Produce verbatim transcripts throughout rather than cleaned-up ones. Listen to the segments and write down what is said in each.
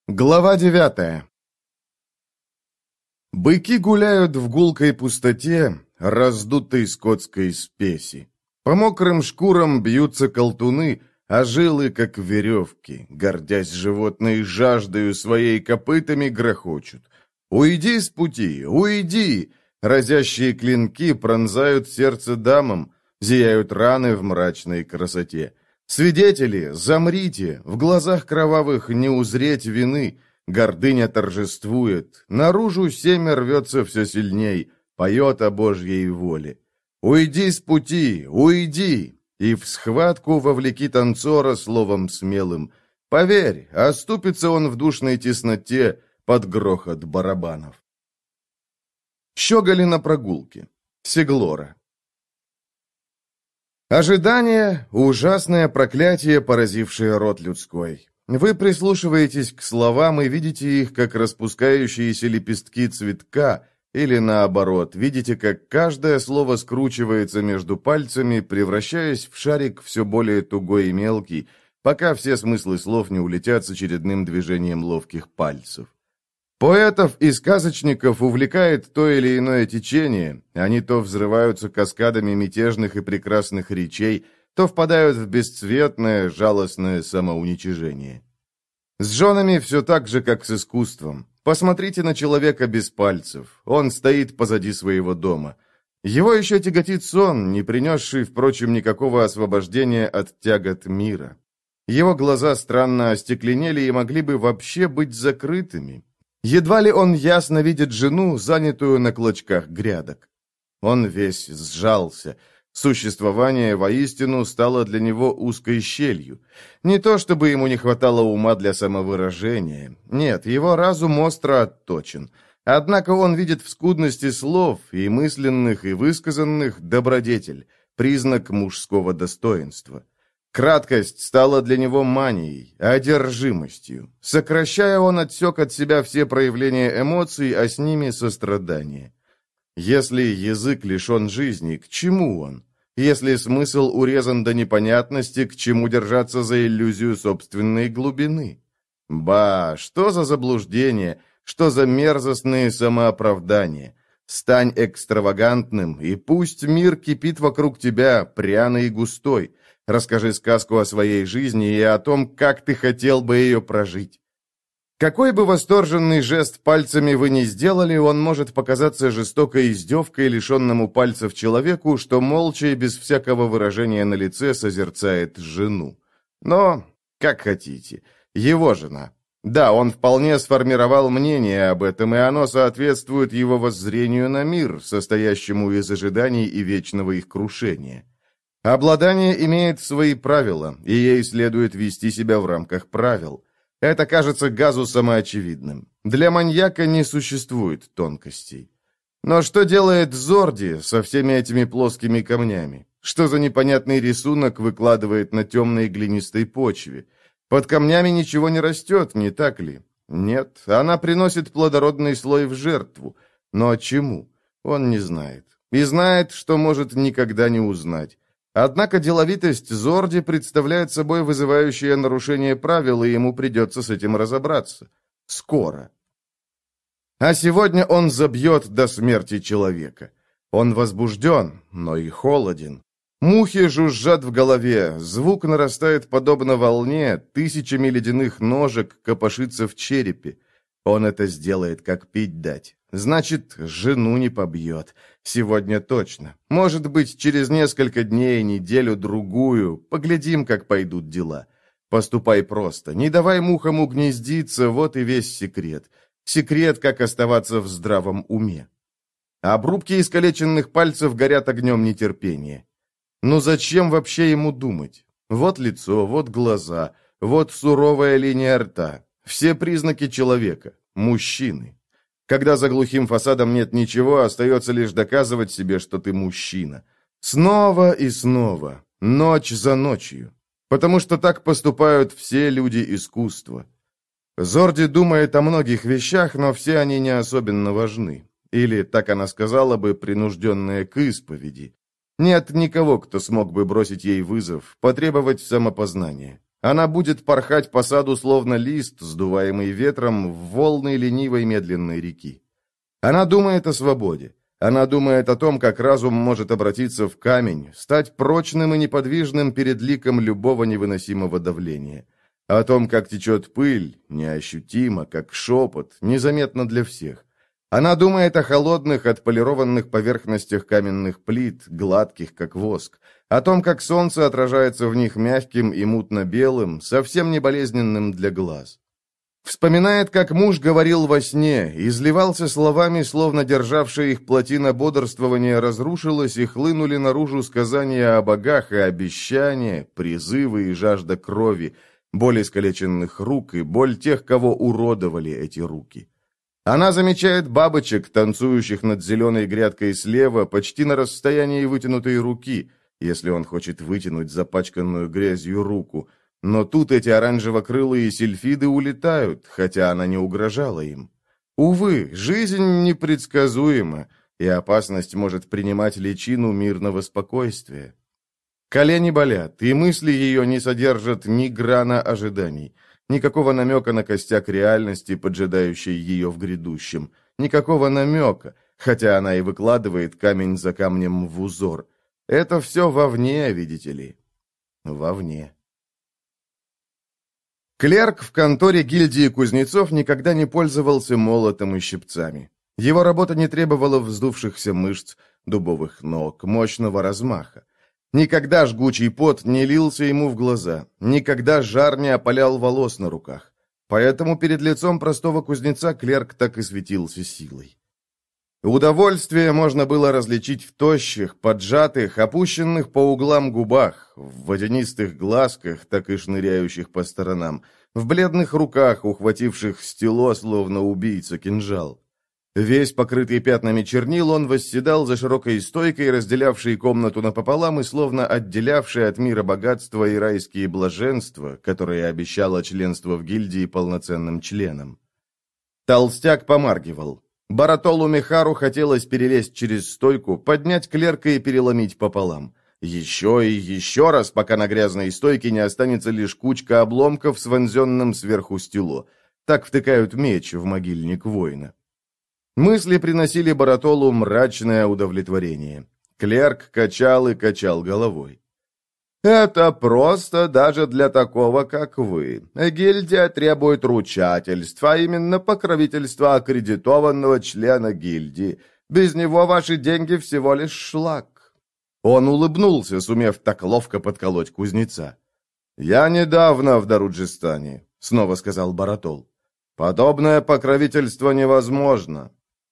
Глава девятая. Быки гуляют в гулкой пустоте, раздутой скотской спеси. По мокрым шкурам бьются колтуны, а жилы, как веревки, гордясь животной жаждою своей, копытами грохочут. «Уйди с пути! Уйди!» Разящие клинки пронзают сердце дамам, зияют раны в мрачной красоте. «Свидетели, замрите! В глазах кровавых не узреть вины!» Гордыня торжествует, наружу семя рвется все сильней, поет о Божьей воле. «Уйди с пути! Уйди!» И в схватку вовлеки танцора словом смелым. Поверь, оступится он в душной тесноте под грохот барабанов. Щеголи на прогулке. Сиглора. Ожидание — ужасное проклятие, поразившее род людской. Вы прислушиваетесь к словам и видите их, как распускающиеся лепестки цветка, или наоборот, видите, как каждое слово скручивается между пальцами, превращаясь в шарик все более тугой и мелкий, пока все смыслы слов не улетят с очередным движением ловких пальцев. Поэтов и сказочников увлекает то или иное течение, они то взрываются каскадами мятежных и прекрасных речей, то впадают в бесцветное, жалостное самоуничижение. С женами все так же, как с искусством. Посмотрите на человека без пальцев, он стоит позади своего дома. Его еще тяготит сон, не принесший, впрочем, никакого освобождения от тягот мира. Его глаза странно остекленели и могли бы вообще быть закрытыми. Едва ли он ясно видит жену, занятую на клочках грядок. Он весь сжался. Существование воистину стало для него узкой щелью. Не то чтобы ему не хватало ума для самовыражения. Нет, его разум остро отточен. Однако он видит в скудности слов, и мысленных, и высказанных, добродетель, признак мужского достоинства. Краткость стала для него манией, одержимостью. Сокращая, он отсек от себя все проявления эмоций, а с ними сострадание. Если язык лишен жизни, к чему он? Если смысл урезан до непонятности, к чему держаться за иллюзию собственной глубины? Ба, что за заблуждение, что за мерзостные самооправдания? Стань экстравагантным, и пусть мир кипит вокруг тебя, пряный и густой. Расскажи сказку о своей жизни и о том, как ты хотел бы ее прожить. Какой бы восторженный жест пальцами вы ни сделали, он может показаться жестокой издевкой лишенному пальцев человеку, что молча и без всякого выражения на лице созерцает жену. Но, как хотите, его жена. Да, он вполне сформировал мнение об этом, и оно соответствует его воззрению на мир, состоящему из ожиданий и вечного их крушения. Обладание имеет свои правила, и ей следует вести себя в рамках правил. Это кажется Газу самоочевидным. Для маньяка не существует тонкостей. Но что делает Зорди со всеми этими плоскими камнями? Что за непонятный рисунок выкладывает на темной глинистой почве? Под камнями ничего не растет, не так ли? Нет, она приносит плодородный слой в жертву. Но чему? Он не знает. И знает, что может никогда не узнать. Однако деловитость Зорди представляет собой вызывающее нарушение правил, и ему придется с этим разобраться. Скоро. А сегодня он забьет до смерти человека. Он возбужден, но и холоден. Мухи жужжат в голове, звук нарастает подобно волне, тысячами ледяных ножек копошится в черепе. Он это сделает, как пить дать. Значит, жену не побьет. Сегодня точно. Может быть, через несколько дней, неделю-другую. Поглядим, как пойдут дела. Поступай просто. Не давай мухам угнездиться, вот и весь секрет. Секрет, как оставаться в здравом уме. Обрубки искалеченных пальцев горят огнем нетерпения. Ну зачем вообще ему думать? Вот лицо, вот глаза, вот суровая линия рта. Все признаки человека, мужчины. Когда за глухим фасадом нет ничего, остается лишь доказывать себе, что ты мужчина. Снова и снова, ночь за ночью. Потому что так поступают все люди искусства. Зорди думает о многих вещах, но все они не особенно важны. Или, так она сказала бы, принужденная к исповеди. Нет никого, кто смог бы бросить ей вызов, потребовать самопознания. Она будет порхать по саду, словно лист, сдуваемый ветром в волны ленивой медленной реки. Она думает о свободе. Она думает о том, как разум может обратиться в камень, стать прочным и неподвижным перед ликом любого невыносимого давления. О том, как течет пыль, неощутимо, как шепот, незаметно для всех. Она думает о холодных, отполированных поверхностях каменных плит, гладких, как воск. О том, как солнце отражается в них мягким и мутно-белым, совсем не болезненным для глаз. Вспоминает, как муж говорил во сне, изливался словами, словно державшая их плотина бодрствования разрушилась, и хлынули наружу сказания о богах и обещания, призывы и жажда крови, боль искалеченных рук и боль тех, кого уродовали эти руки. Она замечает бабочек, танцующих над зеленой грядкой слева, почти на расстоянии вытянутой руки, если он хочет вытянуть запачканную грязью руку. Но тут эти оранжево-крылые сильфиды улетают, хотя она не угрожала им. Увы, жизнь непредсказуема, и опасность может принимать личину мирного спокойствия. Колени болят, и мысли ее не содержат ни грана ожиданий, никакого намека на костяк реальности, поджидающей ее в грядущем, никакого намека, хотя она и выкладывает камень за камнем в узор. Это все вовне, видите ли, вовне. Клерк в конторе гильдии кузнецов никогда не пользовался молотом и щипцами. Его работа не требовала вздувшихся мышц, дубовых ног, мощного размаха. Никогда жгучий пот не лился ему в глаза, никогда жар не опалял волос на руках. Поэтому перед лицом простого кузнеца клерк так и светился силой. Удовольствие можно было различить в тощих, поджатых, опущенных по углам губах, в водянистых глазках, так и шныряющих по сторонам, в бледных руках, ухвативших стело, словно убийца, кинжал. Весь покрытый пятнами чернил, он восседал за широкой стойкой, разделявшей комнату напополам и словно отделявшей от мира богатства и райские блаженства, которые обещало членство в гильдии полноценным членам. Толстяк помаргивал. Баратолу Мехару хотелось перелезть через стойку, поднять клерка и переломить пополам. Еще и еще раз, пока на грязной стойке не останется лишь кучка обломков с вонзенным сверху стело. Так втыкают меч в могильник воина. Мысли приносили Баратолу мрачное удовлетворение. Клерк качал и качал головой. «Это просто даже для такого, как вы. Гильдия требует ручательства, а именно покровительства аккредитованного члена гильдии. Без него ваши деньги всего лишь шлак». Он улыбнулся, сумев так ловко подколоть кузнеца. «Я недавно в Даруджистане», — снова сказал Баратол. «Подобное покровительство невозможно».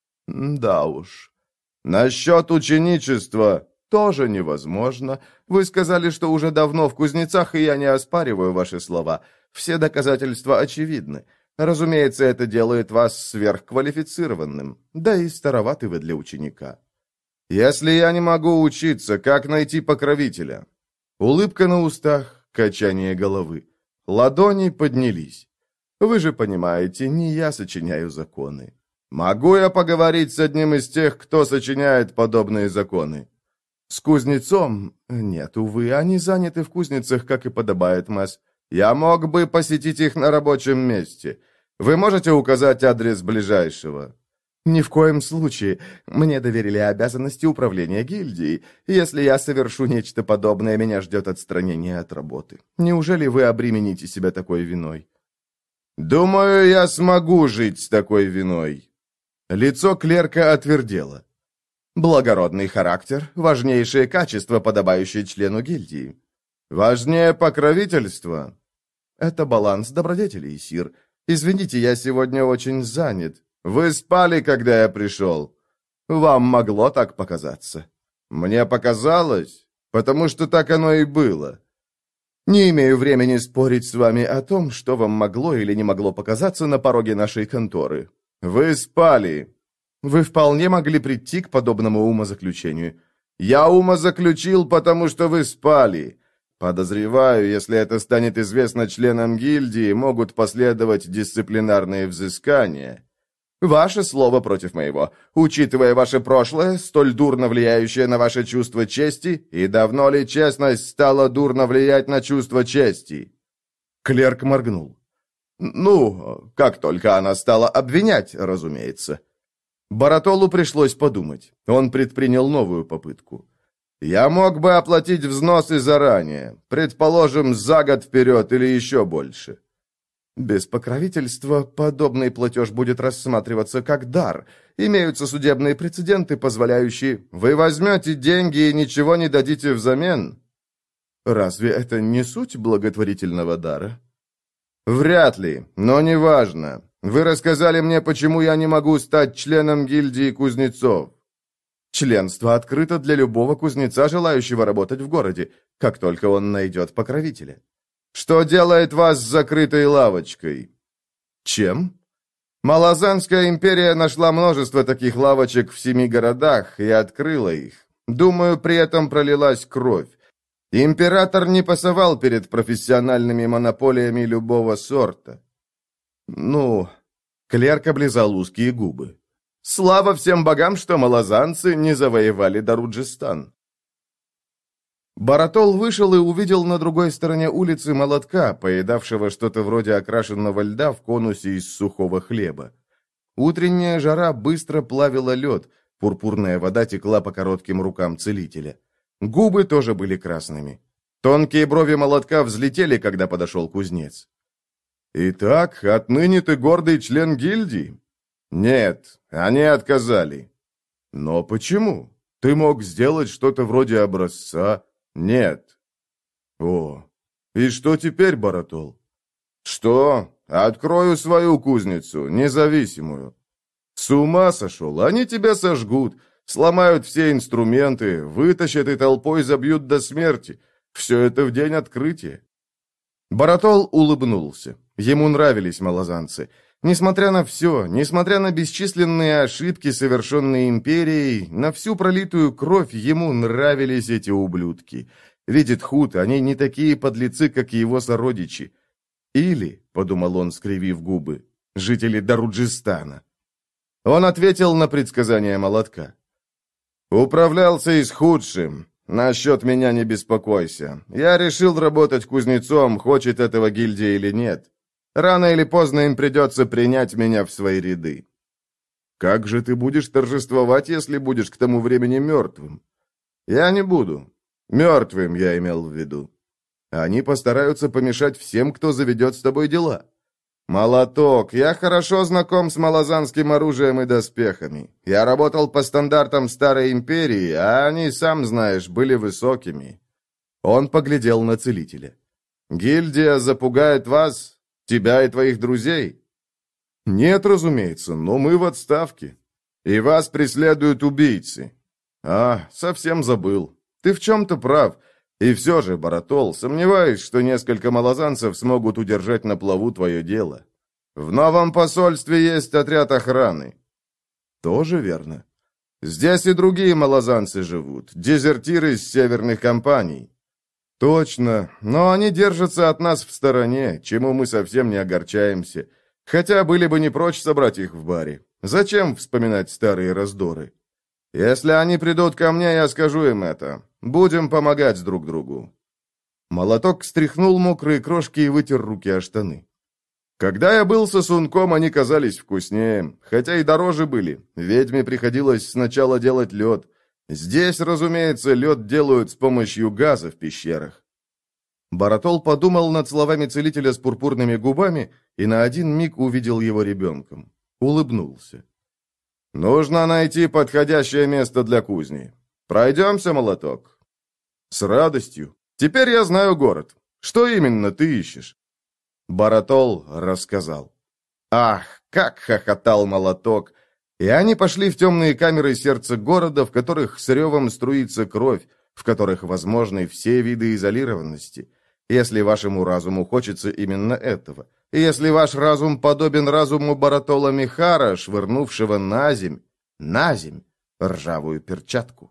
«Да уж. Насчет ученичества тоже невозможно. Вы сказали, что уже давно в кузнецах, и я не оспариваю ваши слова. Все доказательства очевидны. Разумеется, это делает вас сверхквалифицированным. Да и староваты вы для ученика. Если я не могу учиться, как найти покровителя?» Улыбка на устах, качание головы. Ладони поднялись. «Вы же понимаете, не я сочиняю законы. Могу я поговорить с одним из тех, кто сочиняет подобные законы?» «С кузнецом? Нет, увы, они заняты в кузницах, как и подобает, масс. Я мог бы посетить их на рабочем месте. Вы можете указать адрес ближайшего?» «Ни в коем случае. Мне доверили обязанности управления гильдией. Если я совершу нечто подобное, меня ждет отстранение от работы. Неужели вы обремените себя такой виной?» «Думаю, я смогу жить с такой виной». Лицо клерка отвердело. «Благородный характер – важнейшее качество, подобающее члену гильдии». «Важнее покровительства?» «Это баланс добродетелей, сир. Извините, я сегодня очень занят». «Вы спали, когда я пришел?» «Вам могло так показаться». «Мне показалось, потому что так оно и было». «Не имею времени спорить с вами о том, что вам могло или не могло показаться на пороге нашей конторы». «Вы спали». «Вы вполне могли прийти к подобному умозаключению». «Я умозаключил, потому что вы спали». «Подозреваю, если это станет известно членам гильдии, могут последовать дисциплинарные взыскания». «Ваше слово против моего. Учитывая ваше прошлое, столь дурно влияющее на ваше чувство чести, и давно ли честность стала дурно влиять на чувство чести?» Клерк моргнул. «Ну, как только она стала обвинять, разумеется». Баратолу пришлось подумать. Он предпринял новую попытку. «Я мог бы оплатить взносы заранее, предположим, за год вперед или еще больше». Без покровительства подобный платеж будет рассматриваться как дар. Имеются судебные прецеденты, позволяющие... Вы возьмете деньги и ничего не дадите взамен? Разве это не суть благотворительного дара? Вряд ли, но неважно. Вы рассказали мне, почему я не могу стать членом гильдии кузнецов. Членство открыто для любого кузнеца, желающего работать в городе, как только он найдет покровителя. Что делает вас закрытой лавочкой? Чем? Малазанская империя нашла множество таких лавочек в семи городах и открыла их. Думаю, при этом пролилась кровь. Император не пасовал перед профессиональными монополиями любого сорта. Ну, клерк облизал узкие губы. Слава всем богам, что малазанцы не завоевали Даруджистан. Баратол вышел и увидел на другой стороне улицы молотка, поедавшего что-то вроде окрашенного льда в конусе из сухого хлеба. Утренняя жара быстро плавила лед, пурпурная вода текла по коротким рукам целителя. Губы тоже были красными. Тонкие брови молотка взлетели, когда подошел кузнец. «Итак, отныне ты гордый член гильдии?» «Нет, они отказали». «Но почему? Ты мог сделать что-то вроде образца?» «Нет». «О, и что теперь, Баратол?» «Что? Открою свою кузницу, независимую». «С ума сошел? Они тебя сожгут, сломают все инструменты, вытащат и толпой забьют до смерти. Все это в день открытия». Баратол улыбнулся. Ему нравились малазанцы. Несмотря на все, несмотря на бесчисленные ошибки, совершенные империей, на всю пролитую кровь ему нравились эти ублюдки. Видит Худ, они не такие подлецы, как и его сородичи. Или, — подумал он, скривив губы, — жители Даруджистана. Он ответил на предсказание молотка. «Управлялся и с худшим. Насчет меня не беспокойся. Я решил работать кузнецом, хочет этого гильдия или нет. Рано или поздно им придется принять меня в свои ряды». «Как же ты будешь торжествовать, если будешь к тому времени мертвым?» «Я не буду. Мертвым я имел в виду. Они постараются помешать всем, кто заведет с тобой дела». «Молоток, я хорошо знаком с малазанским оружием и доспехами. Я работал по стандартам Старой Империи, а они, сам знаешь, были высокими». Он поглядел на целителя. «Гильдия запугает вас, тебя и твоих друзей?» «Нет, разумеется, но мы в отставке. И вас преследуют убийцы». «А, совсем забыл. Ты в чем-то прав. И все же, Баратол, сомневаюсь, что несколько малазанцев смогут удержать на плаву твое дело. В новом посольстве есть отряд охраны». «Тоже верно. Здесь и другие малазанцы живут, дезертиры из северных компаний». «Точно, но они держатся от нас в стороне, чему мы совсем не огорчаемся. Хотя были бы не прочь собрать их в баре. Зачем вспоминать старые раздоры? Если они придут ко мне, я скажу им это. Будем помогать друг другу». Молоток стряхнул мокрые крошки и вытер руки о штаны. «Когда я был сосунком, они казались вкуснее, хотя и дороже были. Ведьме приходилось сначала делать лед. Здесь, разумеется, лед делают с помощью газа в пещерах». Баратол подумал над словами целителя с пурпурными губами и на один миг увидел его ребенком. Улыбнулся. «Нужно найти подходящее место для кузни. Пройдемся, молоток?» «С радостью. Теперь я знаю город. Что именно ты ищешь?» Баратол рассказал. Ах, как хохотал молоток! И они пошли в темные камеры сердца города, в которых с ревом струится кровь, в которых возможны все виды изолированности. Если вашему разуму хочется именно этого, и если ваш разум подобен разуму Баратола Михара, швырнувшего на земь, на земь, ржавую перчатку.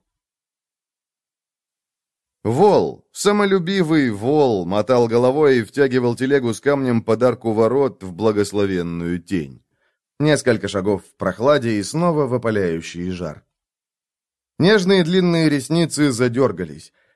Вол, самолюбивый вол, мотал головой и втягивал телегу с камнем под арку ворот в благословенную тень. Несколько шагов в прохладе и снова в опаляющий жар. Нежные длинные ресницы задергались.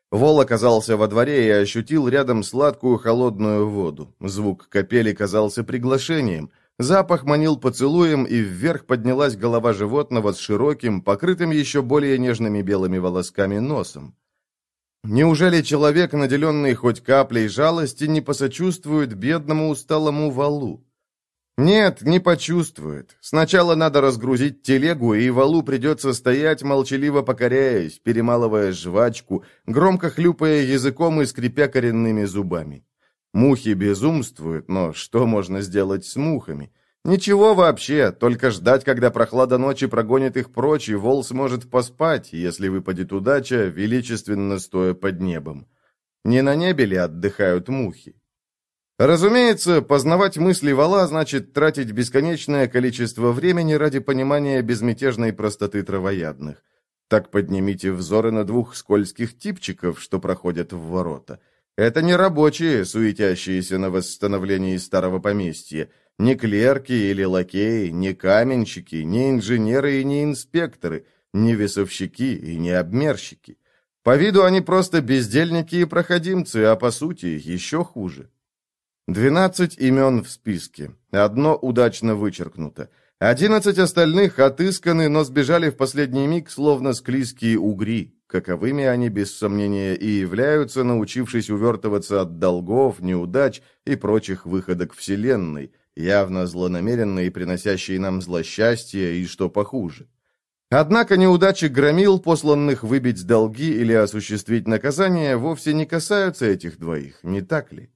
Вол оказался во дворе и ощутил рядом сладкую холодную воду. Звук капели казался приглашением. Запах манил поцелуем, и вверх поднялась голова животного с широким, покрытым еще более нежными белыми волосками носом. Неужели человек, наделенный хоть каплей жалости, не посочувствует бедному усталому валу? Нет, не почувствует. Сначала надо разгрузить телегу, и валу придется стоять, молчаливо покоряясь, перемалывая жвачку, громко хлюпая языком и скрипя коренными зубами. Мухи безумствуют, но что можно сделать с мухами? Ничего вообще, только ждать, когда прохлада ночи прогонит их прочь, и вол сможет поспать, если выпадет удача, величественно стоя под небом. Не на небе ли отдыхают мухи? Разумеется, познавать мысли вола значит тратить бесконечное количество времени ради понимания безмятежной простоты травоядных. Так поднимите взоры на двух скользких типчиков, что проходят в ворота. Это не рабочие, суетящиеся на восстановлении старого поместья, не клерки или лакеи, не каменщики, не инженеры и не инспекторы, не весовщики и не обмерщики. По виду они просто бездельники и проходимцы, а по сути еще хуже. Двенадцать имен в списке. Одно удачно вычеркнуто. Одиннадцать остальных отысканы, но сбежали в последний миг, словно склизкие угри. Каковыми они, без сомнения, и являются, научившись увертываться от долгов, неудач и прочих выходок вселенной, явно злонамеренной и приносящей нам злосчастье и что похуже. Однако неудачи громил, посланных выбить долги или осуществить наказание, вовсе не касаются этих двоих, не так ли?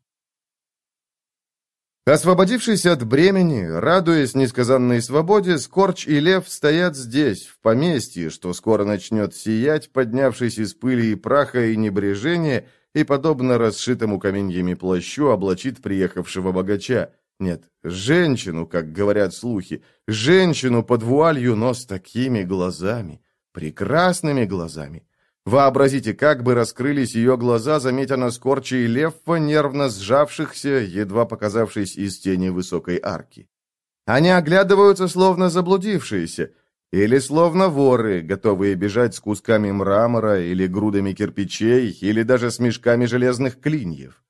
Освободившись от бремени, радуясь несказанной свободе, Скорч и Лев стоят здесь, в поместье, что скоро начнет сиять, поднявшись из пыли и праха и небрежения, и, подобно расшитому каменьями плащу, облачит приехавшего богача. Нет, женщину, как говорят слухи, женщину под вуалью, но с такими глазами, прекрасными глазами. Вообразите, как бы раскрылись ее глаза, заметя на Скорча и Леффа, нервно сжавшихся, едва показавшись из тени высокой арки. Они оглядываются, словно заблудившиеся, или словно воры, готовые бежать с кусками мрамора или грудами кирпичей, или даже с мешками железных клиньев.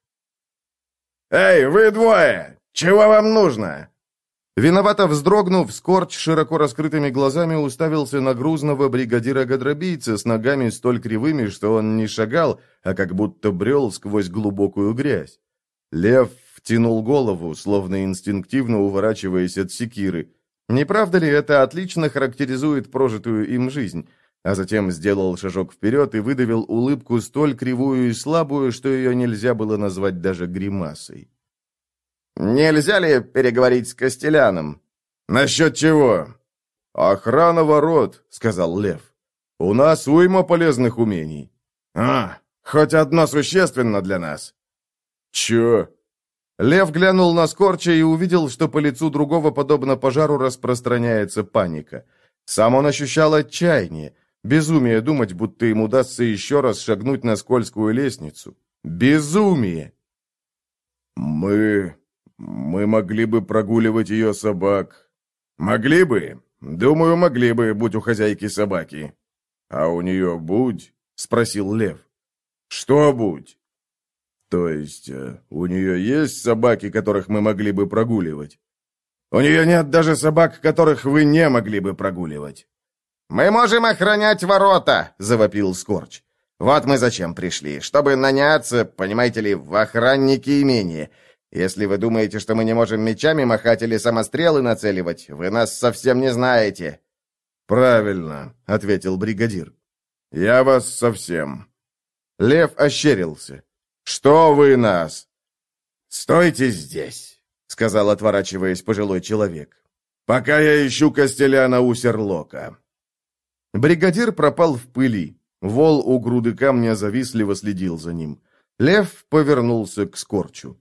«Эй, вы двое! Чего вам нужно?» Виновато вздрогнув, Скорч широко раскрытыми глазами уставился на грузного бригадира-гадробийца с ногами столь кривыми, что он не шагал, а как будто брел сквозь глубокую грязь. Лев втянул голову, словно инстинктивно уворачиваясь от секиры. Не правда ли это отлично характеризует прожитую им жизнь? А затем сделал шажок вперед и выдавил улыбку столь кривую и слабую, что ее нельзя было назвать даже гримасой. «Нельзя ли переговорить с Костеляном?» «Насчет чего?» «Охрана ворот», — сказал Лев. «У нас уйма полезных умений». «А, хоть одно существенно для нас». «Чё?» Лев глянул на Скорча и увидел, что по лицу другого, подобно пожару, распространяется паника. Сам он ощущал отчаяние, безумие думать, будто им удастся еще раз шагнуть на скользкую лестницу. Безумие! «Мы... мы могли бы прогуливать ее собак». «Могли бы? Думаю, могли бы, будь у хозяйки собаки». «А у нее будь?» — спросил Лев. «Что будь?» «То есть, э, у нее есть собаки, которых мы могли бы прогуливать?» «У нее нет даже собак, которых вы не могли бы прогуливать». «Мы можем охранять ворота!» — завопил Скорч. «Вот мы зачем пришли, чтобы наняться, понимаете ли, в охранники имения. Если вы думаете, что мы не можем мечами махать или самострелы нацеливать, вы нас совсем не знаете». «Правильно», — ответил бригадир. «Я вас совсем». Лев ощерился. «Что вы нас?» «Стойте здесь», — сказал, отворачиваясь пожилой человек, «пока я ищу Костеляна у Серлока». Бригадир пропал в пыли. Вол у груды камня завистливо следил за ним. Лев повернулся к Скорчу.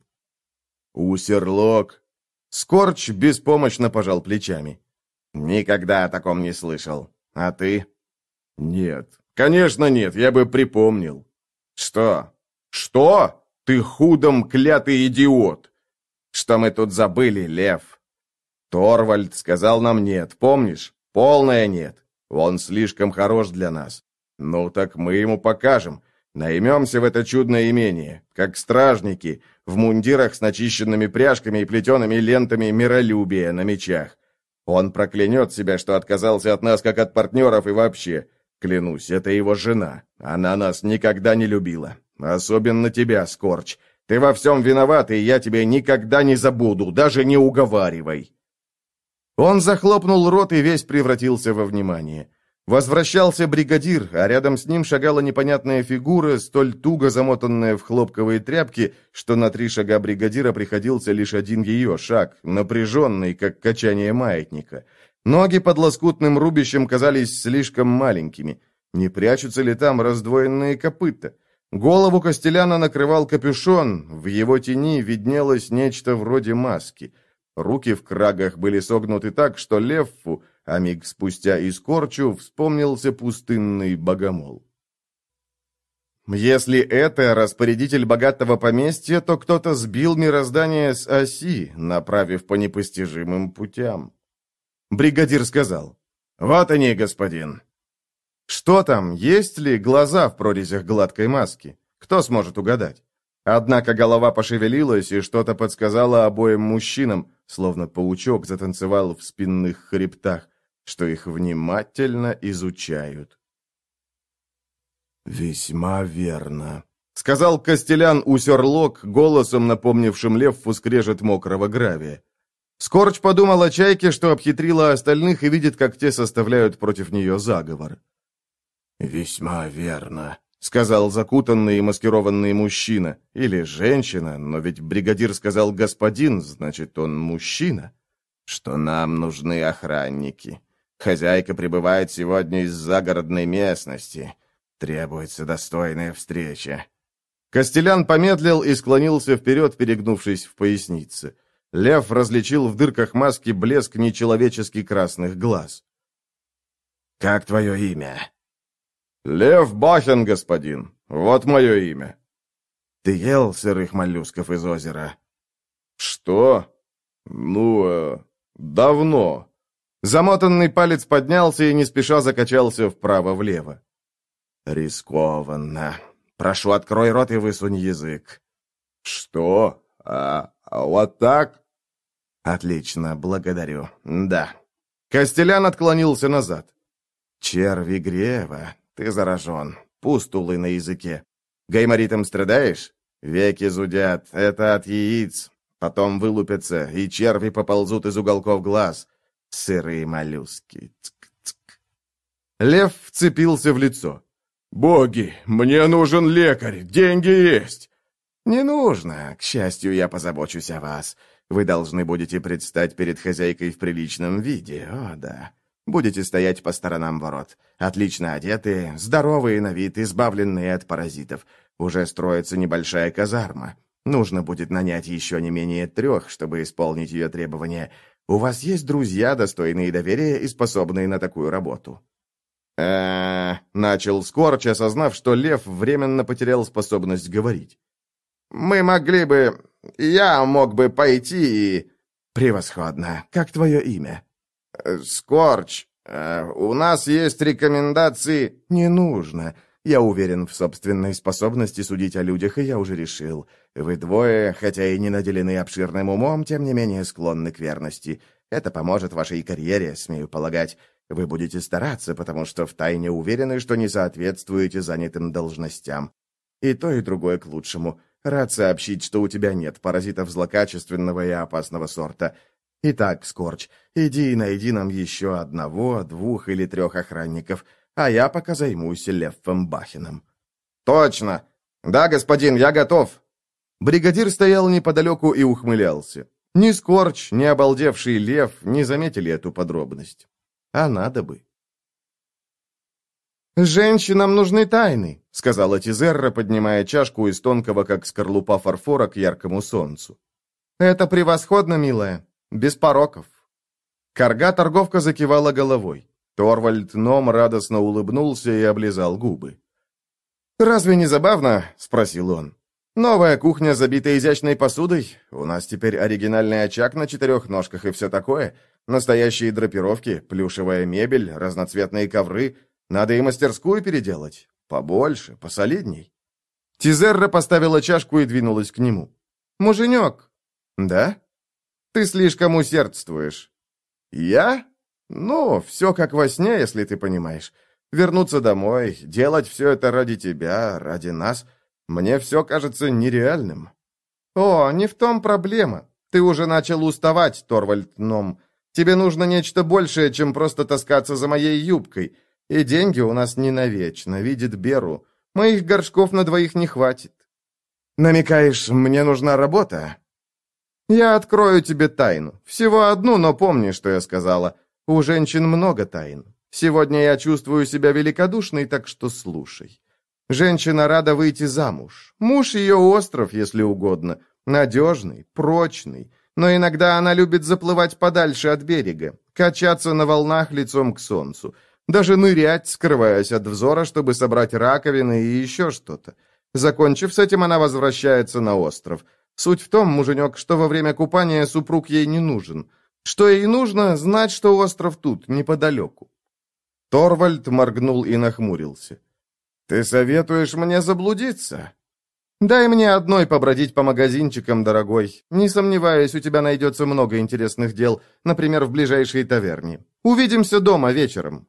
«Усерлок». Скорч беспомощно пожал плечами. «Никогда о таком не слышал. А ты?» «Нет, конечно нет, я бы припомнил». «Что? Что? Ты худом клятый идиот!» «Что мы тут забыли, Лев?» «Торвальд сказал нам нет, помнишь? Полное нет. Он слишком хорош для нас. Ну так мы ему покажем. Наймемся в это чудное имение, как стражники, в мундирах с начищенными пряжками и плетеными лентами миролюбия на мечах. Он проклянет себя, что отказался от нас как от партнеров и вообще. Клянусь, это его жена. Она нас никогда не любила. Особенно тебя, Скорч. Ты во всем виноват, и я тебя никогда не забуду, даже не уговаривай». Он захлопнул рот и весь превратился во внимание. Возвращался бригадир, а рядом с ним шагала непонятная фигура, столь туго замотанная в хлопковые тряпки, что на три шага бригадира приходился лишь один ее шаг, напряженный, как качание маятника. Ноги под лоскутным рубищем казались слишком маленькими. Не прячутся ли там раздвоенные копыта? Голову Костеляна накрывал капюшон, в его тени виднелось нечто вроде маски. Руки в крагах были согнуты так, что Леффу, а миг спустя и Скорчу, вспомнился пустынный богомол. Если это распорядитель богатого поместья, то кто-то сбил мироздание с оси, направив по непостижимым путям. Бригадир сказал: «Вот они, господин». Что там, есть ли глаза в прорезях гладкой маски? Кто сможет угадать? Однако голова пошевелилась, и что-то подсказало обоим мужчинам, словно паучок затанцевал в спинных хребтах, что их внимательно изучают. «Весьма верно», — сказал Костелян Усерлок, голосом, напомнившим Леффу скрежет мокрого гравия. Скорч подумал о чайке, что обхитрила остальных, и видит, как те составляют против нее заговор. «Весьма верно», — сказал закутанный и маскированный мужчина. Или женщина, но ведь бригадир сказал «господин», значит, он мужчина. «Что нам нужны охранники. Хозяйка прибывает сегодня из загородной местности. Требуется достойная встреча». Костелян помедлил и склонился вперед, перегнувшись в пояснице. Лев различил в дырках маски блеск нечеловечески красных глаз. «Как твое имя?» «Лев Бахен, господин. Вот мое имя». «Ты ел сырых моллюсков из озера?» «Что? Ну, э, давно». Замотанный палец поднялся и не спеша закачался вправо-влево. «Рискованно. Прошу, открой рот и высунь язык». «Что? А, а вот так?» «Отлично, благодарю. Да». Костелян отклонился назад. «Черви грева. Ты заражен. Пустулы на языке. Гайморитом страдаешь? Веки зудят. Это от яиц. Потом вылупятся, и черви поползут из уголков глаз. Сырые моллюски. Цк-цк». Лев вцепился в лицо. «Боги, мне нужен лекарь. Деньги есть». «Не нужно. К счастью, я позабочусь о вас. Вы должны будете предстать перед хозяйкой в приличном виде. О, да. Будете стоять по сторонам ворот. Отлично одетые, здоровые на вид, избавленные от паразитов. Уже строится небольшая казарма. Нужно будет нанять еще не менее трех, чтобы исполнить ее требования. У вас есть друзья, достойные доверия и способные на такую работу?» э начал Скорч, осознав, что Лев временно потерял способность говорить. «Мы могли бы... Я мог бы пойти и...» «Превосходно. Как твое имя?» «Скорч, э, у нас есть рекомендации...» «Не нужно. Я уверен в собственной способности судить о людях, и я уже решил. Вы двое, хотя и не наделены обширным умом, тем не менее склонны к верности. Это поможет вашей карьере, смею полагать. Вы будете стараться, потому что втайне уверены, что не соответствуете занятым должностям. И то, и другое к лучшему. Рад сообщить, что у тебя нет паразитов злокачественного и опасного сорта. Итак, Скорч, иди и найди нам еще одного, двух или трех охранников, а я пока займусь Левом Бахеном». «Точно! Да, господин, я готов!» Бригадир стоял неподалеку и ухмылялся. Ни Скорч, ни обалдевший Лев не заметили эту подробность. А надо бы. «Женщинам нужны тайны», — сказала Тизерра, поднимая чашку из тонкого, как скорлупа фарфора, к яркому солнцу. «Это превосходно, милая. Без пороков». Карга-торговка закивала головой. Торвальд Ном радостно улыбнулся и облизал губы. «Разве не забавно?» — спросил он. «Новая кухня забита изящной посудой. У нас теперь оригинальный очаг на четырех ножках и все такое. Настоящие драпировки, плюшевая мебель, разноцветные ковры. Надо и мастерскую переделать. Побольше, посолидней». Тизерра поставила чашку и двинулась к нему. «Муженек!» «Да?» «Ты слишком усердствуешь». «Я? Ну, все как во сне, если ты понимаешь. Вернуться домой, делать все это ради тебя, ради нас. Мне все кажется нереальным». «О, не в том проблема. Ты уже начал уставать, Торвальд Ном. Тебе нужно нечто большее, чем просто таскаться за моей юбкой. И деньги у нас не навечно, видит Беру. Моих горшков на двоих не хватит». «Намекаешь, мне нужна работа?» «Я открою тебе тайну. Всего одну, но помни, что я сказала. У женщин много тайн. Сегодня я чувствую себя великодушной, так что слушай. Женщина рада выйти замуж. Муж ее остров, если угодно. Надежный, прочный. Но иногда она любит заплывать подальше от берега, качаться на волнах лицом к солнцу. Даже нырять, скрываясь от взора, чтобы собрать раковины и еще что-то. Закончив с этим, она возвращается на остров. Суть в том, муженек, что во время купания супруг ей не нужен. Что ей нужно, знать, что остров тут, неподалеку. Торвальд моргнул и нахмурился. «Ты советуешь мне заблудиться?» «Дай мне одной побродить по магазинчикам, дорогой. Не сомневаюсь, у тебя найдется много интересных дел, например, в ближайшей таверне. Увидимся дома вечером».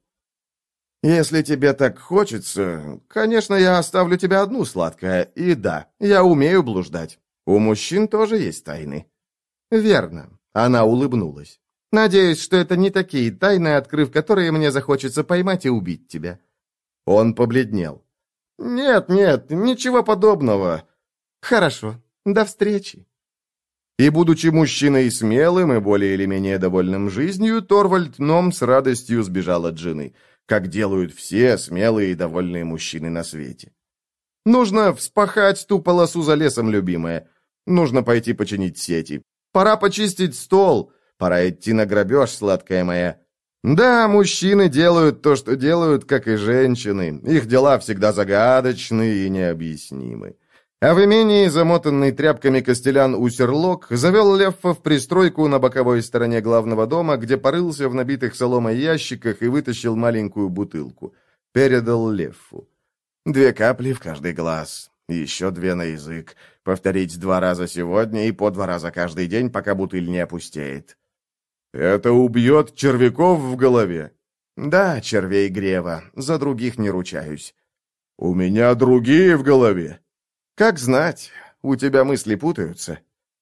«Если тебе так хочется, конечно, я оставлю тебя одну, сладкая. И да, я умею блуждать. У мужчин тоже есть тайны». «Верно», — она улыбнулась. «Надеюсь, что это не такие тайны, открыв которые мне захочется поймать и убить тебя». Он побледнел. «Нет, нет, ничего подобного». «Хорошо, до встречи». И, будучи мужчиной смелым и более или менее довольным жизнью, Торвальд Ном с радостью сбежал от жены, как делают все смелые и довольные мужчины на свете. «Нужно вспахать ту полосу за лесом, любимая. Нужно пойти починить сети. Пора почистить стол. Пора идти на грабеж, сладкая моя. Да, мужчины делают то, что делают, как и женщины. Их дела всегда загадочны и необъяснимы». А в имении, замотанный тряпками костелян Усерлок, завел Леффа в пристройку на боковой стороне главного дома, где порылся в набитых соломой ящиках и вытащил маленькую бутылку. Передал Леффу. «Две капли в каждый глаз, еще две на язык. Повторить два раза сегодня и по два раза каждый день, пока бутыль не опустеет». «Это убьет червяков в голове?» «Да, червей грева. За других не ручаюсь». «У меня другие в голове». «Как знать, у тебя мысли путаются».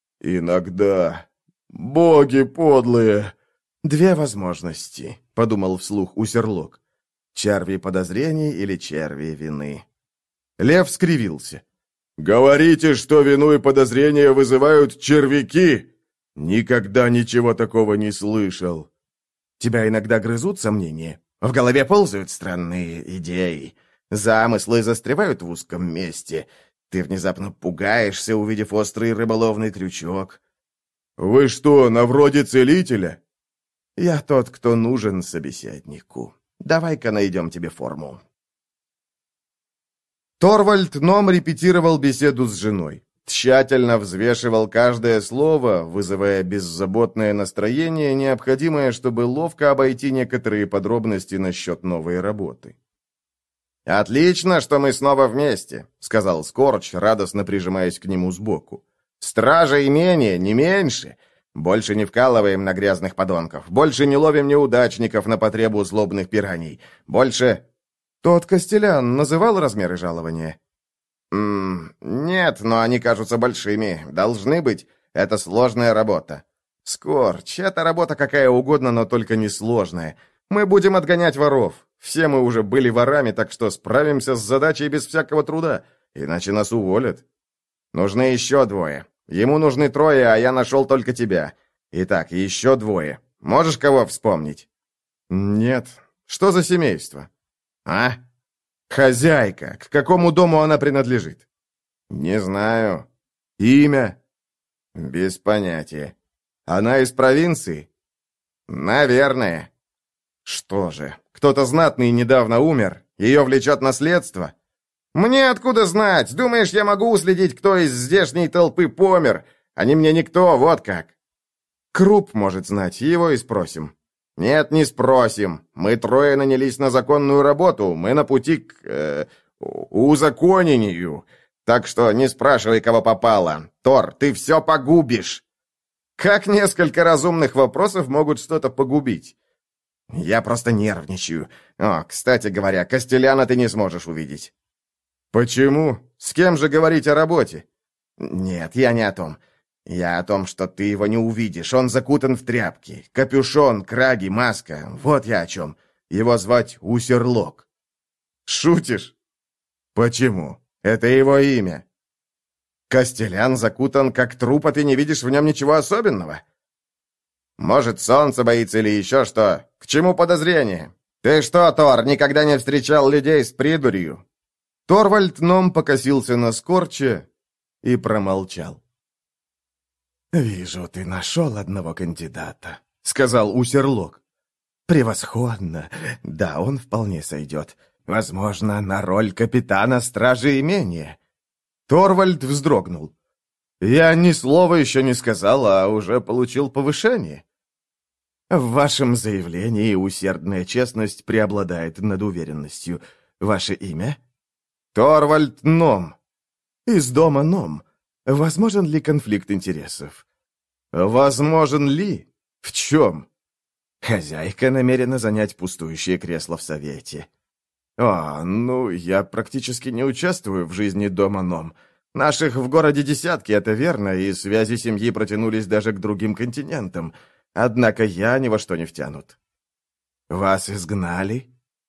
«Иногда. Боги подлые». «Две возможности», — подумал вслух Усерлок. «Черви подозрений или черви вины?» Лев скривился. «Говорите, что вину и подозрения вызывают червяки? Никогда ничего такого не слышал». «Тебя иногда грызут сомнения? В голове ползают странные идеи. Замыслы застревают в узком месте». Ты внезапно пугаешься, увидев острый рыболовный крючок. «Вы что, на вроде целителя?» «Я тот, кто нужен собеседнику. Давай-ка найдем тебе форму». Торвальд Ном репетировал беседу с женой. Тщательно взвешивал каждое слово, вызывая беззаботное настроение, необходимое, чтобы ловко обойти некоторые подробности насчет новой работы. «Отлично, что мы снова вместе», — сказал Скорч, радостно прижимаясь к нему сбоку. «Стража имения, не меньше. Больше не вкалываем на грязных подонков, больше не ловим неудачников на потребу злобных пираний, больше...» «Тот Костелян называл размеры жалования?» «М-м, нет, но они кажутся большими. Должны быть. Это сложная работа». «Скорч, это работа какая угодно, но только не сложная. Мы будем отгонять воров. Все мы уже были ворами, так что справимся с задачей без всякого труда, иначе нас уволят. Нужны еще двое. Ему нужны трое, а я нашел только тебя. Итак, еще двое. Можешь кого вспомнить?» «Нет. Что за семейство?» «А? Хозяйка. К какому дому она принадлежит?» «Не знаю. Имя?» «Без понятия. Она из провинции?» «Наверное». «Что же, кто-то знатный недавно умер? Ее влечет наследство?» «Мне откуда знать? Думаешь, я могу уследить, кто из здешней толпы помер? Они мне никто, вот как». «Круп может знать, его и спросим». «Нет, не спросим. Мы трое нанялись на законную работу. Мы на пути к... Э, узаконению. Так что не спрашивай, кого попало. Тор, ты все погубишь!» «Как несколько разумных вопросов могут что-то погубить?» «Я просто нервничаю. О, кстати говоря, Костеляна ты не сможешь увидеть». «Почему? С кем же говорить о работе?» «Нет, я не о том. Я о том, что ты его не увидишь. Он закутан в тряпки. Капюшон, краги, маска. Вот я о чем. Его звать Усерлок». «Шутишь?» «Почему? Это его имя». «Костелян закутан как труп, а ты не видишь в нем ничего особенного?» «Может, солнце боится или еще что? К чему подозрение? Ты что, Тор, никогда не встречал людей с придурью?» Торвальд Ном покосился на Скорча и промолчал. «Вижу, ты нашел одного кандидата», — сказал Усерлок. «Превосходно. Да, он вполне сойдет. Возможно, на роль капитана стражи имения». Торвальд вздрогнул. «Я ни слова еще не сказал, а уже получил повышение». «В вашем заявлении усердная честность преобладает над уверенностью. Ваше имя?» «Торвальд Ном». «Из дома Ном. Возможен ли конфликт интересов?» «Возможен ли? В чем?» «Хозяйка намерена занять пустующее кресло в совете». «А, ну, я практически не участвую в жизни дома Ном. Наших в городе десятки, это верно, и связи семьи протянулись даже к другим континентам. Однако я ни во что не втянут». «Вас изгнали?»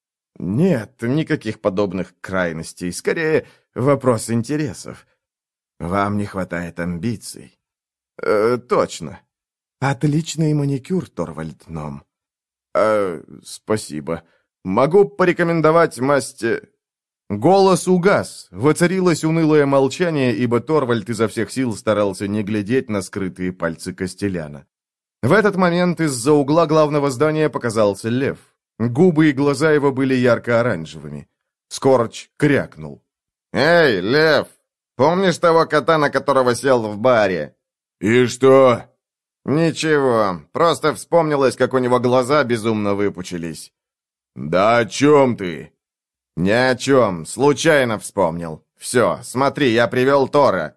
«Нет, никаких подобных крайностей. Скорее, вопрос интересов. Вам не хватает амбиций». «Э, точно». «Отличный маникюр, Торвальд Ном». «Э, спасибо. Могу порекомендовать масти...» Голос угас. Воцарилось унылое молчание, ибо Торвальд изо всех сил старался не глядеть на скрытые пальцы Костеляна. В этот момент из-за угла главного здания показался лев. Губы и глаза его были ярко-оранжевыми. Скорч крякнул. «Эй, лев! Помнишь того кота, на которого сел в баре?» «И что?» «Ничего, просто вспомнилось, как у него глаза безумно выпучились». «Да о чем ты?» «Ни о чем, случайно вспомнил. Все, смотри, я привел Тора».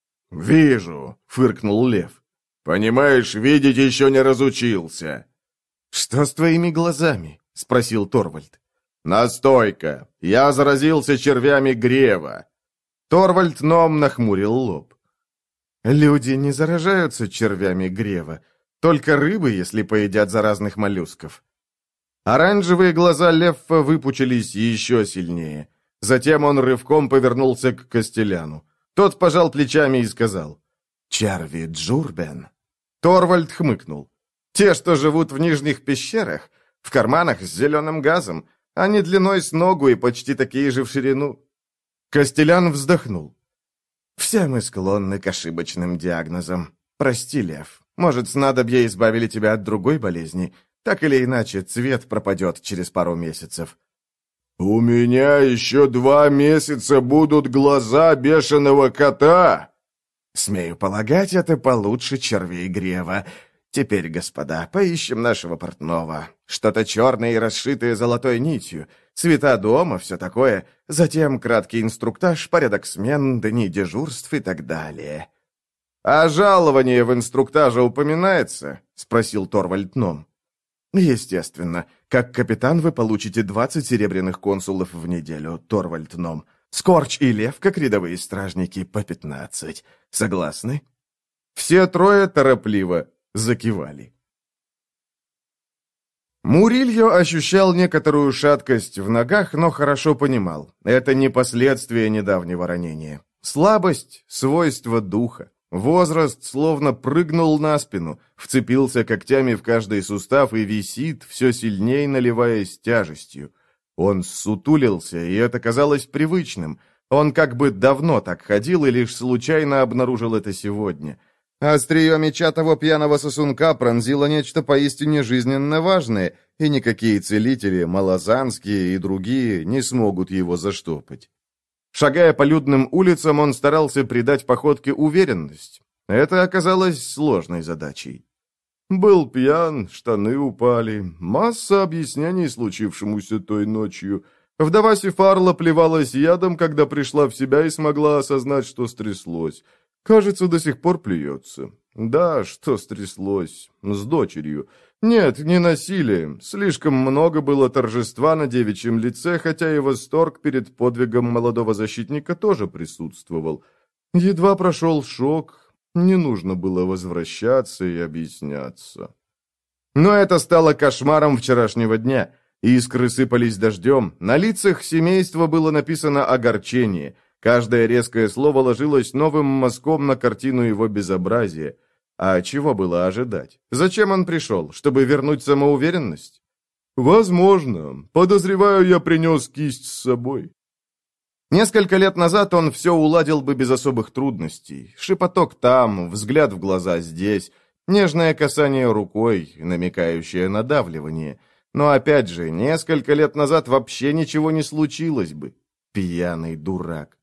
«Вижу», — фыркнул лев. «Понимаешь, видеть еще не разучился». «Что с твоими глазами?» — спросил Торвальд. «Настойка. Я заразился червями грева». Торвальд Ном нахмурил лоб. «Люди не заражаются червями грева, только рыбы, если поедят заразных моллюсков». Оранжевые глаза Леффа выпучились еще сильнее. Затем он рывком повернулся к Костеляну. Тот пожал плечами и сказал: «Черви Джурбен». Торвальд хмыкнул. «Те, что живут в нижних пещерах, в карманах с зеленым газом, они длиной с ногу и почти такие же в ширину». Костелян вздохнул. «Все мы склонны к ошибочным диагнозам. Прости, Лев, может, снадобья избавили тебя от другой болезни. Так или иначе, цвет пропадет через пару месяцев». «У меня еще два месяца будут глаза бешеного кота!» «Смею полагать, это получше червей грева. Теперь, господа, поищем нашего портного. Что-то черное и расшитое золотой нитью. Цвета дома, все такое. Затем краткий инструктаж, порядок смен, дни дежурств и так далее». «А жалование в инструктаже упоминается?» — спросил Торвальд Ном. «Естественно. Как капитан вы получите двадцать серебряных консулов в неделю, Торвальд Ном. Скорч и Лев, как рядовые стражники, по пятнадцать. Согласны?» Все трое торопливо закивали. Мурильо ощущал некоторую шаткость в ногах, но хорошо понимал. Это не последствия недавнего ранения. Слабость — свойство духа. Возраст словно прыгнул на спину, вцепился когтями в каждый сустав и висит, все сильнее наливаясь тяжестью. Он ссутулился, и это казалось привычным. Он как бы давно так ходил и лишь случайно обнаружил это сегодня. Острие меча того пьяного сосунка пронзило нечто поистине жизненно важное, и никакие целители, малозанские и другие, не смогут его заштопать. Шагая по людным улицам, он старался придать походке уверенность. Это оказалось сложной задачей. Был пьян, штаны упали, масса объяснений случившемуся той ночью. Вдова Сефарла плевалась ядом, когда пришла в себя и смогла осознать, что стряслось. Кажется, до сих пор плюется. Да, что стряслось? С дочерью. Нет, не насилие. Слишком много было торжества на девичьем лице, хотя и восторг перед подвигом молодого защитника тоже присутствовал. Едва прошел шок, не нужно было возвращаться и объясняться. Но это стало кошмаром вчерашнего дня. Искры сыпались дождем, на лицах семейства было написано огорчение. Каждое резкое слово ложилось новым мазком на картину его безобразия. А чего было ожидать? Зачем он пришел? Чтобы вернуть самоуверенность? Возможно. Подозреваю, я принес кисть с собой. Несколько лет назад он все уладил бы без особых трудностей. Шепоток там, взгляд в глаза здесь, нежное касание рукой, намекающее на давливание. Но опять же, несколько лет назад вообще ничего не случилось бы. Пьяный дурак.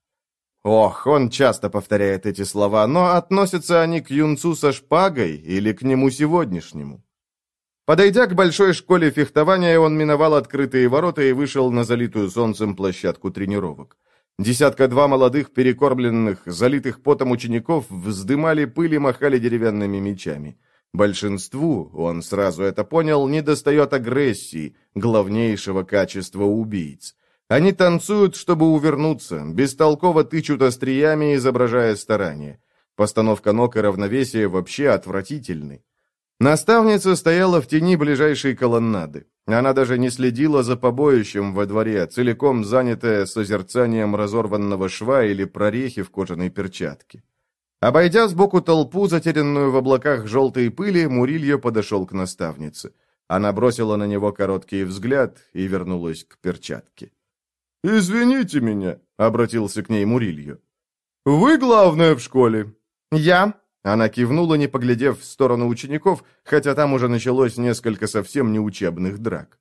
Ох, он часто повторяет эти слова, но относятся они к юнцу со шпагой или к нему сегодняшнему? Подойдя к большой школе фехтования, он миновал открытые ворота и вышел на залитую солнцем площадку тренировок. Десятка-два молодых, перекормленных, залитых потом учеников вздымали пыль и махали деревянными мечами. Большинству, он сразу это понял, недостает агрессии, главнейшего качества убийц. Они танцуют, чтобы увернуться, бестолково тычут остриями, изображая старание. Постановка ног и равновесие вообще отвратительны. Наставница стояла в тени ближайшей колоннады. Она даже не следила за побоищем во дворе, целиком занятая созерцанием разорванного шва или прорехи в кожаной перчатке. Обойдя сбоку толпу, затерянную в облаках желтой пыли, Мурильо подошел к наставнице. Она бросила на него короткий взгляд и вернулась к перчатке. «Извините меня», — обратился к ней Мурильо. «Вы главная в школе?» «Я», — она кивнула, не поглядев в сторону учеников, хотя там уже началось несколько совсем неучебных драк.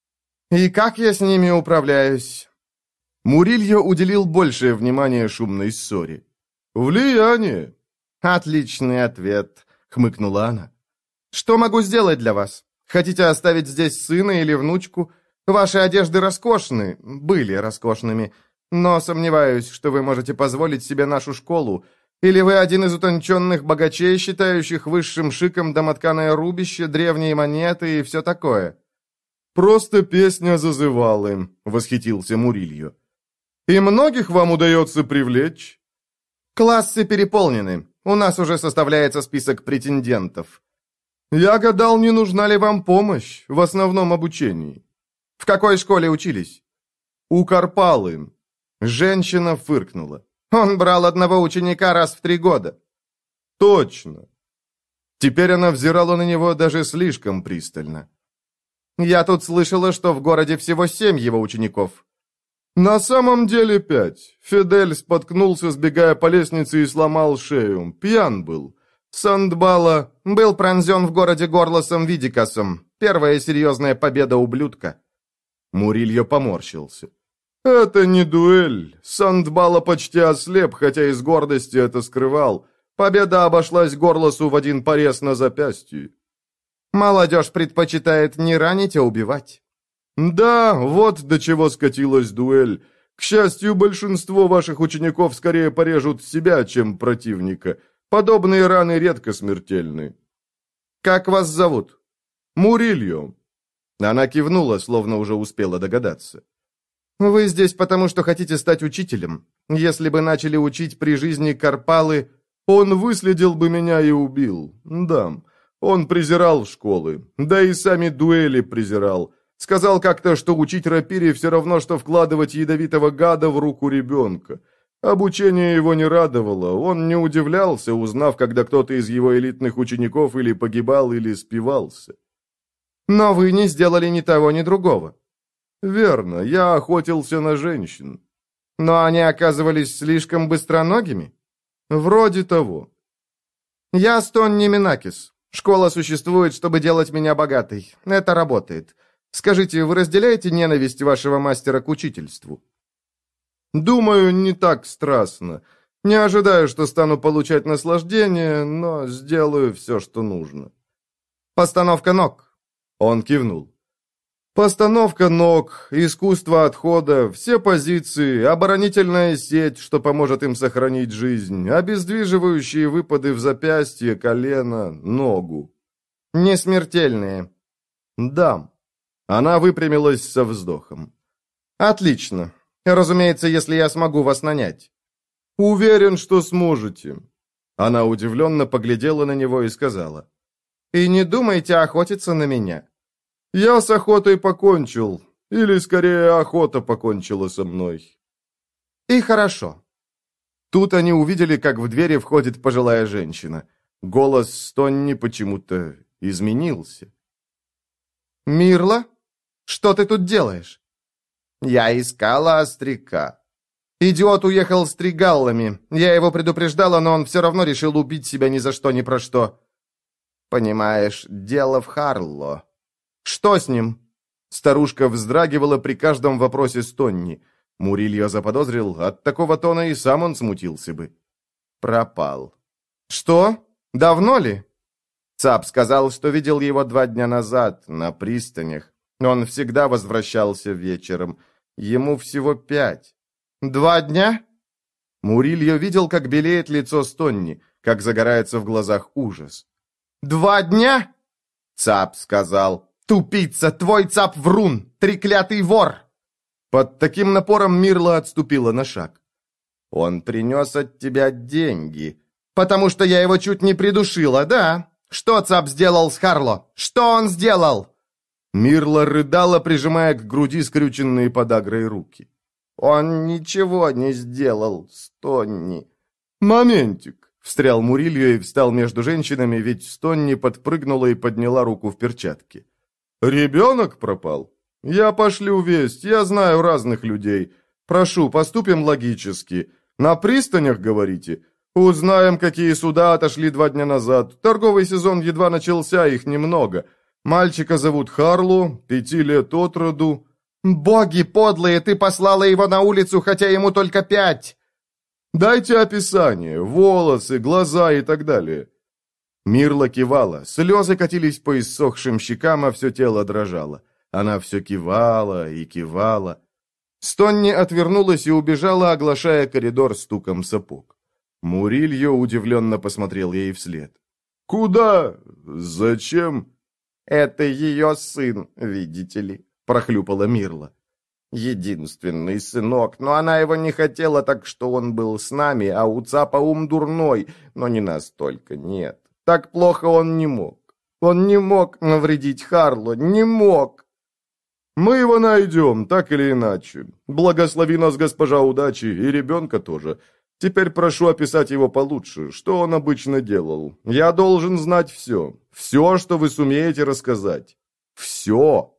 «И как я с ними управляюсь?» Мурильо уделил большее внимание шумной ссоре. «Влияние!» «Отличный ответ», — хмыкнула она. «Что могу сделать для вас? Хотите оставить здесь сына или внучку? Ваши одежды роскошны, были роскошными, но сомневаюсь, что вы можете позволить себе нашу школу. Или вы один из утонченных богачей, считающих высшим шиком домотканое рубище, древние монеты и все такое?» «Просто песня зазывалы», — восхитился Мурильо. «И многих вам удается привлечь?» «Классы переполнены. У нас уже составляется список претендентов». «Я гадал, не нужна ли вам помощь в основном обучении». «В какой школе учились?» «У Карпалы». Женщина фыркнула. «Он брал одного ученика раз в три года». «Точно». Теперь она взирала на него даже слишком пристально. «Я тут слышала, что в городе всего семь его учеников». «На самом деле пять. Фидель споткнулся, сбегая по лестнице, и сломал шею. Пьян был. Сандбала был пронзен в городе Горлосом Видикасом. Первая серьезная победа ублюдка». Мурильо поморщился. «Это не дуэль. Сандбала почти ослеп, хотя из гордости это скрывал. Победа обошлась Горлосу в один порез на запястье». «Молодежь предпочитает не ранить, а убивать». «Да, вот до чего скатилась дуэль. К счастью, большинство ваших учеников скорее порежут себя, чем противника. Подобные раны редко смертельны». «Как вас зовут?» «Мурильо». Она кивнула, словно уже успела догадаться. «Вы здесь потому, что хотите стать учителем. Если бы начали учить при жизни Карпалы, он выследил бы меня и убил. Да, он презирал школы, да и сами дуэли презирал. Сказал как-то, что учить рапире все равно, что вкладывать ядовитого гада в руку ребенка. Обучение его не радовало, он не удивлялся, узнав, когда кто-то из его элитных учеников или погибал, или спивался. «Но вы не сделали ни того, ни другого». «Верно, я охотился на женщин». «Но они оказывались слишком быстроногими?» «Вроде того». «Я Стонни Минакис. Школа существует, чтобы делать меня богатой. Это работает. Скажите, вы разделяете ненависть вашего мастера к учительству?» «Думаю, не так страстно. Не ожидаю, что стану получать наслаждение, но сделаю все, что нужно». «Постановка ног». Он кивнул. Постановка ног, искусство отхода, все позиции, оборонительная сеть, что поможет им сохранить жизнь, обездвиживающие выпады в запястье, колено, ногу. Не смертельные. Дам. Она выпрямилась со вздохом. Отлично. Разумеется, если я смогу вас нанять. Уверен, что сможете. Она удивленно поглядела на него и сказала. И не думайте охотиться на меня. Я с охотой покончил, или, скорее, охота покончила со мной. И хорошо. Тут они увидели, как в двери входит пожилая женщина. Голос Стонни почему-то изменился. «Мирла, что ты тут делаешь?» «Я искала остряка». «Идиот уехал с тригаллами. Я его предупреждала, но он все равно решил убить себя ни за что, ни про что». «Понимаешь, дело в Харло». «Что с ним?» Старушка вздрагивала при каждом вопросе Стонни. Мурильо заподозрил, от такого тона и сам он смутился бы. «Пропал». «Что? Давно ли?» Цап сказал, что видел его два дня назад, на пристанях. Он всегда возвращался вечером. Ему всего пять. «Два дня?» Мурильо видел, как белеет лицо Стонни, как загорается в глазах ужас. «Два дня?» Цап сказал... «Тупица, твой цап врун, треклятый вор!» Под таким напором Мирла отступила на шаг. «Он принес от тебя деньги». «Потому что я его чуть не придушила, да? Что цап сделал с Харло? Что он сделал?» Мирла рыдала, прижимая к груди скрюченные подагрой руки. «Он ничего не сделал, Стонни». «Моментик», — встрял Мурильо и встал между женщинами, ведь Стонни подпрыгнула и подняла руку в перчатке. «Ребенок пропал? Я пошлю весть, я знаю разных людей. Прошу, поступим логически. На пристанях, говорите? Узнаем, какие суда отошли два дня назад. Торговый сезон едва начался, их немного. Мальчика зовут Харлу, пяти лет от роду». «Боги подлые, ты послала его на улицу, хотя ему только пять!» «Дайте описание, волосы, глаза и так далее». Мирла кивала, слезы катились по иссохшим щекам, а все тело дрожало. Она все кивала и кивала. Стонни отвернулась и убежала, оглашая коридор стуком сапог. Мурильо удивленно посмотрел ей вслед. «Куда? Зачем?» «Это ее сын, видите ли», — прохлюпала Мирла. «Единственный сынок, но она его не хотела, так что он был с нами, а у цапа ум дурной, но не настолько, нет. Так плохо он не мог. Он не мог навредить Харло, не мог». «Мы его найдем, так или иначе. Благослови нас, госпожа удачи, и ребенка тоже. Теперь прошу описать его получше, что он обычно делал. Я должен знать все. Все, что вы сумеете рассказать. Все».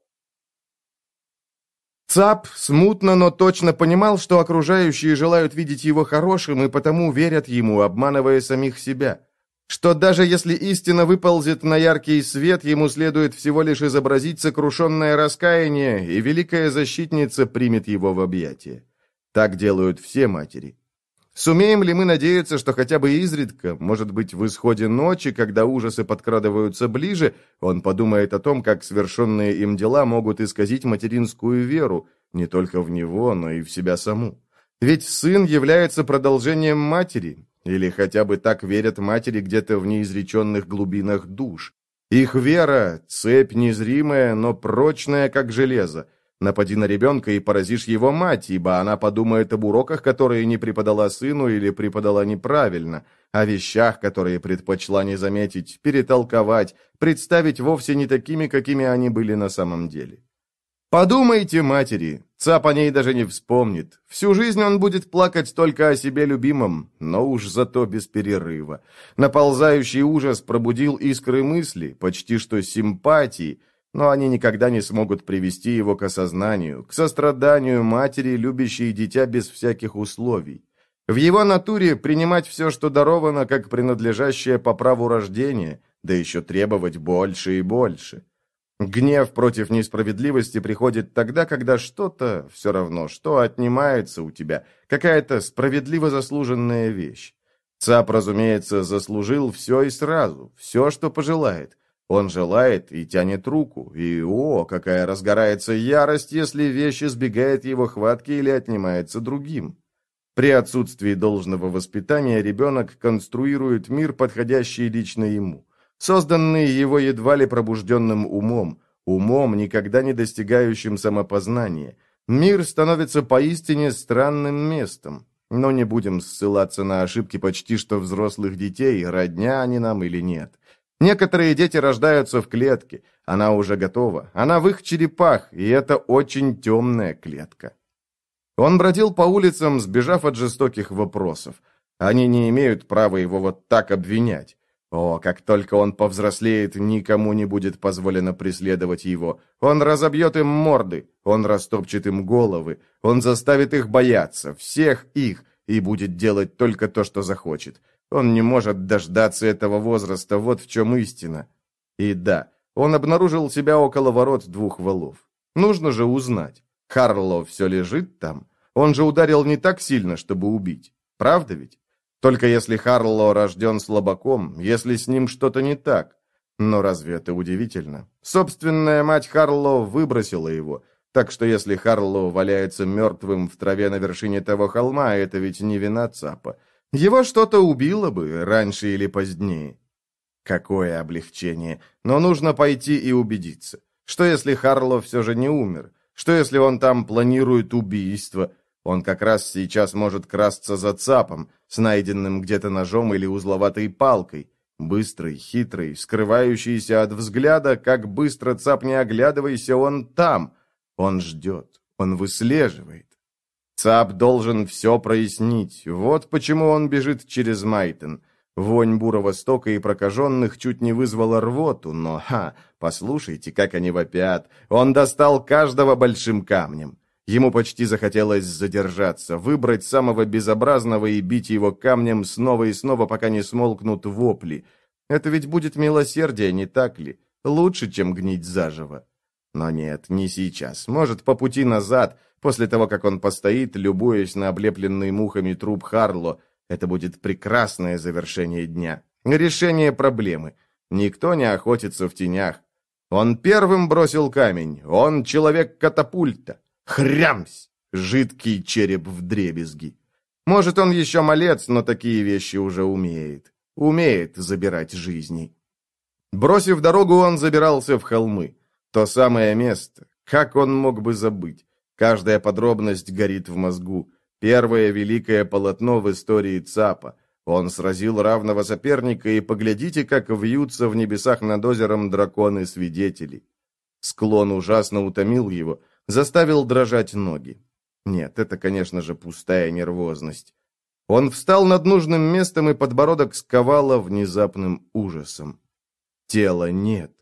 Цап смутно, но точно понимал, что окружающие желают видеть его хорошим и потому верят ему, обманывая самих себя. Что даже если истина выползет на яркий свет, ему следует всего лишь изобразить сокрушенное раскаяние, и великая защитница примет его в объятия. Так делают все матери. Сумеем ли мы надеяться, что хотя бы изредка, может быть, в исходе ночи, когда ужасы подкрадываются ближе, он подумает о том, как совершенные им дела могут исказить материнскую веру, не только в него, но и в себя саму? Ведь сын является продолжением матери, или хотя бы так верят матери где-то в неизреченных глубинах душ. Их вера — цепь незримая, но прочная, как железо. Напади на ребенка и поразишь его мать, ибо она подумает об уроках, которые не преподала сыну или преподала неправильно, о вещах, которые предпочла не заметить, перетолковать, представить вовсе не такими, какими они были на самом деле. Подумайте, матери, цап о ней даже не вспомнит. Всю жизнь он будет плакать только о себе любимом, но уж зато без перерыва. Наползающий ужас пробудил искры мысли, почти что симпатии, но они никогда не смогут привести его к осознанию, к состраданию матери, любящей дитя без всяких условий. В его натуре принимать все, что даровано, как принадлежащее по праву рождения, да еще требовать больше и больше. Гнев против несправедливости приходит тогда, когда что-то, все равно что, отнимается у тебя, какая-то справедливо заслуженная вещь. Цап, разумеется, заслужил все и сразу, все, что пожелает. Он желает и тянет руку, и, о, какая разгорается ярость, если вещь избегает его хватки или отнимается другим. При отсутствии должного воспитания ребенок конструирует мир, подходящий лично ему, созданный его едва ли пробужденным умом, умом, никогда не достигающим самопознания. Мир становится поистине странным местом. Но не будем ссылаться на ошибки почти что взрослых детей, родня они нам или нет. Некоторые дети рождаются в клетке, она уже готова, она в их черепах, и это очень темная клетка. Он бродил по улицам, сбежав от жестоких вопросов. Они не имеют права его вот так обвинять. О, как только он повзрослеет, никому не будет позволено преследовать его. Он разобьет им морды, он растопчет им головы, он заставит их бояться, всех их, и будет делать только то, что захочет. Он не может дождаться этого возраста, вот в чем истина. И да, он обнаружил себя около ворот двух валов. Нужно же узнать, Харло все лежит там? Он же ударил не так сильно, чтобы убить. Правда ведь? Только если Харло рожден слабаком, если с ним что-то не так. Но разве это удивительно? Собственная мать Харло выбросила его. Так что если Харло валяется мертвым в траве на вершине того холма, это ведь не вина Цапа. Его что-то убило бы, раньше или позднее. Какое облегчение. Но нужно пойти и убедиться. Что если Харло все же не умер? Что если он там планирует убийство? Он как раз сейчас может красться за Цапом, с найденным где-то ножом или узловатой палкой. Быстрый, хитрый, скрывающийся от взгляда, как быстро Цап не оглядывайся, он там. Он ждет, он выслеживает. Цап должен все прояснить. Вот почему он бежит через Майтен. Вонь бурого стока и прокаженных чуть не вызвала рвоту, но, ха, послушайте, как они вопят. Он достал каждого большим камнем. Ему почти захотелось задержаться, выбрать самого безобразного и бить его камнем снова и снова, пока не смолкнут вопли. Это ведь будет милосердие, не так ли? Лучше, чем гнить заживо. Но нет, не сейчас. Может, по пути назад, после того, как он постоит, любуясь на облепленный мухами труп Харло. Это будет прекрасное завершение дня. Решение проблемы. Никто не охотится в тенях. Он первым бросил камень. Он человек-катапульта. Хрямсь! Жидкий череп вдребезги. Может, он еще малец, но такие вещи уже умеет. Умеет забирать жизни. Бросив дорогу, он забирался в холмы. То самое место. Как он мог бы забыть? Каждая подробность горит в мозгу. Первое великое полотно в истории Цапа. Он сразил равного соперника, и поглядите, как вьются в небесах над озером драконы-свидетели. Склон ужасно утомил его, заставил дрожать ноги. Нет, это, конечно же, пустая нервозность. Он встал над нужным местом, и подбородок сковало внезапным ужасом. Тела нет.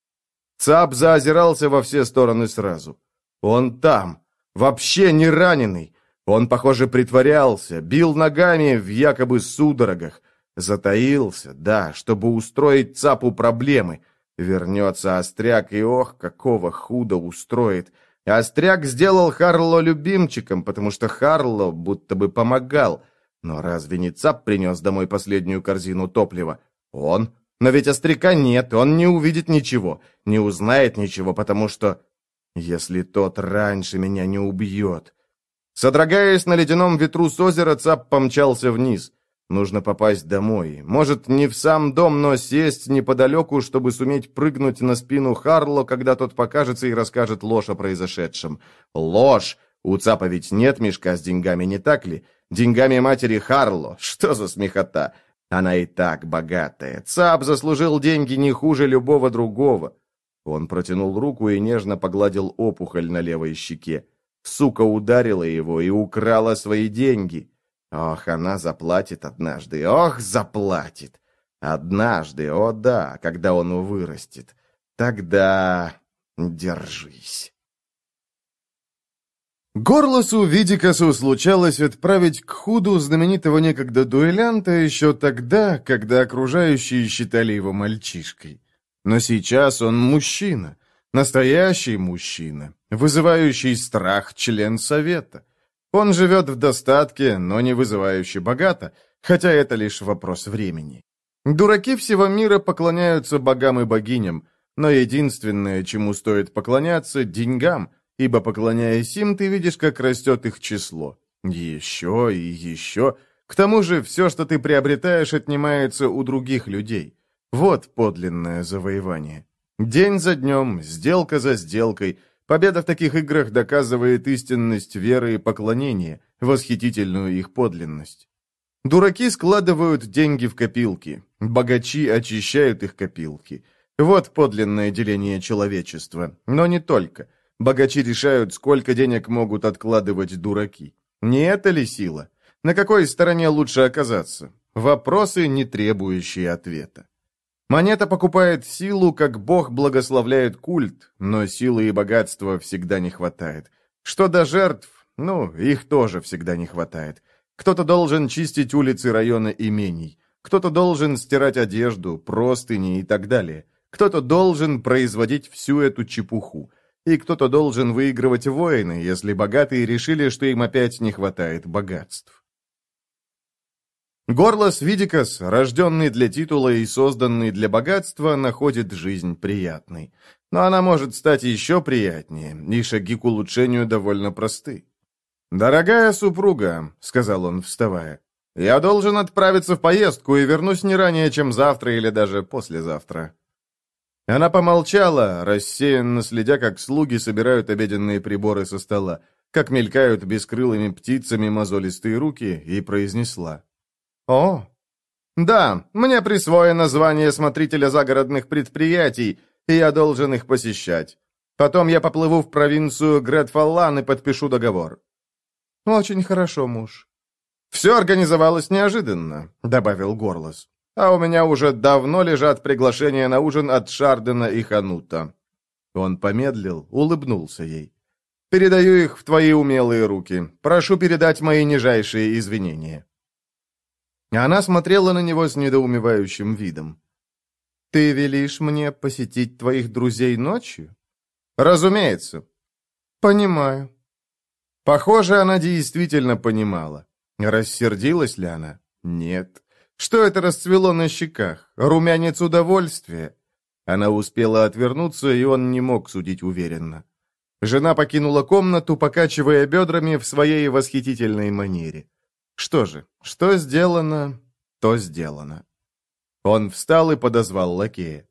Цап заозирался во все стороны сразу. Он там, вообще не раненый. Он, похоже, притворялся, бил ногами в якобы судорогах. Затаился, да, чтобы устроить Цапу проблемы. Вернется Остряк, и ох, какого худа устроит. Остряк сделал Харло любимчиком, потому что Харло будто бы помогал. Но разве не Цап принес домой последнюю корзину топлива? Он? Но ведь Остряка нет, он не увидит ничего, не узнает ничего, потому что... Если тот раньше меня не убьет... Содрогаясь на ледяном ветру с озера, Цап помчался вниз. Нужно попасть домой. Может, не в сам дом, но сесть неподалеку, чтобы суметь прыгнуть на спину Харло, когда тот покажется и расскажет ложь о произошедшем. Ложь! У Цапа ведь нет мешка с деньгами, не так ли? Деньгами матери Харло. Что за смехота? Она и так богатая. Цап заслужил деньги не хуже любого другого. Он протянул руку и нежно погладил опухоль на левой щеке. Сука ударила его и украла свои деньги. Ох, она заплатит однажды. Ох, заплатит. Однажды, о да, когда он вырастет. Тогда держись. Горлосу Видикасу случалось отправить к Худу знаменитого некогда дуэлянта еще тогда, когда окружающие считали его мальчишкой. Но сейчас он мужчина. Настоящий мужчина, вызывающий страх член совета. Он живет в достатке, но не вызывающе богато, хотя это лишь вопрос времени. Дураки всего мира поклоняются богам и богиням, но единственное, чему стоит поклоняться, — деньгам, ибо, поклоняясь им, ты видишь, как растет их число. Еще и еще. К тому же, все, что ты приобретаешь, отнимается у других людей. Вот подлинное завоевание. День за днем, сделка за сделкой. Победа в таких играх доказывает истинность веры и поклонения, восхитительную их подлинность. Дураки складывают деньги в копилки, богачи очищают их копилки. Вот подлинное деление человечества. Но не только. Богачи решают, сколько денег могут откладывать дураки. Не это ли сила? На какой стороне лучше оказаться? Вопросы, не требующие ответа. Монета покупает силу, как бог благословляет культ, но силы и богатства всегда не хватает. Что до жертв, ну, их тоже всегда не хватает. Кто-то должен чистить улицы района имений, кто-то должен стирать одежду, простыни и так далее. Кто-то должен производить всю эту чепуху, и кто-то должен выигрывать войны, если богатые решили, что им опять не хватает богатств. Горлос Видикас, рожденный для титула и созданный для богатства, находит жизнь приятной. Но она может стать еще приятнее, и шаги к улучшению довольно просты. «Дорогая супруга», — сказал он, вставая, — «я должен отправиться в поездку и вернусь не ранее, чем завтра или даже послезавтра». Она помолчала, рассеянно следя, как слуги собирают обеденные приборы со стола, как мелькают бескрылыми птицами мозолистые руки, и произнесла: «О, да, мне присвоено звание смотрителя загородных предприятий, и я должен их посещать. Потом я поплыву в провинцию Гретфаллан и подпишу договор». «Очень хорошо, муж». «Все организовалось неожиданно», — добавил Горлос. «А у меня уже давно лежат приглашения на ужин от Шардена и Ханута». Он помедлил, улыбнулся ей. «Передаю их в твои умелые руки. Прошу передать мои нижайшие извинения». Она смотрела на него с недоумевающим видом. «Ты велишь мне посетить твоих друзей ночью?» «Разумеется». «Понимаю». Похоже, она действительно понимала. Рассердилась ли она? Нет. Что это расцвело на щеках? Румянец удовольствия? Она успела отвернуться, и он не мог судить уверенно. Жена покинула комнату, покачивая бедрами в своей восхитительной манере. Что же, что сделано, то сделано. Он встал и подозвал лакея.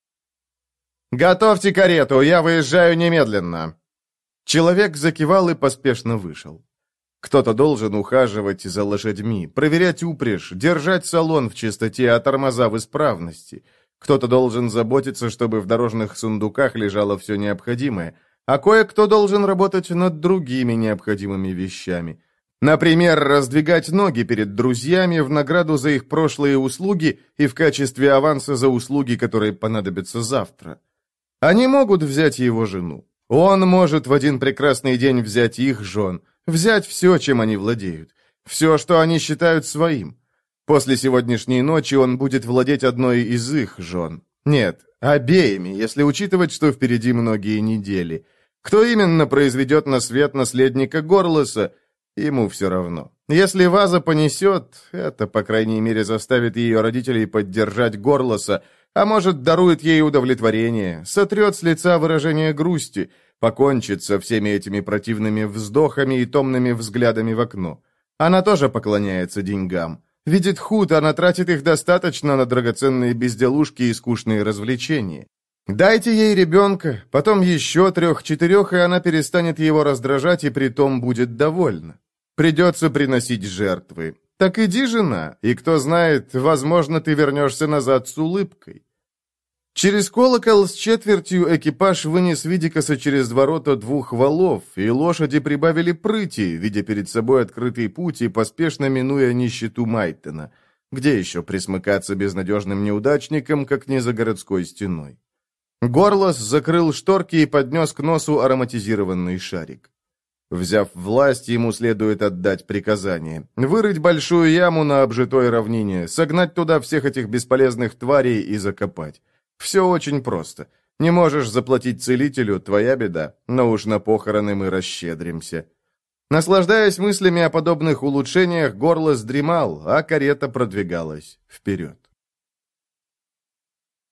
«Готовьте карету, я выезжаю немедленно!» Человек закивал и поспешно вышел. Кто-то должен ухаживать за лошадьми, проверять упряжь, держать салон в чистоте, а тормоза в исправности. Кто-то должен заботиться, чтобы в дорожных сундуках лежало все необходимое, а кое-кто должен работать над другими необходимыми вещами. Например, раздвигать ноги перед друзьями в награду за их прошлые услуги и в качестве аванса за услуги, которые понадобятся завтра. Они могут взять его жену. Он может в один прекрасный день взять их жен, взять все, чем они владеют, все, что они считают своим. После сегодняшней ночи он будет владеть одной из их жен. Нет, обеими, если учитывать, что впереди многие недели. Кто именно произведет на свет наследника Горлоса, ему все равно. Если Ваза понесет, это, по крайней мере, заставит ее родителей поддержать Горлоса, а может, дарует ей удовлетворение, сотрет с лица выражение грусти, покончит со всеми этими противными вздохами и томными взглядами в окно. Она тоже поклоняется деньгам. Видит худ, она тратит их достаточно на драгоценные безделушки и скучные развлечения. Дайте ей ребенка, потом еще трех-четырех, и она перестанет его раздражать и притом будет довольна. Придется приносить жертвы. Так иди, жена, и кто знает, возможно, ты вернешься назад с улыбкой. Через колокол с четвертью экипаж вынес Видикаса через ворота двух валов, и лошади прибавили прыти, видя перед собой открытый путь и поспешно минуя нищету Майтона. Где еще присмыкаться безнадежным неудачникам, как не за городской стеной? Горлос закрыл шторки и поднес к носу ароматизированный шарик. Взяв власть, ему следует отдать приказание. Вырыть большую яму на обжитой равнине, согнать туда всех этих бесполезных тварей и закопать. Все очень просто. Не можешь заплатить целителю — твоя беда, но уж на похороны мы расщедримся. Наслаждаясь мыслями о подобных улучшениях, Горлос дремал, а карета продвигалась вперед.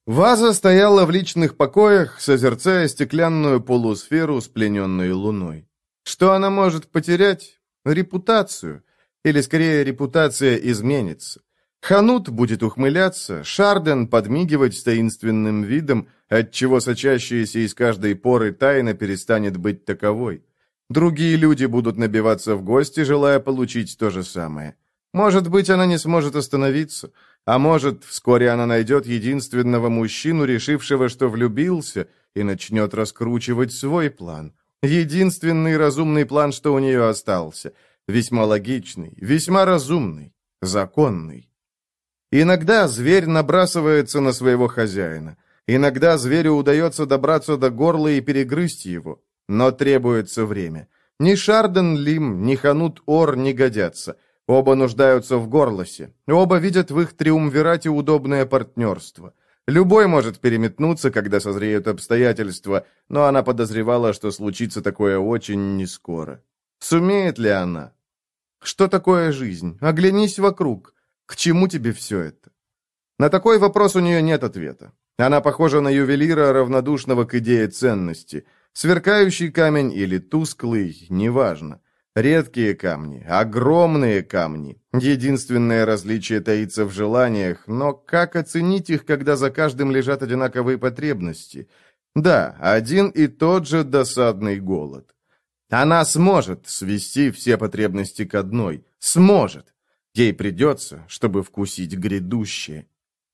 Ваза стояла в личных покоях, созерцая стеклянную полусферу с плененной луной. Что она может потерять? Репутацию. Или, скорее, репутация изменится. Ханут будет ухмыляться, Шарден подмигивать с таинственным видом, отчего сочащаяся из каждой поры тайна перестанет быть таковой. Другие люди будут набиваться в гости, желая получить то же самое. Может быть, она не сможет остановиться, а может, вскоре она найдет единственного мужчину, решившего, что влюбился, и начнет раскручивать свой план. Единственный разумный план, что у нее остался. Весьма логичный, весьма разумный, законный. Иногда зверь набрасывается на своего хозяина. Иногда зверю удается добраться до горла и перегрызть его. Но требуется время. Ни Шарден Лим, ни Ханут Ор не годятся. Оба нуждаются в Горлосе. Оба видят в их триумвирате удобное партнерство. Любой может переметнуться, когда созреют обстоятельства, но она подозревала, что случится такое очень нескоро. Сумеет ли она? Что такое жизнь? Оглянись вокруг. К чему тебе все это? На такой вопрос у нее нет ответа. Она похожа на ювелира, равнодушного к идее ценности. Сверкающий камень или тусклый, неважно. Редкие камни, огромные камни. Единственное различие таится в желаниях, но как оценить их, когда за каждым лежат одинаковые потребности? Да, один и тот же досадный голод. Она сможет свести все потребности к одной. Сможет. Ей придется, чтобы вкусить грядущее.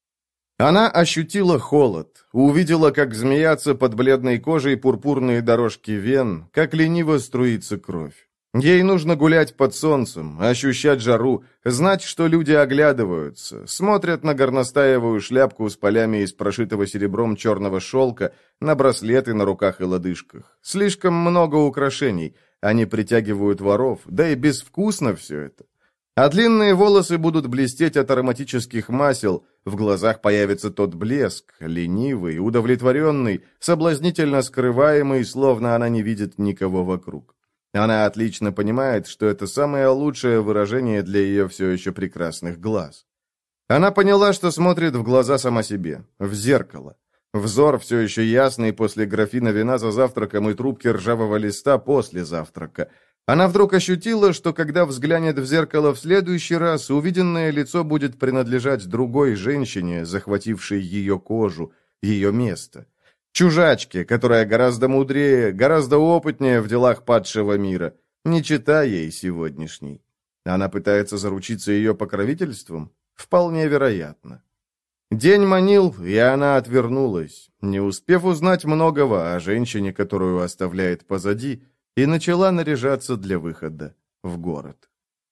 Она ощутила холод, увидела, как змеятся под бледной кожей пурпурные дорожки вен, как лениво струится кровь. Ей нужно гулять под солнцем, ощущать жару, знать, что люди оглядываются, смотрят на горностаевую шляпку с полями из прошитого серебром черного шелка, на браслеты на руках и лодыжках. Слишком много украшений, они притягивают воров, да и безвкусно все это. А длинные волосы будут блестеть от ароматических масел, в глазах появится тот блеск, ленивый, удовлетворенный, соблазнительно скрываемый, словно она не видит никого вокруг. Она отлично понимает, что это самое лучшее выражение для ее все еще прекрасных глаз. Она поняла, что смотрит в глаза сама себе, в зеркало. Взор все еще ясный после графина вина за завтраком и трубки ржавого листа после завтрака. Она вдруг ощутила, что когда взглянет в зеркало в следующий раз, увиденное лицо будет принадлежать другой женщине, захватившей ее кожу, ее место. Чужачке, которая гораздо мудрее, гораздо опытнее в делах падшего мира, не читай ей сегодняшней. Она пытается заручиться ее покровительством? Вполне вероятно. День манил, и она отвернулась, не успев узнать многого о женщине, которую оставляет позади, и начала наряжаться для выхода в город.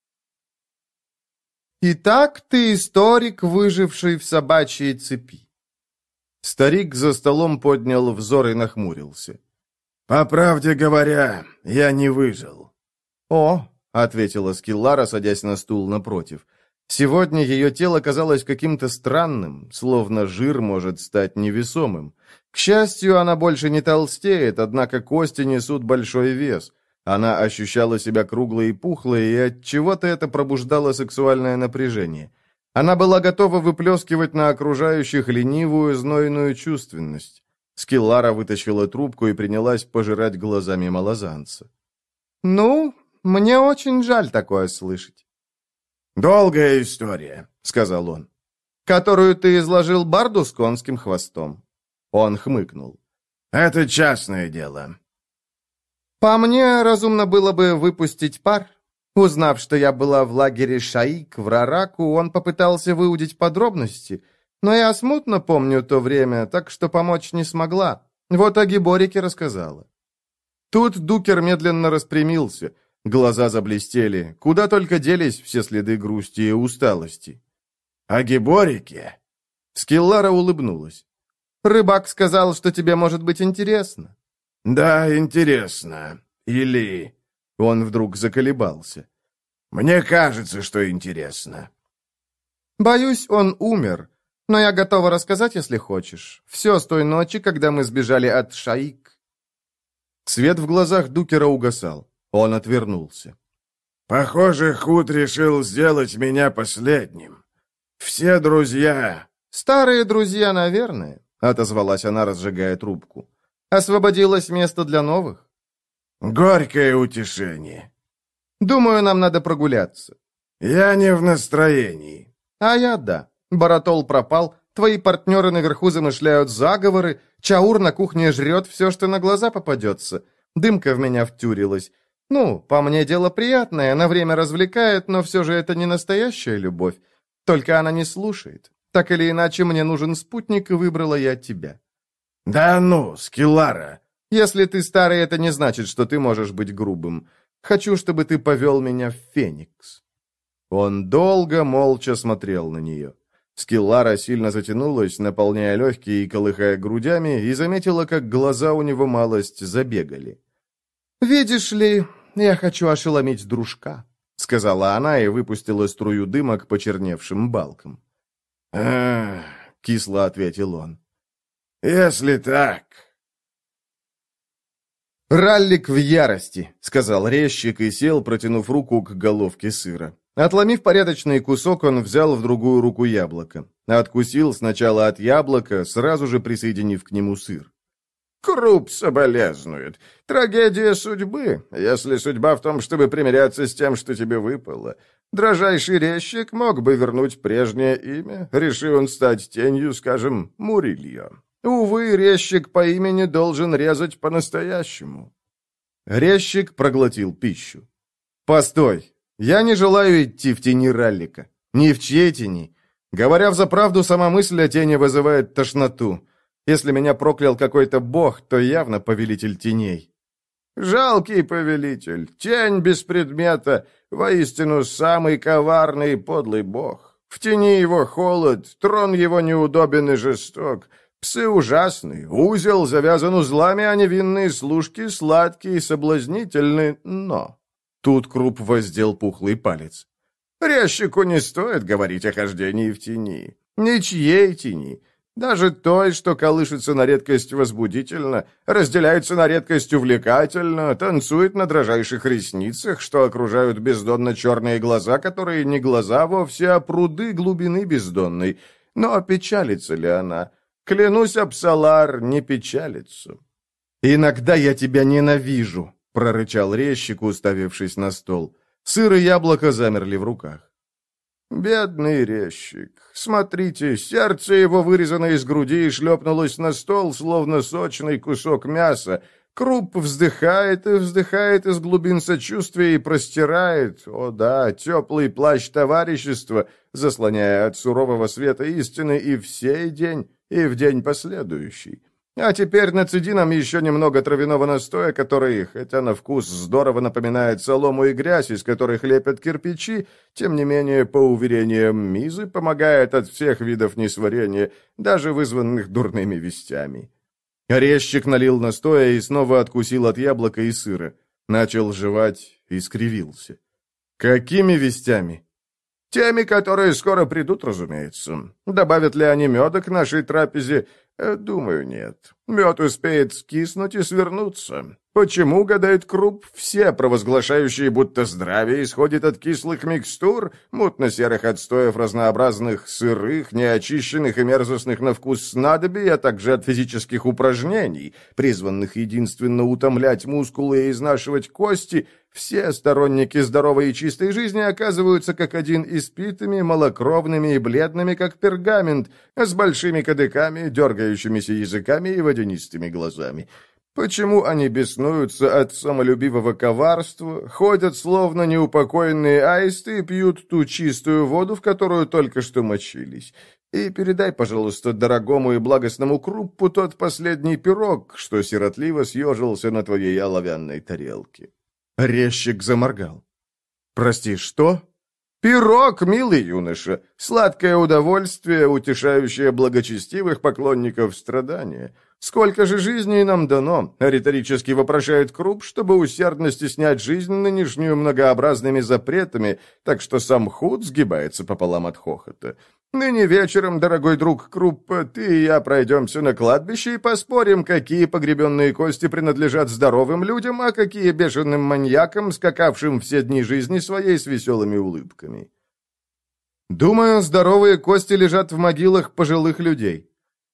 «Итак, ты историк, выживший в собачьей цепи». Старик за столом поднял взор и нахмурился. «По правде говоря, я не выжил». «О», — ответила Скиллара, садясь на стул напротив. Сегодня ее тело казалось каким-то странным, словно жир может стать невесомым. К счастью, она больше не толстеет, однако кости несут большой вес. Она ощущала себя круглой и пухлой, и от чего-то это пробуждало сексуальное напряжение. Она была готова выплескивать на окружающих ленивую, знойную чувственность. Скиллара вытащила трубку и принялась пожирать глазами малозанца. «Ну, мне очень жаль такое слышать». «Долгая история», — сказал он. «Которую ты изложил барду с конским хвостом». Он хмыкнул. «Это частное дело». «По мне, разумно было бы выпустить пар. Узнав, что я была в лагере Шаик в Рараку, он попытался выудить подробности, но я смутно помню то время, так что помочь не смогла. Вот о Гиборике рассказала». Тут Дукер медленно распрямился, глаза заблестели, куда только делись все следы грусти и усталости. «О Гиборике?» Скиллара улыбнулась. «Рыбак сказал, что тебе может быть интересно». «Да, интересно. Или...» Он вдруг заколебался. «Мне кажется, что интересно». «Боюсь, он умер, но я готова рассказать, если хочешь. Все с той ночи, когда мы сбежали от Шаик». Свет в глазах Дукера угасал. Он отвернулся. «Похоже, Худ решил сделать меня последним. Все друзья...» «Старые друзья, наверное. отозвалась она, разжигая трубку. «Освободилось место для новых?» «Горькое утешение». «Думаю, нам надо прогуляться». «Я не в настроении». «А я да. Баратол пропал, твои партнеры наверху замышляют заговоры, Чаур на кухне жрет все, что на глаза попадется. Дымка в меня втюрилась. Ну, по мне дело приятное, на время развлекает, но все же это не настоящая любовь. Только она не слушает. Так или иначе, мне нужен спутник, и выбрала я тебя». «Да ну, Скеллара!» «Если ты старый, это не значит, что ты можешь быть грубым. Хочу, чтобы ты повел меня в Феникс». Он долго, молча смотрел на нее. Скеллара сильно затянулась, наполняя легкие и колыхая грудями, и заметила, как глаза у него малость забегали. «Видишь ли, я хочу ошеломить дружка», — сказала она и выпустила струю дыма к почерневшим балкам. «Ах», — кисло ответил он. «Если так...» «Раллик в ярости», — сказал резчик и сел, протянув руку к головке сыра. Отломив порядочный кусок, он взял в другую руку яблоко. Откусил сначала от яблока, сразу же присоединив к нему сыр. Круп соболезнует. Трагедия судьбы, если судьба в том, чтобы примиряться с тем, что тебе выпало. Дрожайший резчик мог бы вернуть прежнее имя, реши он стать тенью, скажем, Мурильо. Увы, резчик по имени должен резать по-настоящему». Резчик проглотил пищу. «Постой, я не желаю идти в тени Раллика. Ни в чьей тени. Говоря взаправду, сама мысль о тени вызывает тошноту. Если меня проклял какой-то бог, то явно повелитель теней». «Жалкий повелитель, тень без предмета, воистину самый коварный и подлый бог. В тени его холод, трон его неудобен и жесток. Псы ужасны, узел завязан узлами, а невинные служки сладкие и соблазнительны, но...» Тут Круп воздел пухлый палец. «Резчику не стоит говорить о хождении в тени. Ничьей тени. Даже той, что колышется на редкость возбудительно, разделяется на редкость увлекательно, танцует на дрожайших ресницах, что окружают бездонно черные глаза, которые не глаза вовсе, а пруды глубины бездонной. Но печалится ли она? Клянусь, Апсалар не печалится». «Иногда я тебя ненавижу», — прорычал резчик, уставившись на стол. Сыр и яблоко замерли в руках. «Бедный резчик. Смотрите, сердце его вырезано из груди и шлепнулось на стол, словно сочный кусок мяса. Круп вздыхает и вздыхает из глубин сочувствия и простирает, о да, теплый плащ товарищества, заслоняя от сурового света истины и в сей день, и в день последующий. А теперь нацеди нам еще немного травяного настоя, который, хотя на вкус здорово напоминает солому и грязь, из которых лепят кирпичи, тем не менее, по уверениям Мизы, помогает от всех видов несварения, даже вызванных дурными вестями». Резчик налил настоя и снова откусил от яблока и сыра. Начал жевать и скривился. «Какими вестями?» «Теми, которые скоро придут, разумеется. Добавят ли они меда к нашей трапезе? Думаю, нет. Мед успеет скиснуть и свернуться. Почему, гадает Круп, все провозглашающие, будто здравие исходит от кислых микстур, мутно-серых отстоев разнообразных сырых, неочищенных и мерзостных на вкус снадобий, а также от физических упражнений, призванных единственно утомлять мускулы и изнашивать кости, все сторонники здоровой и чистой жизни оказываются как один испитыми, малокровными и бледными, как пергамент, с большими кадыками, дергающимися языками и водянистыми глазами. Почему они беснуются от самолюбивого коварства, ходят словно неупокоенные аисты и пьют ту чистую воду, в которую только что мочились? И передай, пожалуйста, дорогому и благостному Круппу тот последний пирог, что сиротливо съежился на твоей оловянной тарелке». Резчик заморгал. «Прости, что?» «Пирог, милый юноша, сладкое удовольствие, утешающее благочестивых поклонников страдания. Сколько же жизней нам дано?» — риторически вопрошает Круп, чтобы усердно стеснять жизнь нынешнюю многообразными запретами, так что сам Худ сгибается пополам от хохота. «Ныне вечером, дорогой друг Круппа, ты и я пройдемся на кладбище и поспорим, какие погребенные кости принадлежат здоровым людям, а какие бешеным маньякам, скакавшим все дни жизни своей с веселыми улыбками». «Думаю, здоровые кости лежат в могилах пожилых людей».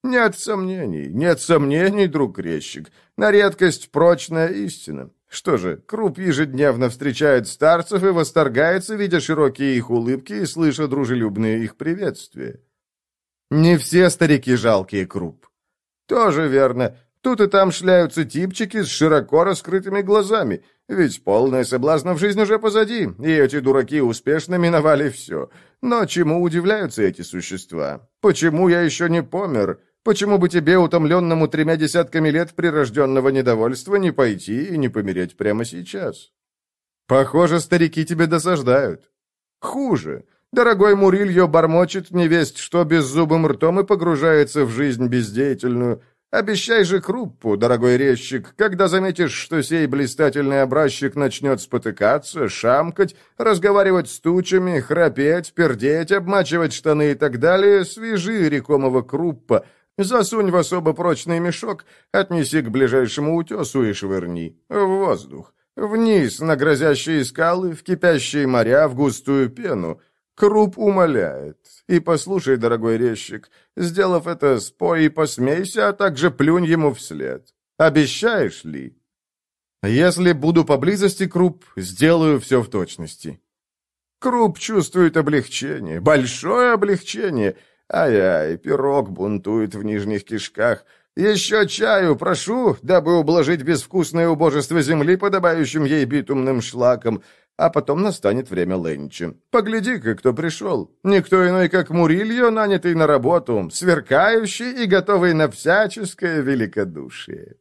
Нет сомнений, нет сомнений, друг резчик. На редкость прочная истина. Что же, Круп ежедневно встречает старцев и восторгается, видя широкие их улыбки и слыша дружелюбные их приветствия. Не все старики жалкие, Круп. Тоже верно. Тут и там шляются типчики с широко раскрытыми глазами, ведь полная соблазнов жизнь уже позади, и эти дураки успешно миновали все. Но чему удивляются эти существа? Почему я еще не помер? Почему бы тебе, утомленному тремя десятками лет прирожденного недовольства, не пойти и не помереть прямо сейчас? Похоже, старики тебе досаждают. Хуже. Дорогой Мурильо бормочет невесть, что беззубым ртом и погружается в жизнь бездеятельную. Обещай же Круппу, дорогой резчик, когда заметишь, что сей блистательный образчик начнет спотыкаться, шамкать, разговаривать с тучами, храпеть, пердеть, обмачивать штаны и так далее, свяжи рекомого Круппа, засунь в особо прочный мешок, отнеси к ближайшему утесу и швырни. В воздух. Вниз, на грозящие скалы, в кипящие моря, в густую пену. Круп умоляет. И послушай, дорогой резчик, сделав это, спой и посмейся, а также плюнь ему вслед. Обещаешь ли? Если буду поблизости, Круп, сделаю все в точности. Круп чувствует облегчение, большое облегчение. Ай-ай, пирог бунтует в нижних кишках. Еще чаю, прошу, дабы ублажить безвкусное убожество земли, подобающим ей битумным шлаком. А потом настанет время ленча. Погляди-ка, кто пришел. Никто иной, как Мурильо, нанятый на работу, сверкающий и готовый на всяческое великодушие.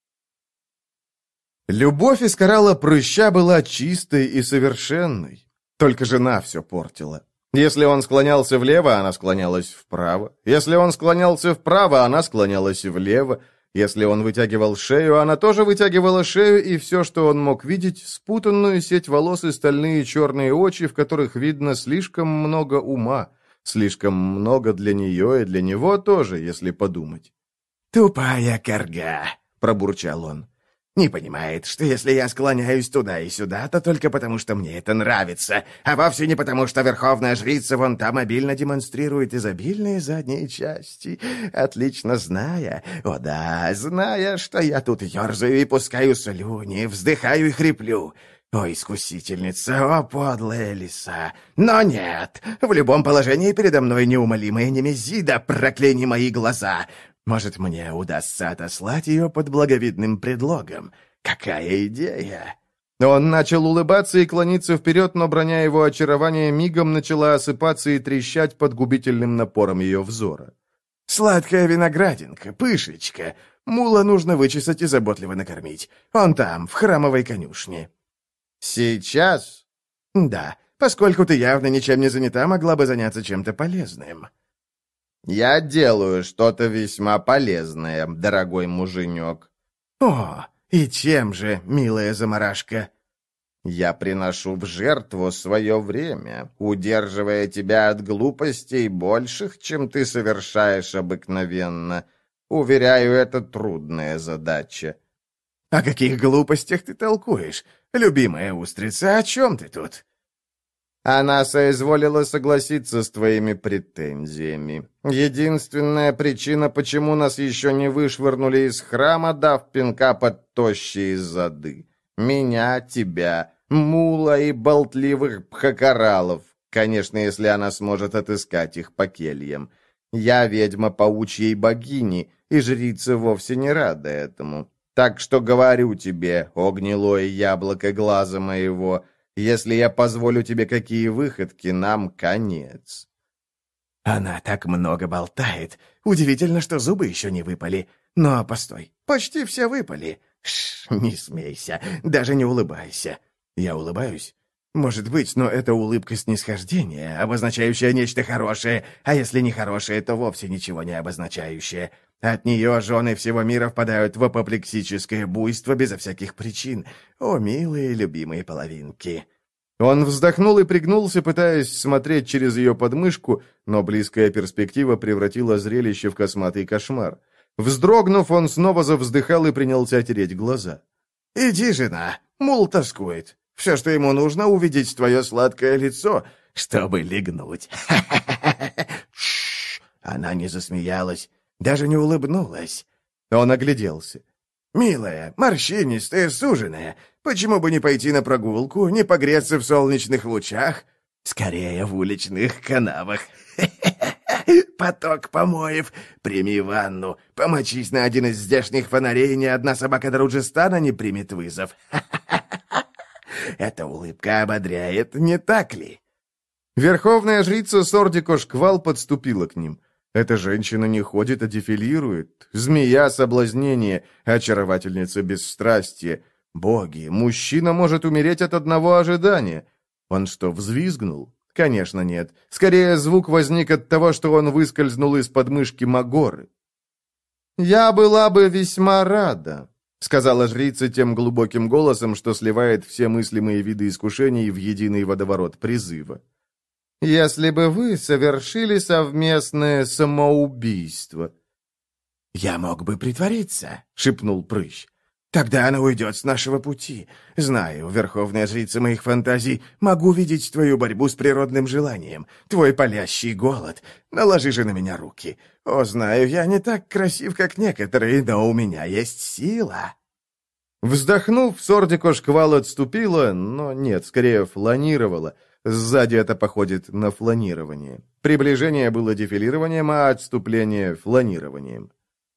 Любовь из коралла прыща была чистой и совершенной. Только жена все портила. Если он склонялся влево, она склонялась вправо. Если он склонялся вправо, она склонялась влево. Если он вытягивал шею, она тоже вытягивала шею, и все, что он мог видеть, спутанную сеть волос и стальные черные очи, в которых видно слишком много ума, слишком много для нее и для него тоже, если подумать. «Тупая корга», — пробурчал он. «Не понимает, что если я склоняюсь туда и сюда, то только потому, что мне это нравится, а вовсе не потому, что верховная жрица вон там обильно демонстрирует изобильные задние части, отлично зная, о да, зная, что я тут ерзаю и пускаю слюни, вздыхаю и хриплю. О, искусительница, о, подлая лиса! Но нет, в любом положении передо мной неумолимая Немезида, прокляни мои глаза!» Может, мне удастся отослать ее под благовидным предлогом. Какая идея!» Он начал улыбаться и клониться вперед, но броня его очарования мигом начала осыпаться и трещать под губительным напором ее взора. «Сладкая виноградинка, пышечка. Мула нужно вычесать и заботливо накормить. Он там, в храмовой конюшне». «Сейчас?» «Да, поскольку ты явно ничем не занята, могла бы заняться чем-то полезным». «Я делаю что-то весьма полезное, дорогой муженек». «О, и чем же, милая заморашка?» «Я приношу в жертву свое время, удерживая тебя от глупостей больших, чем ты совершаешь обыкновенно. Уверяю, это трудная задача». «О каких глупостях ты толкуешь? Любимая устрица, о чем ты тут?» Она соизволила согласиться с твоими претензиями. Единственная причина, почему нас еще не вышвырнули из храма, дав пинка под тощие зады. Меня, тебя, мула и болтливых пхакаралов. Конечно, если она сможет отыскать их по кельям. Я ведьма паучьей богини, и жрица вовсе не рада этому. Так что говорю тебе, о гнилое яблоко глаза моего, если я позволю тебе какие выходки, нам конец». «Она так много болтает. Удивительно, что зубы еще не выпали. Но, постой, почти все выпали. Шш, не смейся, даже не улыбайся. Я улыбаюсь? Может быть, но это улыбка снисхождения, обозначающая нечто хорошее, а если не хорошее, то вовсе ничего не обозначающее. От нее жены всего мира впадают в апоплексическое буйство безо всяких причин. О, милые любимые половинки!» Он вздохнул и пригнулся, пытаясь смотреть через ее подмышку, но близкая перспектива превратила зрелище в косматый кошмар. Вздрогнув, он снова завздыхал и принялся тереть глаза. «Иди, жена, мул тоскует. Все, что ему нужно, увидеть твое сладкое лицо, чтобы легнуть». Она не засмеялась. Даже не улыбнулась. Он огляделся. «Милая, морщинистая, суженая, почему бы не пойти на прогулку, не погреться в солнечных лучах? Скорее в уличных канавах. Поток помоев. Прими ванну. Помочись на один из здешних фонарей, ни одна собака Даруджистана не примет вызов. Эта улыбка ободряет, не так ли?» Верховная жрица Сордико Шквал подступила к ним. Эта женщина не ходит, а дефилирует. Змея соблазнения, очаровательница бесстрастия. Боги, мужчина может умереть от одного ожидания. Он что, взвизгнул? Конечно, нет. Скорее, звук возник от того, что он выскользнул из подмышки Магоры. «Я была бы весьма рада», — сказала жрица тем глубоким голосом, что сливает все мыслимые виды искушений в единый водоворот призыва. «Если бы вы совершили совместное самоубийство». «Я мог бы притвориться», — шепнул Прыщ. «Тогда она уйдет с нашего пути. Знаю, верховная жрица моих фантазий, могу видеть твою борьбу с природным желанием, твой палящий голод. Наложи же на меня руки. О, знаю, я не так красив, как некоторые, но у меня есть сила». Вздохнув, Сордико Шквал отступила, но нет, скорее фланировала. Сзади это походит на фланирование. Приближение было дефилированием, а отступление — фланированием.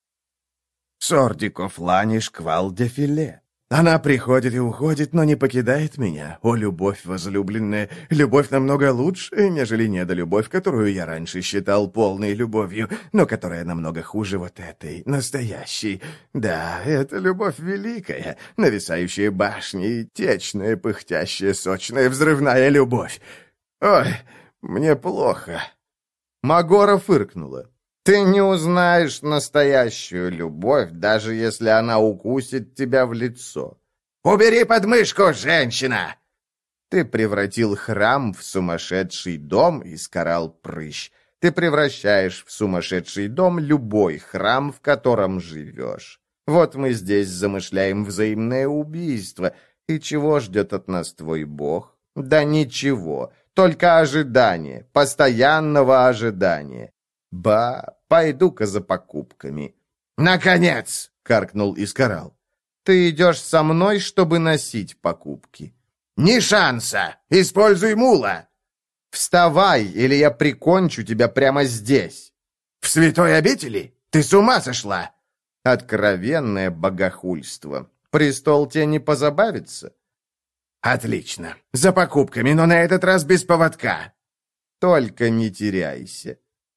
«Сордико флани шквал дефиле. Она приходит и уходит, но не покидает меня. О, любовь возлюбленная, любовь намного лучше, нежели недолюбовь, которую я раньше считал полной любовью, но которая намного хуже вот этой, настоящей. Да, это любовь великая, нависающая башни, течная, пыхтящая, сочная, взрывная любовь. Ой, мне плохо». Магора фыркнула. «Ты не узнаешь настоящую любовь, даже если она укусит тебя в лицо». «Убери подмышку, женщина!» «Ты превратил храм в сумасшедший дом», — искарал Прыщ. «Ты превращаешь в сумасшедший дом любой храм, в котором живешь. Вот мы здесь замышляем взаимное убийство. И чего ждет от нас твой бог? Да ничего, только ожидание, постоянного ожидания. Ба, пойду-ка за покупками». «Наконец!» — каркнул Искарал. «Ты идешь со мной, чтобы носить покупки». «Ни шанса! Используй мула!» «Вставай, или я прикончу тебя прямо здесь!» «В святой обители? Ты с ума сошла!» «Откровенное богохульство. Престол тебе не позабавится?» «Отлично. За покупками, но на этот раз без поводка». «Только не теряйся».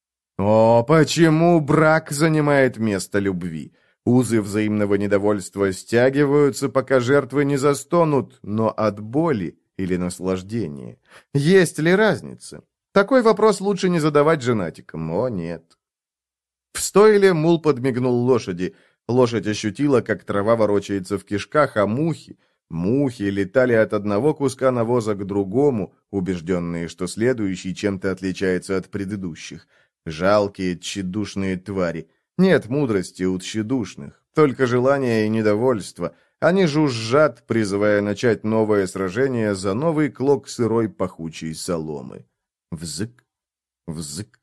О, почему брак занимает место любви? Узы взаимного недовольства стягиваются, пока жертвы не застонут, но от боли или наслаждения. Есть ли разница? Такой вопрос лучше не задавать женатикам. О, нет. В стойле мул подмигнул лошади. Лошадь ощутила, как трава ворочается в кишках, а мухи... Мухи летали от одного куска навоза к другому, убежденные, что следующий чем-то отличается от предыдущих. Жалкие, тщедушные твари. Нет мудрости у тщедушных, только желание и недовольство. Они жужжат, призывая начать новое сражение за новый клок сырой пахучей соломы. Взык, взык.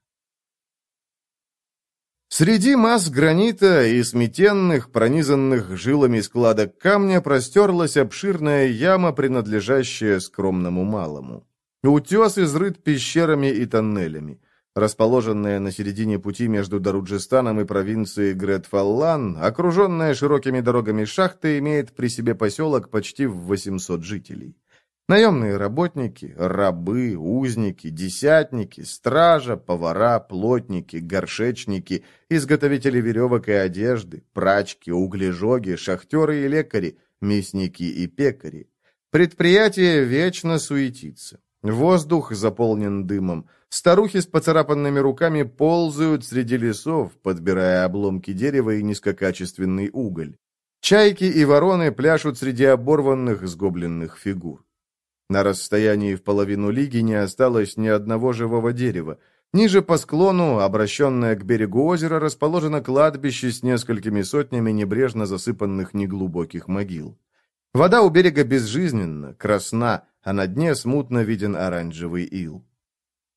Среди масс гранита и сметенных, пронизанных жилами складок камня простерлась обширная яма, принадлежащая скромному малому. Утес изрыт пещерами и тоннелями. Расположенная на середине пути между Даруджистаном и провинцией Гретфаллан, окруженная широкими дорогами шахта, имеет при себе поселок почти в восемьсот жителей. Наемные работники, рабы, узники, десятники, стража, повара, плотники, горшечники, изготовители веревок и одежды, прачки, углежоги, шахтеры и лекари, мясники и пекари. Предприятие вечно суетится. Воздух заполнен дымом. Старухи с поцарапанными руками ползают среди лесов, подбирая обломки дерева и низкокачественный уголь. Чайки и вороны пляшут среди оборванных, сгобленных фигур. На расстоянии в половину лиги не осталось ни одного живого дерева. Ниже по склону, обращенное к берегу озера, расположено кладбище с несколькими сотнями небрежно засыпанных неглубоких могил. Вода у берега безжизненна, красна, а на дне смутно виден оранжевый ил.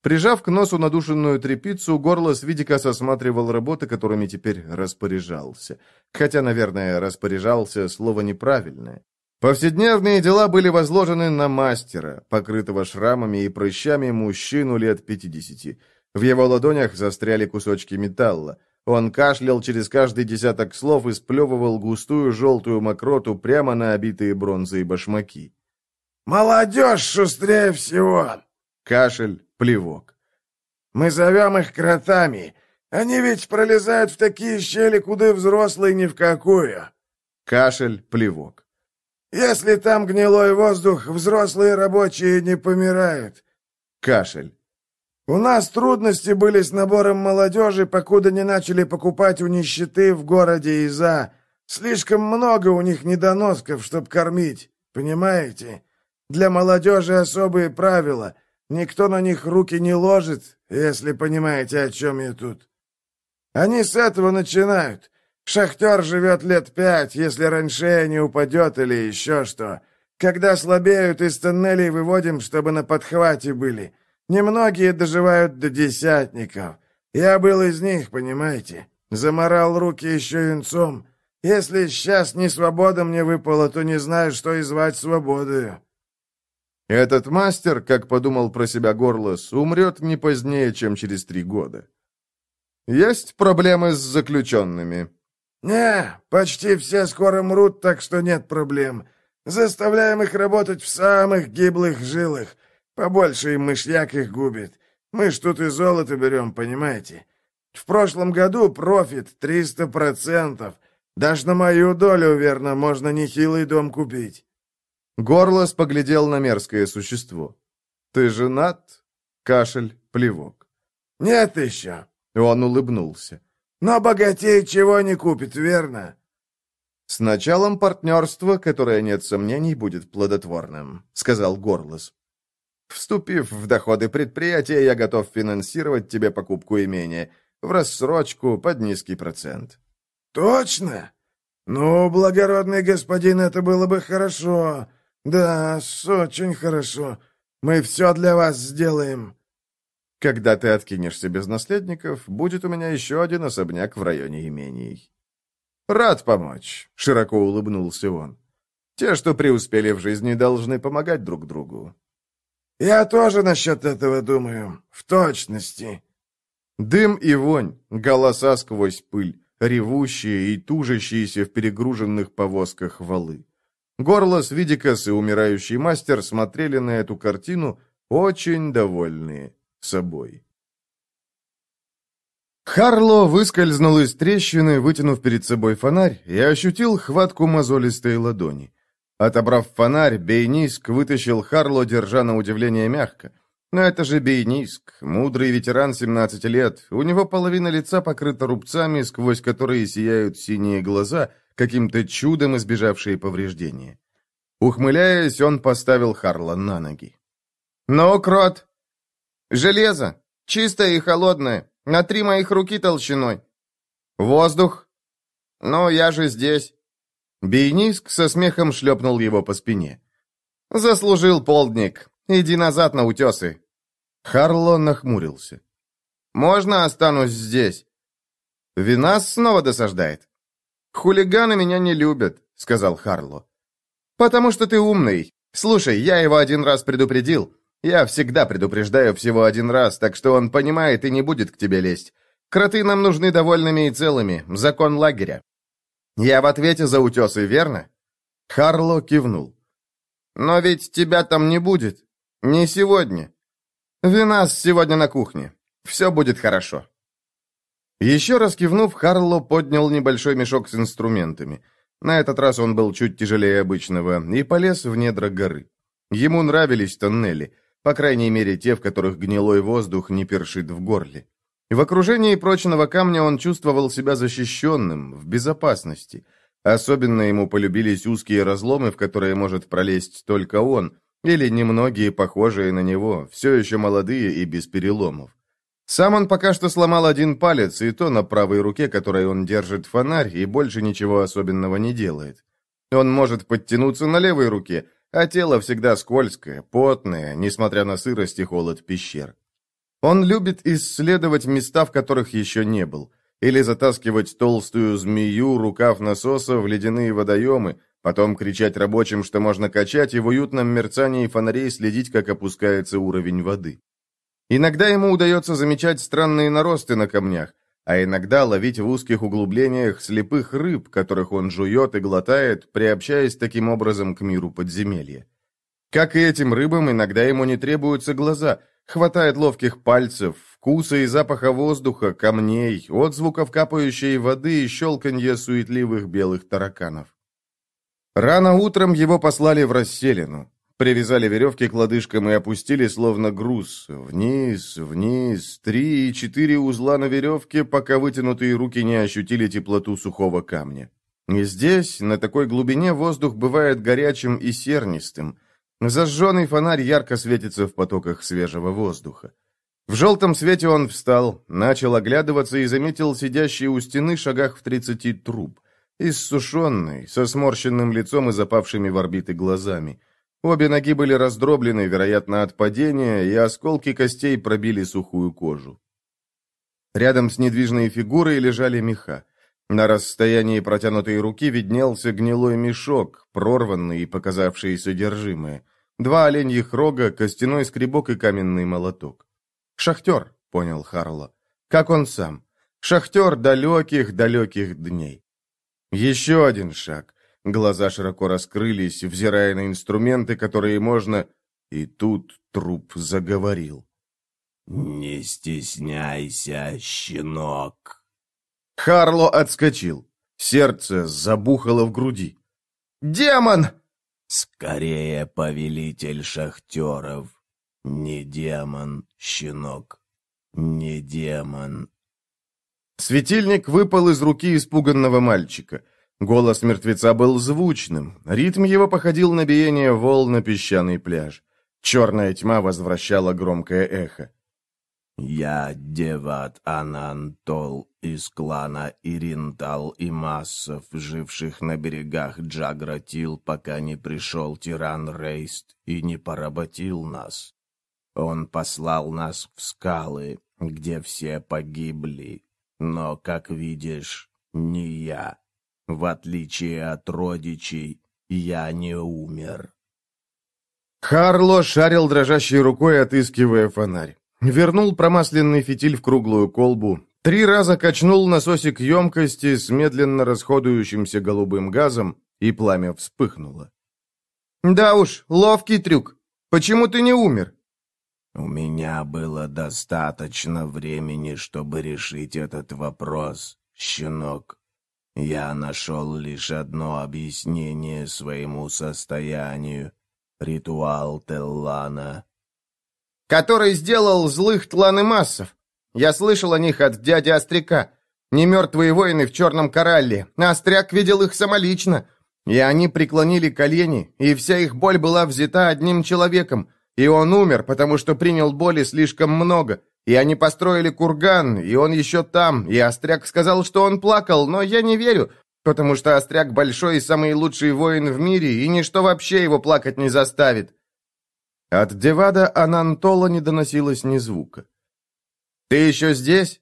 Прижав к носу надушенную тряпицу, Горлос Видикас осматривал работы, которыми теперь распоряжался. Хотя, наверное, распоряжался — слово неправильное. Повседневные дела были возложены на мастера, покрытого шрамами и прыщами мужчину лет пятидесяти. В его ладонях застряли кусочки металла. Он кашлял через каждый десяток слов и сплевывал густую желтую мокроту прямо на обитые бронзой башмаки. «Молодежь шустрее всего!» Кашель, плевок. «Мы зовем их кротами. Они ведь пролезают в такие щели, куда взрослые ни в какую». Кашель, плевок. «Если там гнилой воздух, взрослые рабочие не помирают». Кашель. «У нас трудности были с набором молодежи, покуда не начали покупать у нищеты в городе Иза. Слишком много у них недоносков, чтоб кормить, понимаете? Для молодежи особые правила. Никто на них руки не ложит, если понимаете, о чем я тут. Они с этого начинают. Шахтер живет лет пять, если раньше не упадет или еще что. Когда слабеют, из тоннелей выводим, чтобы на подхвате были. Немногие доживают до десятников. Я был из них, понимаете? Заморал руки еще юнцом. Если сейчас не свобода мне выпала, то не знаю, что и звать свободою». Этот мастер, как подумал про себя Горлос, умрет не позднее, чем через три года. Есть проблемы с заключенными? «Не, почти все скоро мрут, так что нет проблем. Заставляем их работать в самых гиблых жилах. Побольше им мышьяк их губит. Мы ж тут и золото берем, понимаете? В прошлом году профит триста процентов. Даже на мою долю, верно, можно нехилый дом купить». Горлос поглядел на мерзкое существо. «Ты женат?» Кашель, плевок. «Нет еще». Он улыбнулся. «Но богатей чего не купит, верно?» «С началом партнерства, которое, нет сомнений, будет плодотворным», — сказал Горлос. «Вступив в доходы предприятия, я готов финансировать тебе покупку имения в рассрочку под низкий процент». «Точно? Ну, благородный господин, это было бы хорошо. Да, очень хорошо. Мы все для вас сделаем». «Когда ты откинешься без наследников, будет у меня еще один особняк в районе имений». «Рад помочь», — широко улыбнулся он. «Те, что преуспели в жизни, должны помогать друг другу». «Я тоже насчет этого думаю, в точности». Дым и вонь, голоса сквозь пыль, ревущие и тужащиеся в перегруженных повозках валы. Горлос Видикас и умирающий мастер смотрели на эту картину, очень довольные собой. Харло выскользнул из трещины, вытянув перед собой фонарь, и ощутил хватку мозолистой ладони. Отобрав фонарь, Бейниск вытащил Харло, держа на удивление мягко. Но это же Бейниск, мудрый ветеран семнадцати лет. У него половина лица покрыта рубцами, сквозь которые сияют синие глаза, каким-то чудом избежавшие повреждения. Ухмыляясь, он поставил Харло на ноги. «Ну, крот, железо, чистое и холодное, на три моих руки толщиной. Воздух. Ну, я же здесь». Бейниск со смехом шлепнул его по спине. «Заслужил полдник. Иди назад на утесы». Харло нахмурился. «Можно останусь здесь?» «Винас снова досаждает». «Хулиганы меня не любят», — сказал Харло. «Потому что ты умный. Слушай, я его один раз предупредил. Я всегда предупреждаю всего один раз, так что он понимает и не будет к тебе лезть. Кроты нам нужны довольными и целыми. Закон лагеря. Я в ответе за утесы, верно?» Харло кивнул. «Но ведь тебя там не будет. Не сегодня. Винас сегодня на кухне. Все будет хорошо». Еще раз кивнув, Харло поднял небольшой мешок с инструментами. На этот раз он был чуть тяжелее обычного и полез в недра горы. Ему нравились тоннели, по крайней мере те, в которых гнилой воздух не першит в горле. В окружении прочного камня он чувствовал себя защищенным, в безопасности. Особенно ему полюбились узкие разломы, в которые может пролезть только он, или немногие похожие на него, все еще молодые и без переломов. Сам он пока что сломал один палец, и то на правой руке, которой он держит фонарь, и больше ничего особенного не делает. Он может подтянуться на левой руке, а тело всегда скользкое, потное, несмотря на сырость и холод пещер. Он любит исследовать места, в которых еще не был, или затаскивать толстую змею, рукав насоса в ледяные водоемы, потом кричать рабочим, что можно качать, и в уютном мерцании фонарей следить, как опускается уровень воды. Иногда ему удается замечать странные наросты на камнях, а иногда ловить в узких углублениях слепых рыб, которых он жует и глотает, приобщаясь таким образом к миру подземелья. Как и этим рыбам, иногда ему не требуются глаза, хватает ловких пальцев, вкуса и запаха воздуха, камней, отзвуков капающей воды и щелканья суетливых белых тараканов. Рано утром его послали в расселину. Привязали веревки к лодыжкам и опустили, словно груз, вниз, вниз, три и четыре узла на веревке, пока вытянутые руки не ощутили теплоту сухого камня. И здесь, на такой глубине, воздух бывает горячим и сернистым. Зажженный фонарь ярко светится в потоках свежего воздуха. В желтом свете он встал, начал оглядываться и заметил сидящий у стены шагах в тридцати труп, иссушенный, со сморщенным лицом и запавшими в орбиты глазами. Обе ноги были раздроблены, вероятно, от падения, и осколки костей пробили сухую кожу. Рядом с недвижной фигурой лежали меха. На расстоянии протянутой руки виднелся гнилой мешок, прорванный и показавший содержимое. Два оленьих рога, костяной скребок и каменный молоток. «Шахтер», — понял Харло. «Как он сам. Шахтер далеких-далеких дней». Еще один шаг. Глаза широко раскрылись, взирая на инструменты, которые можно... И тут труп заговорил. «Не стесняйся, щенок». Харло отскочил. Сердце забухало в груди. «Демон!» «Скорее, повелитель шахтеров. Не демон, щенок. Не демон». Светильник выпал из руки испуганного мальчика. Голос мертвеца был звучным. Ритм его походил на биение волн на песчаный пляж. Черная тьма возвращала громкое эхо. «Я Деват Анантол из клана Иринтал и Массов, живших на берегах Джагратил, пока не пришел тиран Рейст и не поработил нас. Он послал нас в скалы, где все погибли. Но, как видишь, не я. В отличие от родичей, я не умер». Харло шарил дрожащей рукой, отыскивая фонарь. Вернул промасленный фитиль в круглую колбу, три раза качнул насосик емкости с медленно расходующимся голубым газом, и пламя вспыхнуло. «Да уж, ловкий трюк. Почему ты не умер?» «У меня было достаточно времени, чтобы решить этот вопрос, щенок. Я нашел лишь одно объяснение своему состоянию. Ритуал Теллана». «Который сделал злых тланы-массов. Я слышал о них от дяди Остряка. Немертвые воины в черном коралле. Остряк видел их самолично. И они преклонили колени, и вся их боль была взята одним человеком. И он умер, потому что принял боли слишком много. И они построили курган, и он еще там. И Остряк сказал, что он плакал, но я не верю, потому что Остряк большой и самый лучший воин в мире, и ничто вообще его плакать не заставит». От Девада Анантола не доносилось ни звука. «Ты еще здесь?»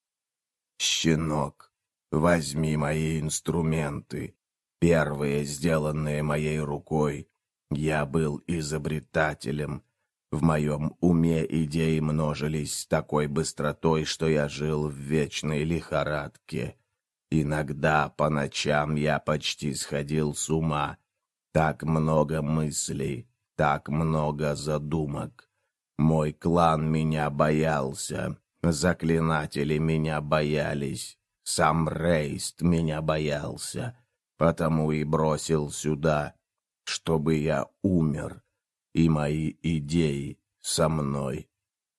«Щенок, возьми мои инструменты, первые, сделанные моей рукой. Я был изобретателем. В моем уме идеи множились с такой быстротой, что я жил в вечной лихорадке. Иногда по ночам я почти сходил с ума. Так много мыслей, так много задумок. Мой клан меня боялся, заклинатели меня боялись, сам Рейст меня боялся, потому и бросил сюда, чтобы я умер, и мои идеи со мной».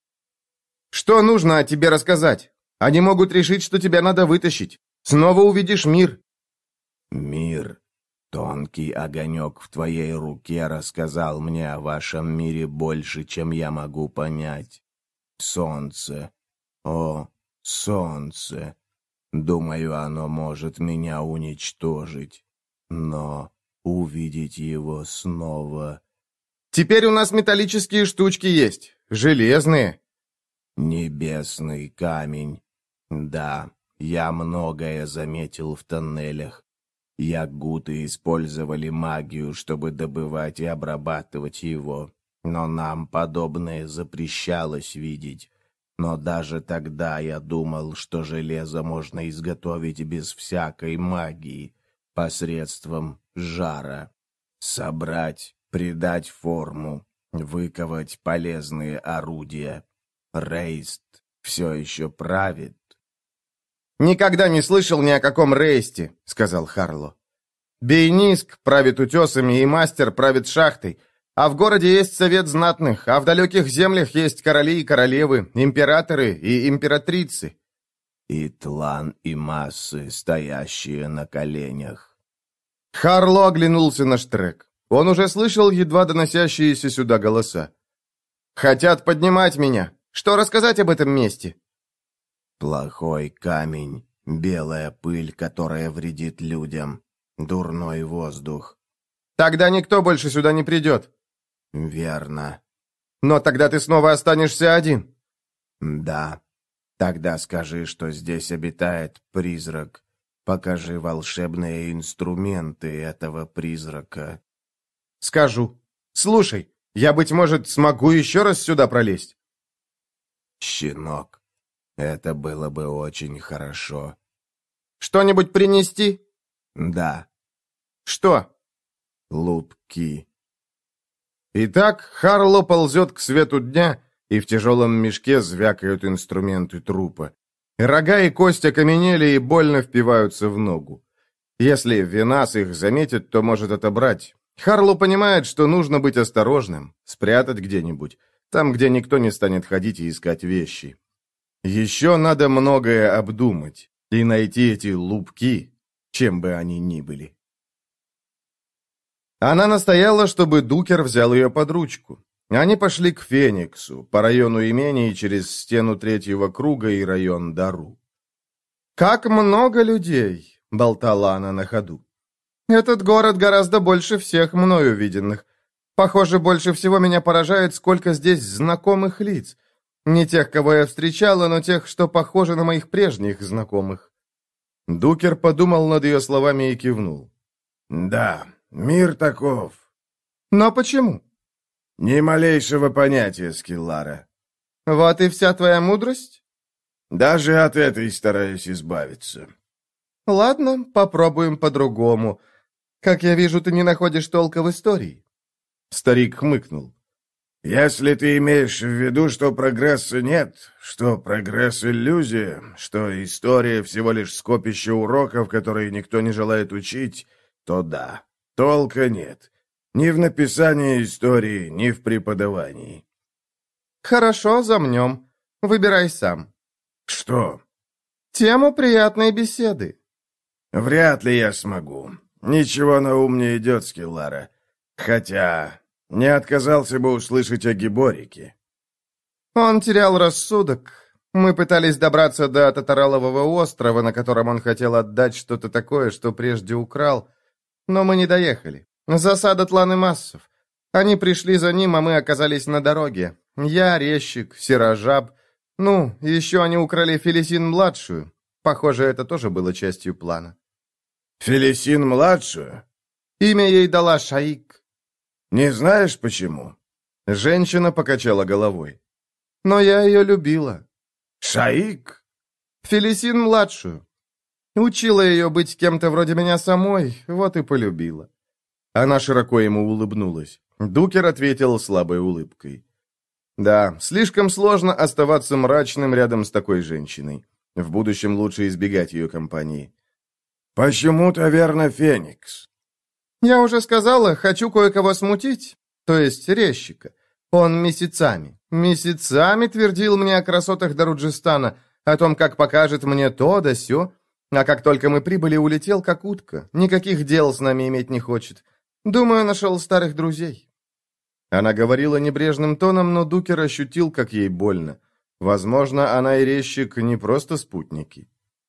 «Что нужно о тебе рассказать? Они могут решить, что тебя надо вытащить. Снова увидишь мир». «Мир. Тонкий огонек в твоей руке рассказал мне о вашем мире больше, чем я могу понять. Солнце. О, солнце. Думаю, оно может меня уничтожить. Но увидеть его снова...» «Теперь у нас металлические штучки есть. Железные». Небесный камень. Да, я многое заметил в тоннелях. Ягуты использовали магию, чтобы добывать и обрабатывать его. Но нам подобное запрещалось видеть. Но даже тогда я думал, что железо можно изготовить без всякой магии, посредством жара. Собрать, придать форму, выковать полезные орудия. Рейст все еще правит. «Никогда не слышал ни о каком Рейсте», — сказал Харло. «Бейниск правит утесами, и мастер правит шахтой. А в городе есть совет знатных, а в далеких землях есть короли и королевы, императоры и императрицы». И тлан, и массы, стоящие на коленях. Харло оглянулся на Штрек. Он уже слышал едва доносящиеся сюда голоса. «Хотят поднимать меня. Что рассказать об этом месте?» Плохой камень, белая пыль, которая вредит людям, дурной воздух. «Тогда никто больше сюда не придет». Верно. «Но тогда ты снова останешься один». Да. Тогда скажи, что здесь обитает призрак. Покажи волшебные инструменты этого призрака». «Скажу. Слушай, я, быть может, смогу еще раз сюда пролезть?» «Щенок, это было бы очень хорошо». «Что-нибудь принести?» «Да». «Что?» «Лупки». Итак, Харло ползет к свету дня, и в тяжелом мешке звякают инструменты трупа. Рога и кость окаменели и больно впиваются в ногу. Если Венас их заметит, то может отобрать. Харло понимает, что нужно быть осторожным, спрятать где-нибудь, там, где никто не станет ходить и искать вещи. Еще надо многое обдумать и найти эти лупки, чем бы они ни были. Она настояла, чтобы Дукер взял ее под ручку. Они пошли к Фениксу, по району имений через стену третьего круга и район Дару. «Как много людей!» — болтала она на ходу. «Этот город гораздо больше всех мною виденных. Похоже, больше всего меня поражает, сколько здесь знакомых лиц. Не тех, кого я встречала, но тех, что похожи на моих прежних знакомых». Дукер подумал над ее словами и кивнул. «Да, мир таков». «Но почему?» «Ни малейшего понятия, Скиллара». «Вот и вся твоя мудрость?» «Даже от этой стараюсь избавиться». «Ладно, попробуем по-другому. Как я вижу, ты не находишь толка в истории». Старик хмыкнул. «Если ты имеешь в виду, что прогресса нет, что прогресс — иллюзия, что история всего лишь скопище уроков, которые никто не желает учить, то да, толка нет. Ни в написании истории, ни в преподавании». «Хорошо, замнем. Выбирай сам». «Что?» «Тему приятной беседы». «Вряд ли я смогу. Ничего на ум не идет, Скиллара. Хотя не отказался бы услышать о Гиборике». «Он терял рассудок. Мы пытались добраться до Татаралового острова, на котором он хотел отдать что-то такое, что прежде украл, но мы не доехали. Засада тланы массов. Они пришли за ним, а мы оказались на дороге. Я, резчик, Серожаб. Ну, еще они украли Фелисин-младшую. Похоже, это тоже было частью плана». «Фелисин-младшую?» «Имя ей дала Шаик». «Не знаешь, почему?» Женщина покачала головой. «Но я ее любила». «Шаик?» «Фелисин-младшую. Учила ее быть кем-то вроде меня самой, вот и полюбила». Она широко ему улыбнулась. Дукер ответил слабой улыбкой. «Да, слишком сложно оставаться мрачным рядом с такой женщиной. В будущем лучше избегать ее компании». «Почему-то верно Феникс». «Я уже сказала, хочу кое-кого смутить, то есть резчика. Он месяцами, месяцами твердил мне о красотах Даруджистана, о том, как покажет мне то да сё, а как только мы прибыли, улетел как утка, никаких дел с нами иметь не хочет. Думаю, нашел старых друзей». Она говорила небрежным тоном, но Дукер ощутил, как ей больно. Возможно, она и резчик не просто спутники.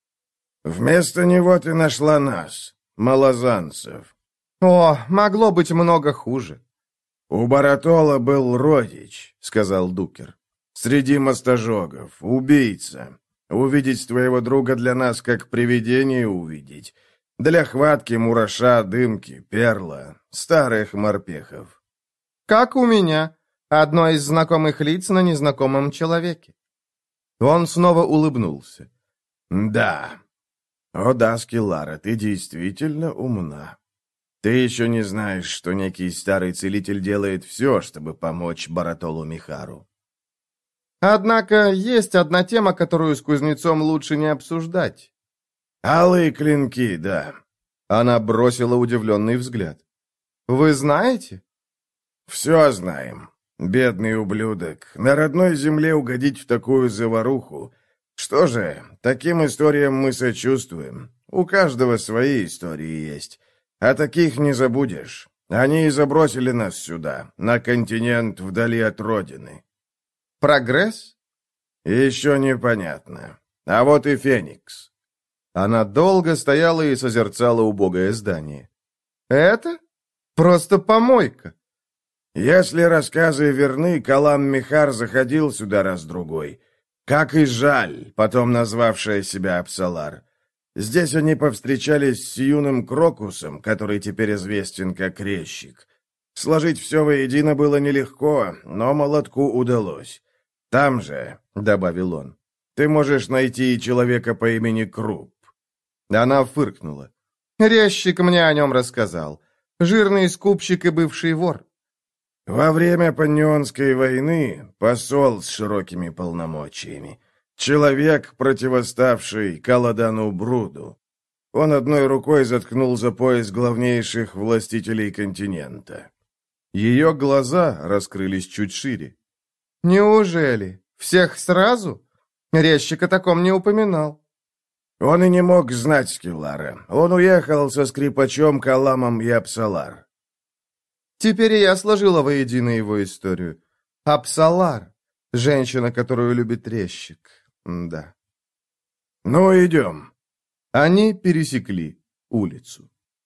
«Вместо него ты нашла нас, малозанцев». «О, могло быть много хуже». «У Баратола был родич», — сказал Дукер. Среди мостожогов, убийца. Увидеть твоего друга для нас как привидение увидеть. Для хватки, мураша, дымки, перла, старых морпехов. Как у меня. Одно из знакомых лиц на незнакомом человеке. Он снова улыбнулся. Да. О да, Скеллара, ты действительно умна. Ты еще не знаешь, что некий старый целитель делает все, чтобы помочь Баратолу Михару. Однако есть одна тема, которую с кузнецом лучше не обсуждать. Алые клинки, да. Она бросила удивленный взгляд. Вы знаете? Все знаем. Бедный ублюдок. На родной земле угодить в такую заваруху. Что же, таким историям мы сочувствуем. У каждого свои истории есть. А таких не забудешь. Они и забросили нас сюда, на континент вдали от родины. Прогресс? Еще непонятно. А вот и Феникс. Она долго стояла и созерцала убогое здание. Это? Просто помойка. Если рассказы верны, Калам Михар заходил сюда раз-другой. Как и Жаль, потом назвавшая себя Апсалар. Здесь они повстречались с юным Крокусом, который теперь известен как Резчик. Сложить все воедино было нелегко, но молотку удалось. Там же, — добавил он, — ты можешь найти человека по имени Круп. Она фыркнула. Резчик мне о нем рассказал. Жирный скупщик и бывший вор. Во время Паннионской войны посол с широкими полномочиями. Человек, противоставший Каладану Бруду. Он одной рукой заткнул за пояс главнейших властителей континента. Ее глаза раскрылись чуть шире. «Неужели? Всех сразу? Резчик о таком не упоминал». Он и не мог знать Скеллара. Он уехал со скрипачом Каламом и Апсалар. Теперь и я сложила воедино его историю. Апсалар. Женщина, которую любит резчик. Да. Ну, идем. Они пересекли улицу.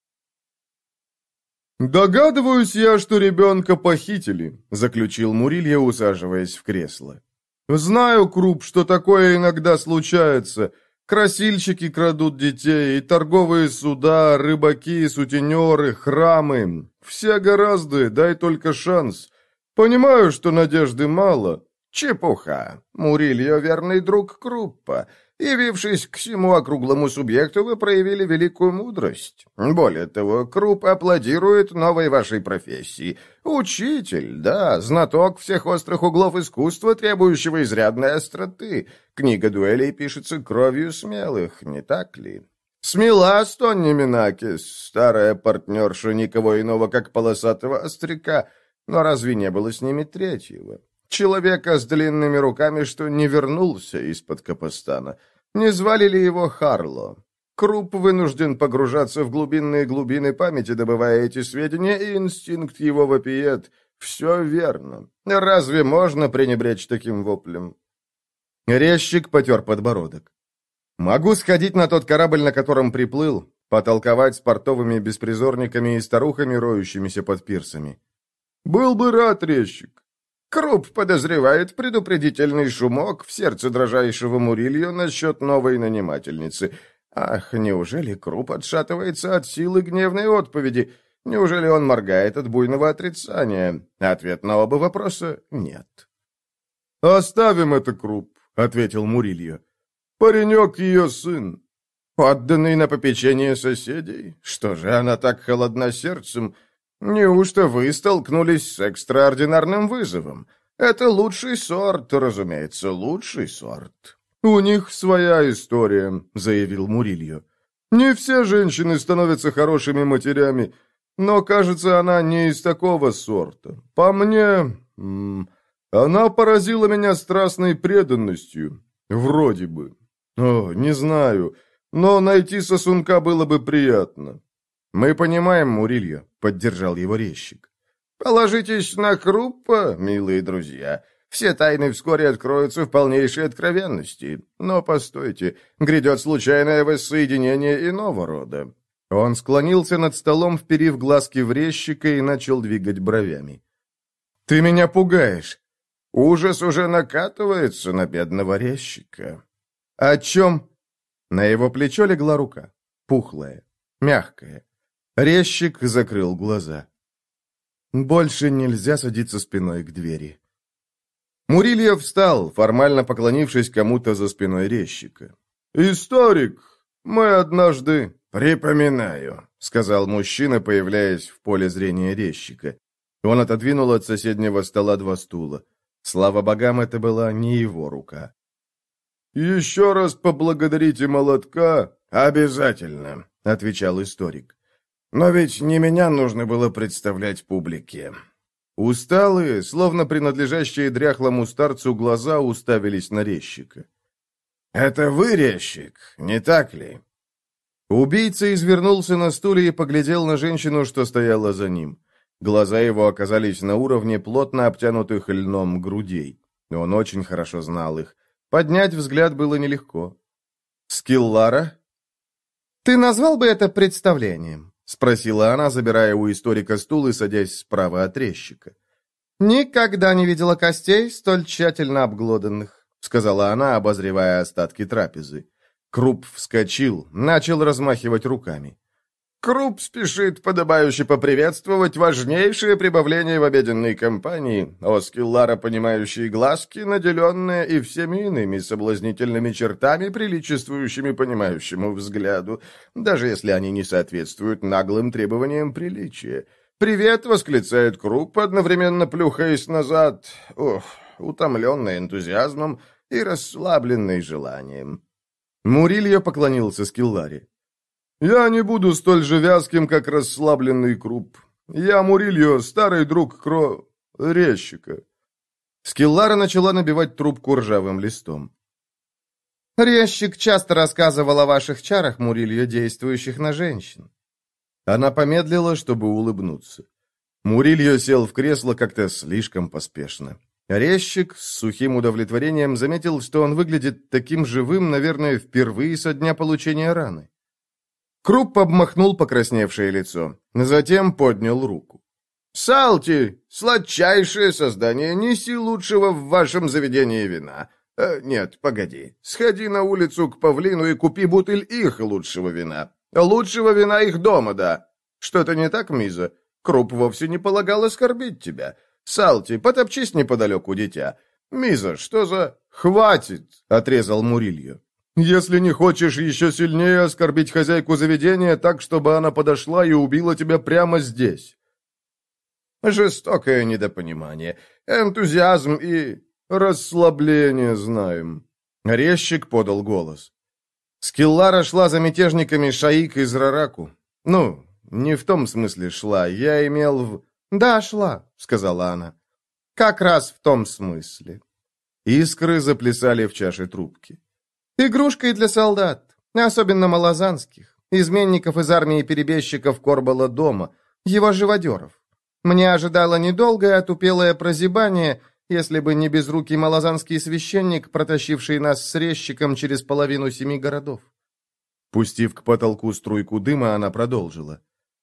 «Догадываюсь я, что ребенка похитили», — заключил Мурилья, усаживаясь в кресло. «Знаю, Круп, что такое иногда случается. Красильщики крадут детей, и торговые суда, рыбаки, сутенеры, храмы. Все гораздо, дай только шанс. Понимаю, что надежды мало». Чепуха. Мурильо — верный друг Круппа. Явившись к всему округлому субъекту, вы проявили великую мудрость. Более того, Крупп аплодирует новой вашей профессии. Учитель, да, знаток всех острых углов искусства, требующего изрядной остроты. Книга дуэлей пишется кровью смелых, не так ли? Смела Стонни Минакис, старая партнерша никого иного, как полосатого остряка. Но разве не было с ними третьего? Человека с длинными руками, что не вернулся из-под Капостана. Не звали ли его Харло? Круп вынужден погружаться в глубинные глубины памяти, добывая эти сведения, и инстинкт его вопиет. Все верно. Разве можно пренебречь таким воплем? Резчик потер подбородок. Могу сходить на тот корабль, на котором приплыл, потолковать с портовыми беспризорниками и старухами, роющимися под пирсами. Был бы рад, резчик. Круп подозревает предупредительный шумок в сердце дрожайшего Мурильо насчет новой нанимательницы. Ах, неужели Круп отшатывается от силы гневной отповеди? Неужели он моргает от буйного отрицания? Ответ на оба вопроса — нет. «Оставим это, Круп», — ответил Мурильо. «Паренек ее сын». «Отданный на попечение соседей? Что же она так холодна сердцем? Неужто вы столкнулись с экстраординарным вызовом? Это лучший сорт, разумеется, лучший сорт». «У них своя история», — заявил Мурильо. «Не все женщины становятся хорошими матерями, но, кажется, она не из такого сорта. По мне, м- она поразила меня страстной преданностью. Вроде бы. О, не знаю, но найти сосунка было бы приятно». «Мы понимаем, Мурильо», — поддержал его резчик. «Положитесь на Круппа, милые друзья. Все тайны вскоре откроются в полнейшей откровенности. Но постойте, грядет случайное воссоединение иного рода». Он склонился над столом, вперив глазки в резчика, и начал двигать бровями. «Ты меня пугаешь». Ужас уже накатывается на бедного резчика». «О чем?» На его плечо легла рука, пухлая, мягкая. Резчик закрыл глаза. Больше нельзя садиться спиной к двери. Мурильев встал, формально поклонившись кому-то за спиной резчика. «Историк, мы однажды...» «Припоминаю», — сказал мужчина, появляясь в поле зрения резчика. Он отодвинул от соседнего стола два стула. Слава богам, это была не его рука. «Еще раз поблагодарите молотка». «Обязательно», — отвечал историк. «Но ведь не меня нужно было представлять публике». Усталые, словно принадлежащие дряхлому старцу, глаза уставились на резчика. «Это вы, резчик, не так ли?» Убийца извернулся на стуле и поглядел на женщину, что стояла за ним. Глаза его оказались на уровне плотно обтянутых льном грудей. Он очень хорошо знал их. Поднять взгляд было нелегко. «Скиллара?» «Ты назвал бы это представлением?» — спросила она, забирая у историка стул и садясь справа от резчика. «Никогда не видела костей, столь тщательно обглоданных», — сказала она, обозревая остатки трапезы. Круп вскочил, начал размахивать руками. Круп спешит подобающе поприветствовать важнейшее прибавление в обеденной компании, Оскиллара, понимающие глазки, наделенные и всеми иными соблазнительными чертами, приличествующими понимающему взгляду, даже если они не соответствуют наглым требованиям приличия. «Привет!» — восклицает Круп, одновременно плюхаясь назад, ох, утомленный энтузиазмом и расслабленный желанием. Мурильо поклонился Скилларе. «Я не буду столь же вязким, как расслабленный Круп. Я Мурильо, старый друг Кро... резчика». Скиллара начала набивать трубку ржавым листом. «Резчик часто рассказывал о ваших чарах, Мурильо, действующих на женщин». Она помедлила, чтобы улыбнуться. Мурильо сел в кресло как-то слишком поспешно. Резчик с сухим удовлетворением заметил, что он выглядит таким живым, наверное, впервые со дня получения раны. Круп обмахнул покрасневшее лицо, затем поднял руку. «Салти, сладчайшее создание, неси лучшего в вашем заведении вина. Э, нет, погоди, сходи на улицу к павлину и купи бутыль их лучшего вина. Лучшего вина их дома, да. Что-то не так, Миза? Круп вовсе не полагал оскорбить тебя. Салти, потопчись неподалеку, дитя. Миза, что за...» «Хватит!» — отрезал Мурильо. «Если не хочешь еще сильнее оскорбить хозяйку заведения так, чтобы она подошла и убила тебя прямо здесь». «Жестокое недопонимание, энтузиазм и расслабление знаем». Резчик подал голос. Скиллара шла за мятежниками Шаик из Рараку. Ну, не в том смысле шла, я имел в... «Да, шла», — сказала она. «Как раз в том смысле». Искры заплясали в чаше трубки. «Игрушкой для солдат, особенно малозанских, изменников из армии перебежчиков Корбала дома, его живодеров. Мне ожидало недолгое отупелое прозябание, если бы не безрукий малозанский священник, протащивший нас с резчиком через половину семи городов». Пустив к потолку струйку дыма, она продолжила.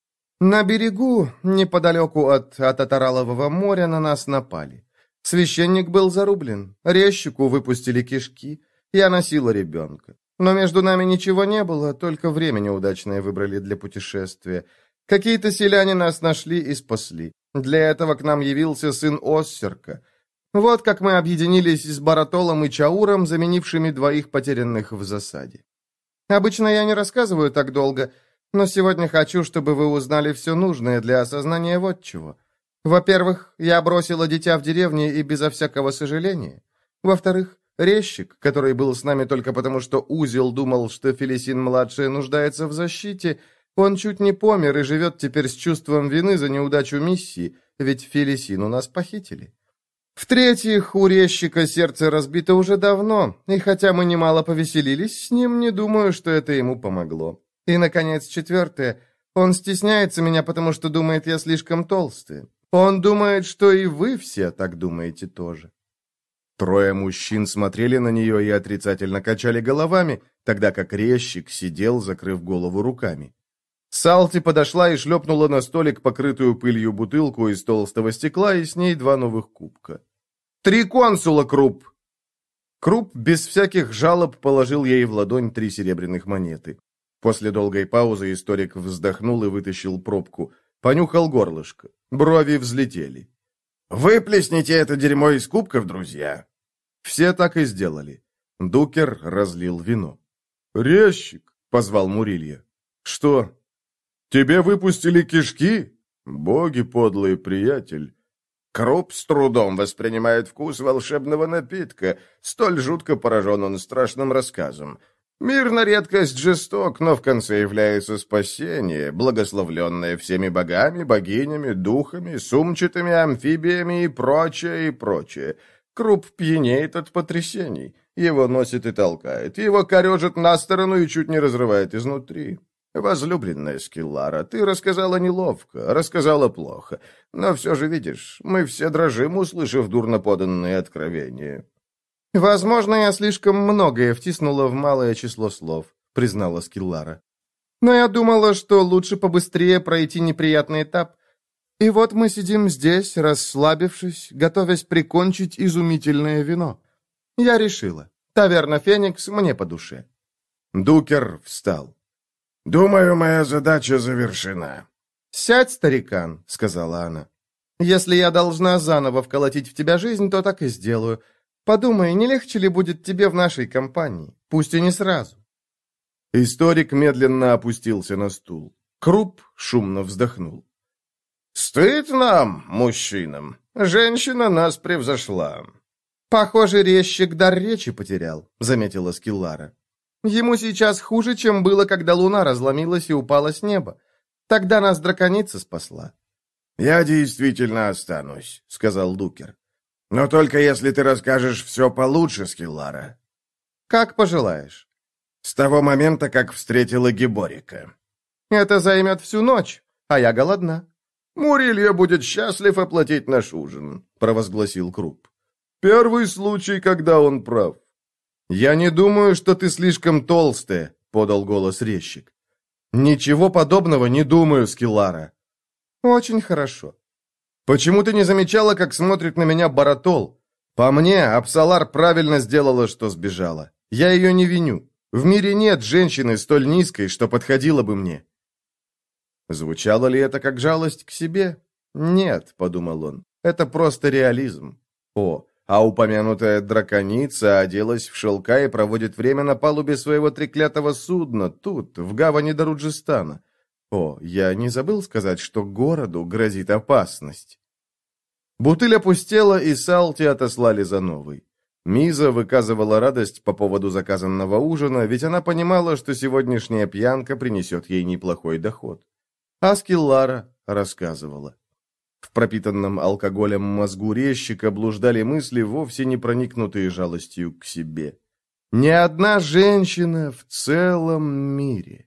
«На берегу, неподалеку от, от Атаралового моря, на нас напали. Священник был зарублен, резчику выпустили кишки, я носила ребенка. Но между нами ничего не было, только время неудачное выбрали для путешествия. Какие-то селяне нас нашли и спасли. Для этого к нам явился сын Оссерка. Вот как мы объединились с Баратолом и Чауром, заменившими двоих потерянных в засаде. Обычно я не рассказываю так долго, но сегодня хочу, чтобы вы узнали все нужное для осознания вот чего. Во-первых, я бросила дитя в деревне и безо всякого сожаления. Во-вторых, резчик, который был с нами только потому, что Узел думал, что Фелисин-младшая нуждается в защите, он чуть не помер и живет теперь с чувством вины за неудачу миссии, ведь Фелисин у нас похитили. В-третьих, у резчика сердце разбито уже давно, и хотя мы немало повеселились с ним, не думаю, что это ему помогло. И, наконец, четвертое, он стесняется меня, потому что думает, я слишком толстая. Он думает, что и вы все так думаете тоже». Трое мужчин смотрели на нее и отрицательно качали головами, тогда как резчик сидел, закрыв голову руками. Салти подошла и шлепнула на столик покрытую пылью бутылку из толстого стекла и с ней два новых кубка. «Три консула, Круп!» Круп без всяких жалоб положил ей в ладонь три серебряных монеты. После долгой паузы историк вздохнул и вытащил пробку. Понюхал горлышко. Брови взлетели. «Выплесните это дерьмо из кубков, друзья!» Все так и сделали. Дукер разлил вино. «Резчик!» — позвал Мурилья. «Что? Тебе выпустили кишки? Боги подлые, приятель!» Круп с трудом воспринимает вкус волшебного напитка. Столь жутко поражен он страшным рассказом. Мир на редкость жесток, но в конце является спасение, благословленное всеми богами, богинями, духами, сумчатыми амфибиями и прочее, и прочее. Круп пьянеет от потрясений. Его носит и толкает. Его корежит на сторону и чуть не разрывает изнутри. Возлюбленная Скиллара, ты рассказала неловко, рассказала плохо. Но все же, видишь, мы все дрожим, услышав дурно поданные откровения. «Возможно, я слишком многое втиснула в малое число слов», — признала Скиллара. «Но я думала, что лучше побыстрее пройти неприятный этап. И вот мы сидим здесь, расслабившись, готовясь прикончить изумительное вино. Я решила. Таверна «Феникс» мне по душе». Дукер встал. «Думаю, моя задача завершена». «Сядь, старикан», — сказала она. «Если я должна заново вколотить в тебя жизнь, то так и сделаю. Подумай, не легче ли будет тебе в нашей компании? Пусть и не сразу». Историк медленно опустился на стул. Круп шумно вздохнул. «Стыд нам, мужчинам. Женщина нас превзошла». «Похоже, резчик дар речи потерял», — заметила Скиллара. «Ему сейчас хуже, чем было, когда луна разломилась и упала с неба. Тогда нас драконица спасла». «Я действительно останусь», — сказал Дукер. «Но только если ты расскажешь все получше, Скиллара». «Как пожелаешь». «С того момента, как встретила Гиборика». «Это займет всю ночь, а я голодна». «Мурилья будет счастлив оплатить наш ужин», — провозгласил Круп. «Первый случай, когда он прав». «Я не думаю, что ты слишком толстая», — подал голос резчик. «Ничего подобного не думаю, Скиллара». «Очень хорошо». «Почему ты не замечала, как смотрит на меня Баратол? По мне, Апсалар правильно сделала, что сбежала. Я ее не виню. В мире нет женщины столь низкой, что подходила бы мне». Звучало ли это как жалость к себе? «Нет», — подумал он, — «это просто реализм». О, а упомянутая драконица оделась в шелка и проводит время на палубе своего треклятого судна, тут, в гавани Даруджистана. О, я не забыл сказать, что городу грозит опасность. Бутыль опустела, и Салти отослали за новой. Миза выказывала радость по поводу заказанного ужина, ведь она понимала, что сегодняшняя пьянка принесет ей неплохой доход. А Скиллара рассказывала. В пропитанном алкоголем мозгу резчика блуждали мысли, вовсе не проникнутые жалостью к себе. Ни одна женщина в целом мире.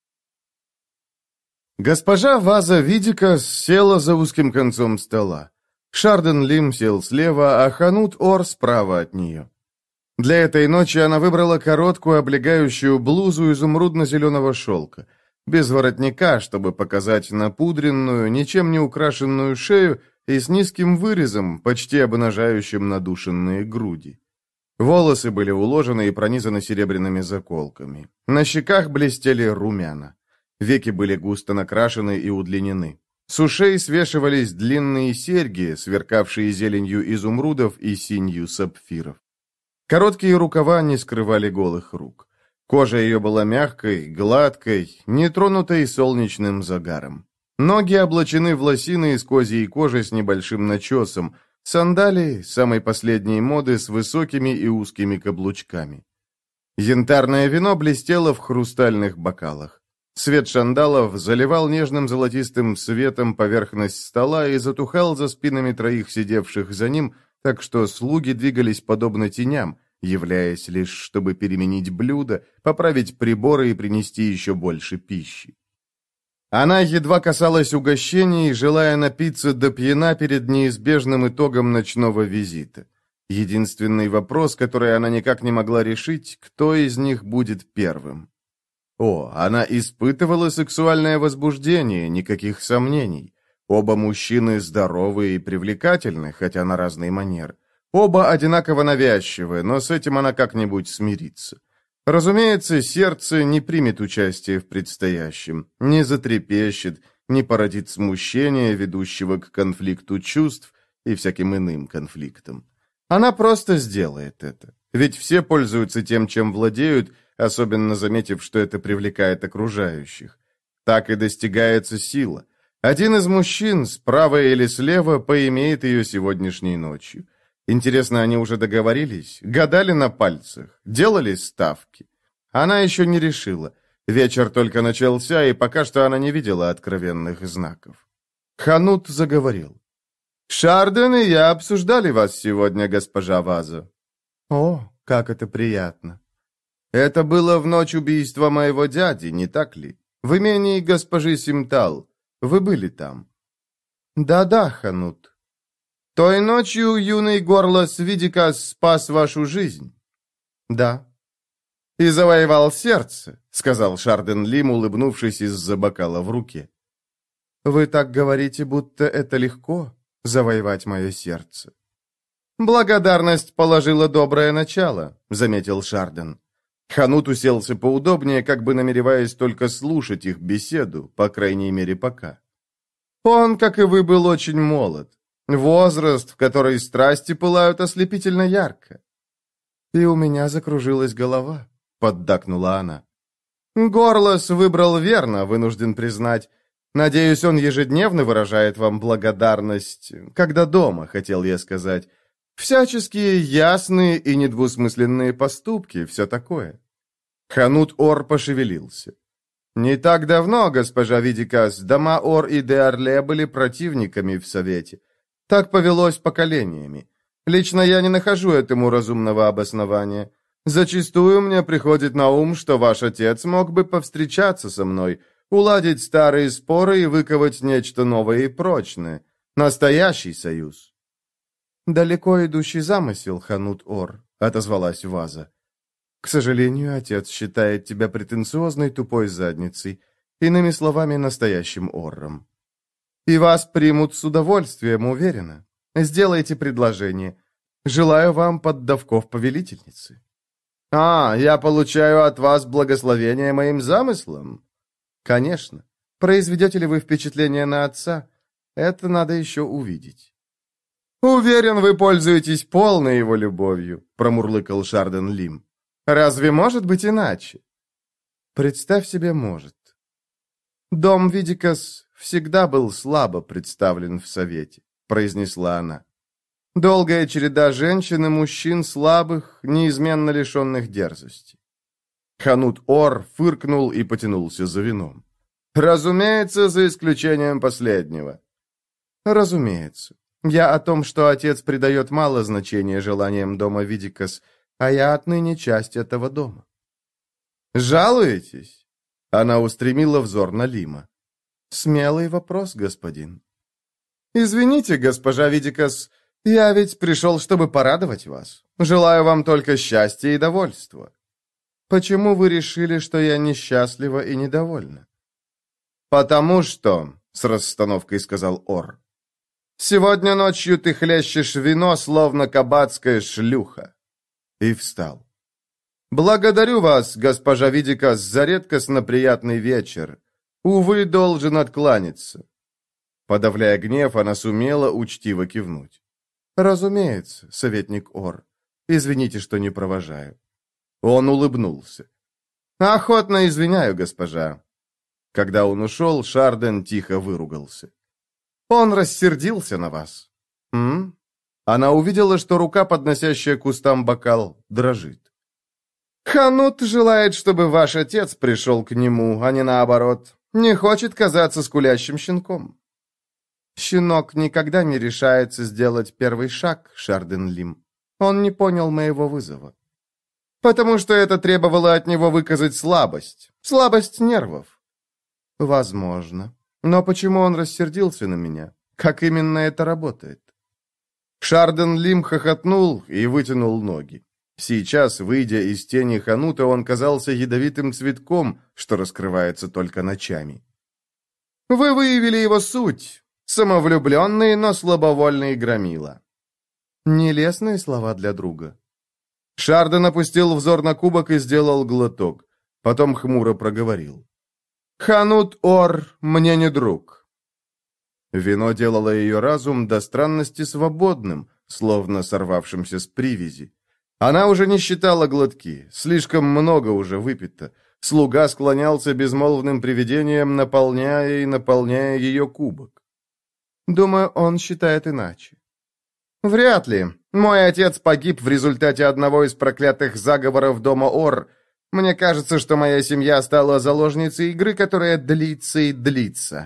Госпожа Ваза Видика села за узким концом стола. Шарден Лим сел слева, а Ханут Ор справа от нее. Для этой ночи она выбрала короткую облегающую блузу изумрудно-зеленого шелка, без воротника, чтобы показать напудренную, ничем не украшенную шею и с низким вырезом, почти обнажающим надушенные груди. Волосы были уложены и пронизаны серебряными заколками. На щеках блестели румяна. Веки были густо накрашены и удлинены. С ушей свешивались длинные серьги, сверкавшие зеленью изумрудов и синью сапфиров. Короткие рукава не скрывали голых рук. Кожа ее была мягкой, гладкой, не тронутой солнечным загаром. Ноги облачены в лосины из козьей кожи с небольшим начесом, сандалии самой последней моды с высокими и узкими каблучками. Янтарное вино блестело в хрустальных бокалах. Свет шандалов заливал нежным золотистым светом поверхность стола и затухал за спинами троих сидевших за ним, так что слуги двигались подобно теням, являясь лишь, чтобы переменить блюдо, поправить приборы и принести еще больше пищи. Она едва касалась угощений, желая напиться до пьяна перед неизбежным итогом ночного визита. Единственный вопрос, который она никак не могла решить, кто из них будет первым. О, она испытывала сексуальное возбуждение, никаких сомнений. Оба мужчины здоровы и привлекательны, хотя на разный манер. Оба одинаково навязчивы, но с этим она как-нибудь смирится. Разумеется, сердце не примет участие в предстоящем, не затрепещет, не породит смущения, ведущего к конфликту чувств и всяким иным конфликтам. Она просто сделает это. Ведь все пользуются тем, чем владеют, особенно заметив, что это привлекает окружающих. Так и достигается сила. Один из мужчин, справа или слева, поимеет ее сегодняшней ночью. Интересно, они уже договорились? Гадали на пальцах? Делали ставки? Она еще не решила. Вечер только начался, и пока что она не видела откровенных знаков. Ханут заговорил. «Шарден и я обсуждали вас сегодня, госпожа Ваза». «О, как это приятно». «Это было в ночь убийства моего дяди, не так ли? В имении госпожи Симтал. Вы были там?» «Да-да, Ханут». «Той ночью юный Горлос Видикас спас вашу жизнь?» «Да». «И завоевал сердце», — сказал Шарден Лим, улыбнувшись из-за бокала в руке. «Вы так говорите, будто это легко, завоевать мое сердце». «Благодарность положила доброе начало», — заметил Шарден. Ханут уселся поудобнее, как бы намереваясь только слушать их беседу, по крайней мере, пока. «Он, как и вы, был очень молод. Возраст, в который страсти пылают ослепительно ярко». «И у меня закружилась голова», — поддакнула она. «Горлос выбрал верно, вынужден признать. Надеюсь, он ежедневно выражает вам благодарность, когда дома, хотел я сказать. Всяческие ясные и недвусмысленные поступки, все такое». Ханут Ор пошевелился. «Не так давно, госпожа Видикас, дома Ор и де Орле были противниками в Совете. Так повелось поколениями. Лично я не нахожу этому разумного обоснования. Зачастую мне приходит на ум, что ваш отец мог бы повстречаться со мной, уладить старые споры и выковать нечто новое и прочное. Настоящий союз». «Далеко идущий замысел, Ханут Ор», — отозвалась Ваза. «К сожалению, отец считает тебя претенциозной тупой задницей, иными словами, настоящим Орром. И вас примут с удовольствием, уверена. Сделайте предложение. Желаю вам поддавков повелительницы». «А, я получаю от вас благословение моим замыслам?» «Конечно. Произведете ли вы впечатление на отца? Это надо еще увидеть». «Уверен, вы пользуетесь полной его любовью», — промурлыкал Шарден Лим. «Разве может быть иначе?» «Представь себе, может». «Дом Видикас всегда был слабо представлен в Совете», — произнесла она. «Долгая череда женщин и мужчин слабых, неизменно лишенных дерзости». Ханут Ор фыркнул и потянулся за вином. «Разумеется, за исключением последнего». «Разумеется. Я о том, что отец придает мало значения желаниям дома Видикас, а я отныне часть этого дома». «Жалуетесь?» Она устремила взор на Лима. «Смелый вопрос, господин». «Извините, госпожа Видикас, я ведь пришел, чтобы порадовать вас. Желаю вам только счастья и довольства». «Почему вы решили, что я несчастлива и недовольна?» «Потому что», — с расстановкой сказал Ор, «сегодня ночью ты хлещешь вино, словно кабацкая шлюха». И встал. «Благодарю вас, госпожа Видикас, за редкостно приятный вечер. Увы, должен откланяться». Подавляя гнев, она сумела учтиво кивнуть. «Разумеется, советник Ор. Извините, что не провожаю». Он улыбнулся. «Охотно извиняю, госпожа». Когда он ушел, Шарден тихо выругался. «Он рассердился на вас». «М?» Она увидела, что рука, подносящая к устам бокал, дрожит. «Ханут желает, чтобы ваш отец пришел к нему, а не наоборот. Не хочет казаться скулящим щенком». «Щенок никогда не решается сделать первый шаг, Шарден Лим. Он не понял моего вызова». «Потому что это требовало от него выказать слабость. Слабость нервов». «Возможно. Но почему он рассердился на меня? Как именно это работает?» Шарден Лим хохотнул и вытянул ноги. Сейчас, выйдя из тени Ханута, он казался ядовитым цветком, что раскрывается только ночами. «Вы выявили его суть. Самовлюбленный, но слабовольный громила». Нелестные слова для друга. Шарден опустил взор на кубок и сделал глоток. Потом хмуро проговорил. «Ханут Ор мне не друг». Вино делало ее разум до странности свободным, словно сорвавшимся с привязи. Она уже не считала глотки, слишком много уже выпито. Слуга склонялся безмолвным привидением, наполняя и наполняя ее кубок. «Думаю, он считает иначе». «Вряд ли. Мой отец погиб в результате одного из проклятых заговоров дома Ор. Мне кажется, что моя семья стала заложницей игры, которая длится и длится».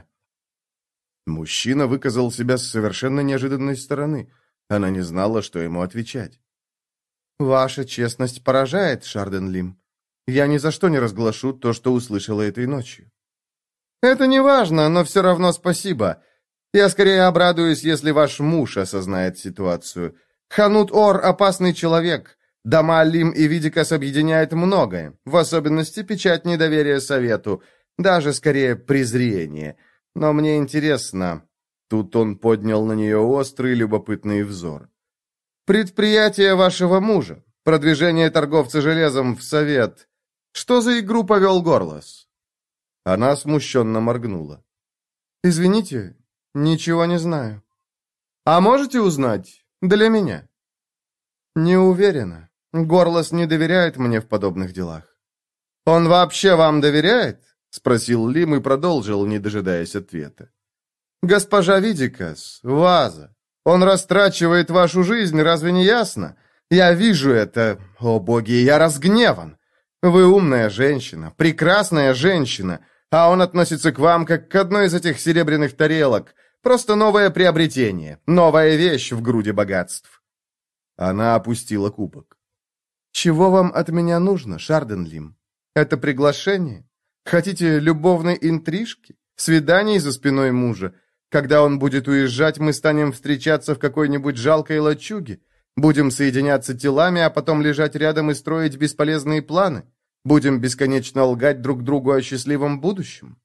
Мужчина выказал себя с совершенно неожиданной стороны. Она не знала, что ему отвечать. «Ваша честность поражает, Шарден Лим. Я ни за что не разглашу то, что услышала этой ночью». «Это не важно, но все равно спасибо. Я скорее обрадуюсь, если ваш муж осознает ситуацию. Ханут Ор — опасный человек. Дома Лим и Видикас объединяет многое, в особенности печать недоверия совету, даже скорее презрение. Но мне интересно...» Тут он поднял на нее острый, любопытный взор. «Предприятие вашего мужа, продвижение торговца железом в совет. Что за игру повел Горлас?» Она смущенно моргнула. «Извините, ничего не знаю. А можете узнать? Для меня?» «Не уверена. Горлас не доверяет мне в подобных делах». «Он вообще вам доверяет?» — спросил Лим и продолжил, не дожидаясь ответа. «Госпожа Видикас, Ваза, он растрачивает вашу жизнь, разве не ясно? Я вижу это. О, боги, я разгневан. Вы умная женщина, прекрасная женщина, а он относится к вам, как к одной из этих серебряных тарелок. Просто новое приобретение, новая вещь в груди богатств». Она опустила кубок. «Чего вам от меня нужно, Шарден Лим? Это приглашение? Хотите любовной интрижки? Свиданий за спиной мужа? Когда он будет уезжать, мы станем встречаться в какой-нибудь жалкой лачуге? Будем соединяться телами, а потом лежать рядом и строить бесполезные планы? Будем бесконечно лгать друг другу о счастливом будущем?»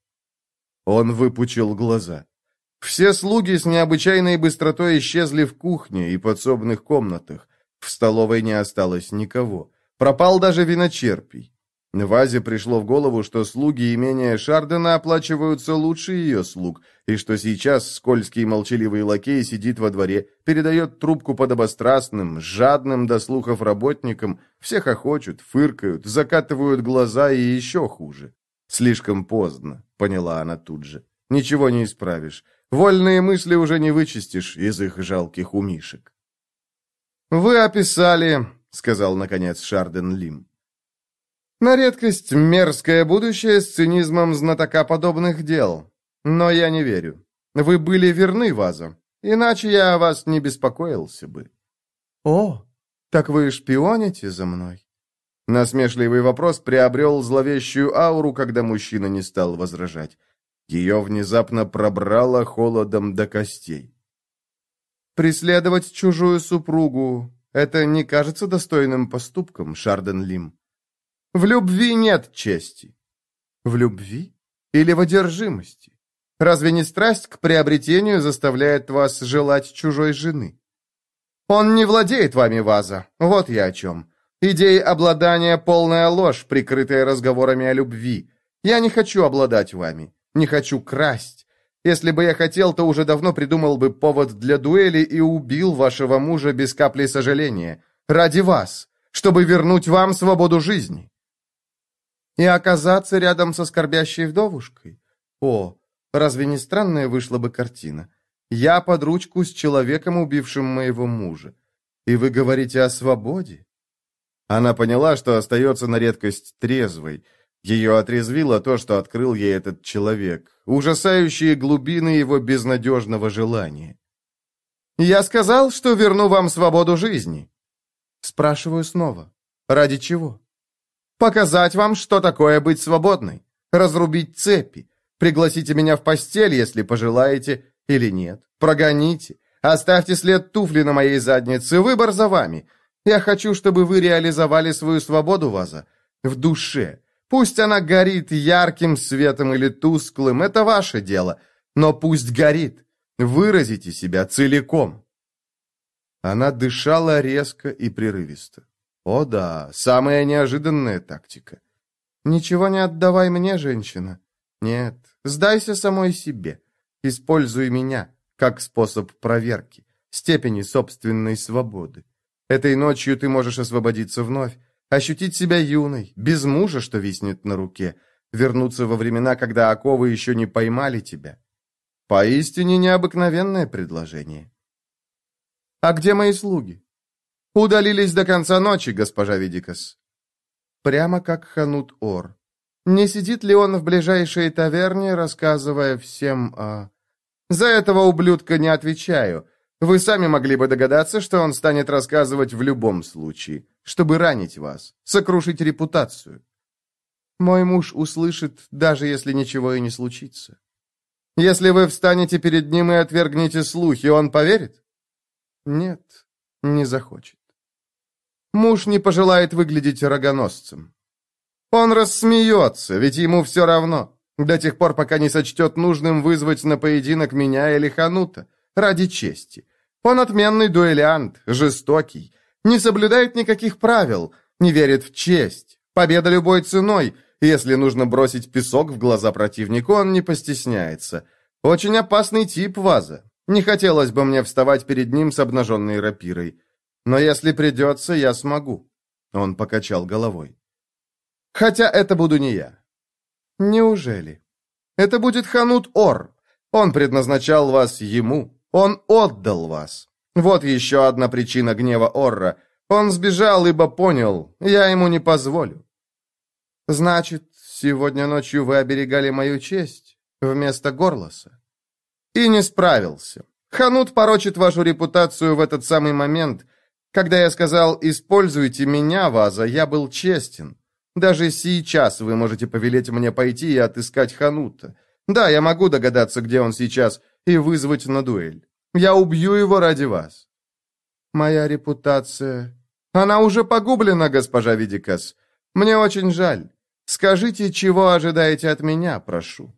Он выпучил глаза. Все слуги с необычайной быстротой исчезли в кухне и подсобных комнатах. В столовой не осталось никого. Пропал даже виночерпий. Вазе пришло в голову, что слуги имения Шардена оплачиваются лучше ее слуг, и что сейчас скользкий молчаливый лакей сидит во дворе, передает трубку подобострастным, жадным до слухов работникам, все хохочут, фыркают, закатывают глаза и еще хуже. «Слишком поздно», — поняла она тут же. «Ничего не исправишь. Вольные мысли уже не вычистишь из их жалких умишек». «Вы описали», — сказал, наконец, Шарден Лим, «на редкость мерзкое будущее с цинизмом знатока подобных дел. Но я не верю. Вы были верны, Ваза, иначе я о вас не беспокоился бы». «О, так вы шпионите за мной?» Насмешливый вопрос приобрел зловещую ауру, когда мужчина не стал возражать. Ее внезапно пробрало холодом до костей. «Преследовать чужую супругу — это не кажется достойным поступком, Шарден Лим. В любви нет чести». «В любви? Или в одержимости? Разве не страсть к приобретению заставляет вас желать чужой жены?» «Он не владеет вами, Ваза, вот я о чем. Идея обладания — полная ложь, прикрытая разговорами о любви. Я не хочу обладать вами, не хочу красть. Если бы я хотел, то уже давно придумал бы повод для дуэли и убил вашего мужа без капли сожаления. Ради вас, чтобы вернуть вам свободу жизни». «И оказаться рядом со скорбящей вдовушкой? О, разве не странная вышла бы картина? Я под ручку с человеком, убившим моего мужа. И вы говорите о свободе?» Она поняла, что остается на редкость трезвой. Ее отрезвило то, что открыл ей этот человек, ужасающие глубины его безнадежного желания. «Я сказал, что верну вам свободу жизни». «Спрашиваю снова. Ради чего?» «Показать вам, что такое быть свободной. Разрубить цепи. Пригласите меня в постель, если пожелаете, или нет. Прогоните. Оставьте след туфли на моей заднице. Выбор за вами. Я хочу, чтобы вы реализовали свою свободу, Ваза, в душе. Пусть она горит ярким светом или тусклым, это ваше дело. Но пусть горит. Выразите себя целиком». Она дышала резко и прерывисто. О да, самая неожиданная тактика. «Ничего не отдавай мне, женщина. Нет, сдайся самой себе. Используй меня как способ проверки, степени собственной свободы. Этой ночью ты можешь освободиться вновь, ощутить себя юной, без мужа, что виснет на руке, вернуться во времена, когда оковы еще не поймали тебя. Поистине необыкновенное предложение. А где мои слуги? Удалились до конца ночи, госпожа Видикас. Прямо как Ханут Ор. Не сидит ли он в ближайшей таверне, рассказывая всем о... За этого ублюдка не отвечаю. Вы сами могли бы догадаться, что он станет рассказывать в любом случае, чтобы ранить вас, сокрушить репутацию. Мой муж услышит, даже если ничего и не случится. Если вы встанете перед ним и отвергнете слухи, он поверит? Нет, не захочет. Муж не пожелает выглядеть рогоносцем. Он рассмеется, ведь ему все равно, до тех пор, пока не сочтет нужным вызвать на поединок меня или Ханута, ради чести. Он отменный дуэлянт, жестокий, не соблюдает никаких правил, не верит в честь. Победа любой ценой. Если нужно бросить песок в глаза противнику, он не постесняется. Очень опасный тип, Ваза. Не хотелось бы мне вставать перед ним с обнаженной рапирой. Но если придется, я смогу. Он покачал головой. Хотя это буду не я. Неужели? Это будет Ханут Ор. Он предназначал вас ему. Он отдал вас. Вот еще одна причина гнева Орра. Он сбежал, ибо понял, я ему не позволю. Значит, сегодня ночью вы оберегали мою честь вместо Горлоса. И не справился. Ханут порочит вашу репутацию в этот самый момент. Когда я сказал «используйте меня, Ваза», я был честен. Даже сейчас вы можете повелеть мне пойти и отыскать Ханута. Да, я могу догадаться, где он сейчас, и вызвать на дуэль. Я убью его ради вас. Моя репутация... Она уже погублена, госпожа Видикас. Мне очень жаль. Скажите, чего ожидаете от меня, прошу».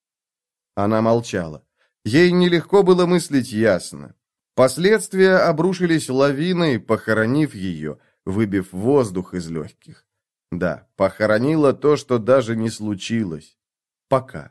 Она молчала. Ей нелегко было мыслить ясно. Последствия обрушились лавиной, похоронив ее, выбив воздух из легких. Да, похоронила то, что даже не случилось. Пока.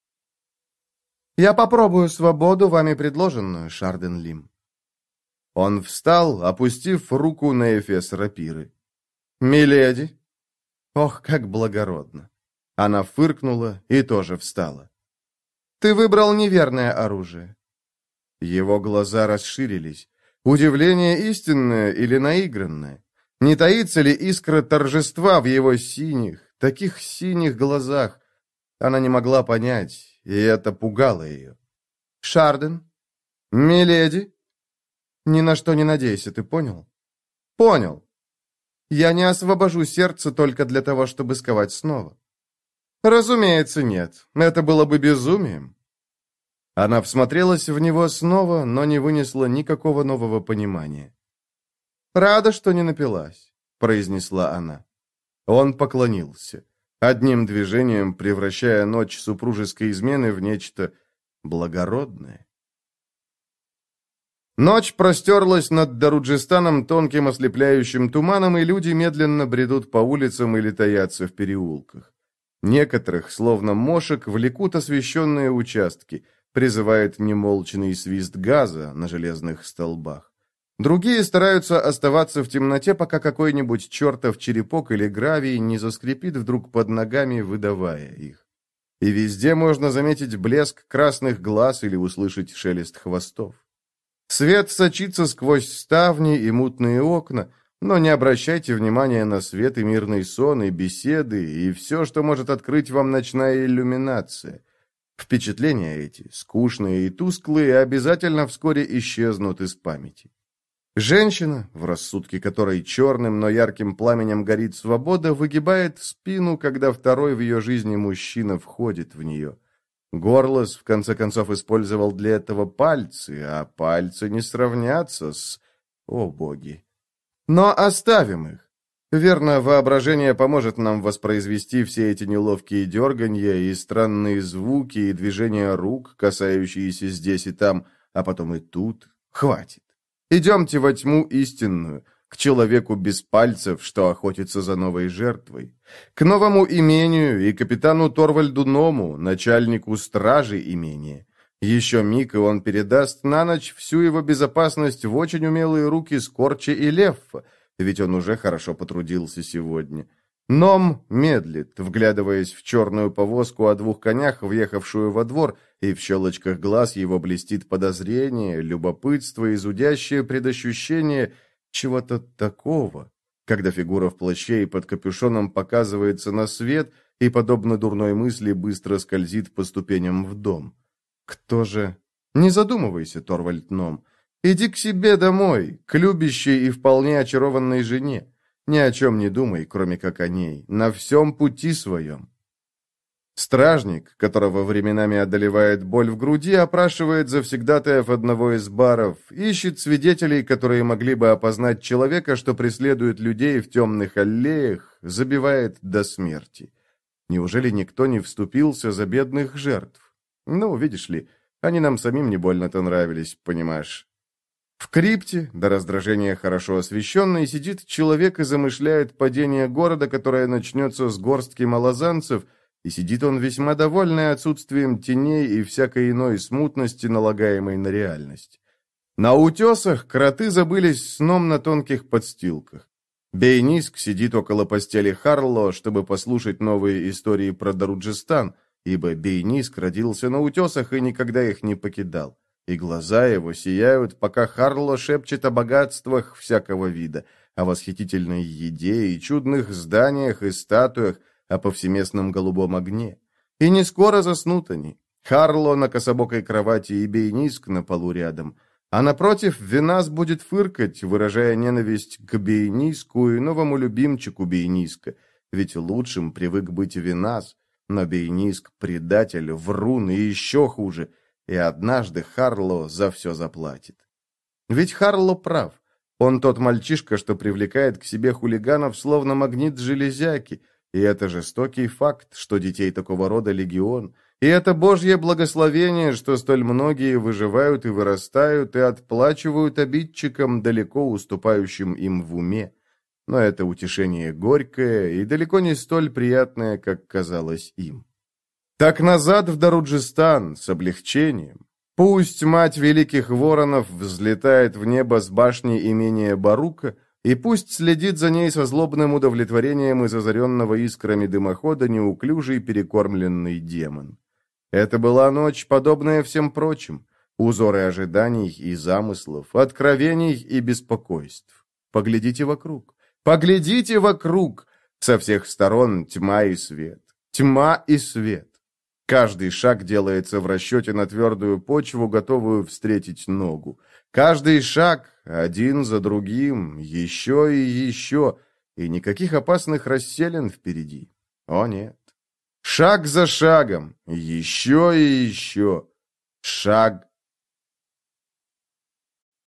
«Я попробую свободу, вами предложенную, Шарден Лим». Он встал, опустив руку на эфес рапиры. «Миледи!» «Ох, как благородно!» Она фыркнула и тоже встала. «Ты выбрал неверное оружие». Его глаза расширились. Удивление истинное или наигранное? Не таится ли искра торжества в его синих, таких синих глазах? Она не могла понять, и это пугало ее. «Шарден? Миледи?» «Ни на что не надейся, ты понял?» «Понял. Я не освобожу сердце только для того, чтобы сковать снова». «Разумеется, нет. Это было бы безумием». Она всмотрелась в него снова, но не вынесла никакого нового понимания. «Рада, что не напилась», — произнесла она. Он поклонился, одним движением превращая ночь супружеской измены в нечто благородное. Ночь простерлась над Даруджистаном тонким ослепляющим туманом, и люди медленно бредут по улицам или таятся в переулках. Некоторых, словно мошек, влекут освещенные участки, призывает немолчный свист газа на железных столбах. Другие стараются оставаться в темноте, пока какой-нибудь чертов черепок или гравий не заскрипит вдруг под ногами, выдавая их. И везде можно заметить блеск красных глаз или услышать шелест хвостов. Свет сочится сквозь ставни и мутные окна, но не обращайте внимания на свет и мирный сон, и беседы, и все, что может открыть вам ночная иллюминация. Впечатления эти, скучные и тусклые, обязательно вскоре исчезнут из памяти. Женщина, в рассудке которой черным, но ярким пламенем горит свобода, выгибает спину, когда второй в ее жизни мужчина входит в нее. Горлос, в конце концов, использовал для этого пальцы, а пальцы не сравнятся с... О, боги! Но оставим их. Верно, воображение поможет нам воспроизвести все эти неловкие дерганья и странные звуки и движения рук, касающиеся здесь и там, а потом и тут. Хватит. Идемте во тьму истинную, к человеку без пальцев, что охотится за новой жертвой, к новому имению и капитану Торвальду Ному, начальнику стражи имения. Еще миг, и он передаст на ночь всю его безопасность в очень умелые руки Скорча и Леффа, ведь он уже хорошо потрудился сегодня. Ном медлит, вглядываясь в черную повозку о двух конях, въехавшую во двор, и в щелочках глаз его блестит подозрение, любопытство и зудящее предощущение чего-то такого, когда фигура в плаще и под капюшоном показывается на свет и, подобно дурной мысли, быстро скользит по ступеням в дом. Кто же? Не задумывайся, Торвальд Ном. Иди к себе домой, к любящей и вполне очарованной жене. Ни о чем не думай, кроме как о ней, на всем пути своем. Стражник, которого временами одолевает боль в груди, опрашивает завсегдатаев одного из баров, ищет свидетелей, которые могли бы опознать человека, что преследует людей в темных аллеях, забивает до смерти. Неужели никто не вступился за бедных жертв? Ну, видишь ли, они нам самим не больно-то нравились, понимаешь. В крипте, до раздражения хорошо освещенной, сидит человек и замышляет падение города, которое начнется с горстки малозанцев, и сидит он весьма довольный отсутствием теней и всякой иной смутности, налагаемой на реальность. На утесах кроты забылись сном на тонких подстилках. Бейниск сидит около постели Харло, чтобы послушать новые истории про Даруджистан, ибо Бейниск родился на утесах и никогда их не покидал. И глаза его сияют, пока Харло шепчет о богатствах всякого вида, о восхитительной еде и чудных зданиях и статуях, о повсеместном голубом огне. И не скоро заснут они. Харло на кособокой кровати и Бейниск на полу рядом. А напротив Венас будет фыркать, выражая ненависть к Бейниску и новому любимчику Бейниска. Ведь лучшим привык быть Венас, но Бейниск — предатель, врун и еще хуже — и однажды Харло за все заплатит. Ведь Харло прав. Он тот мальчишка, что привлекает к себе хулиганов, словно магнит железяки, и это жестокий факт, что детей такого рода легион, и это Божье благословение, что столь многие выживают и вырастают, и отплачивают обидчикам, далеко уступающим им в уме. Но это утешение горькое и далеко не столь приятное, как казалось им. Так назад в Даруджистан с облегчением. Пусть мать великих воронов взлетает в небо с башни имения Барука, и пусть следит за ней со злобным удовлетворением из озаренного искрами дымохода неуклюжий перекормленный демон. Это была ночь, подобная всем прочим, узоры ожиданий и замыслов, откровений и беспокойств. Поглядите вокруг, поглядите вокруг, со всех сторон тьма и свет, тьма и свет. Каждый шаг делается в расчете на твердую почву, готовую встретить ногу. Каждый шаг, один за другим, еще и еще, и никаких опасных расселин впереди. О нет. Шаг за шагом, еще и еще. Шаг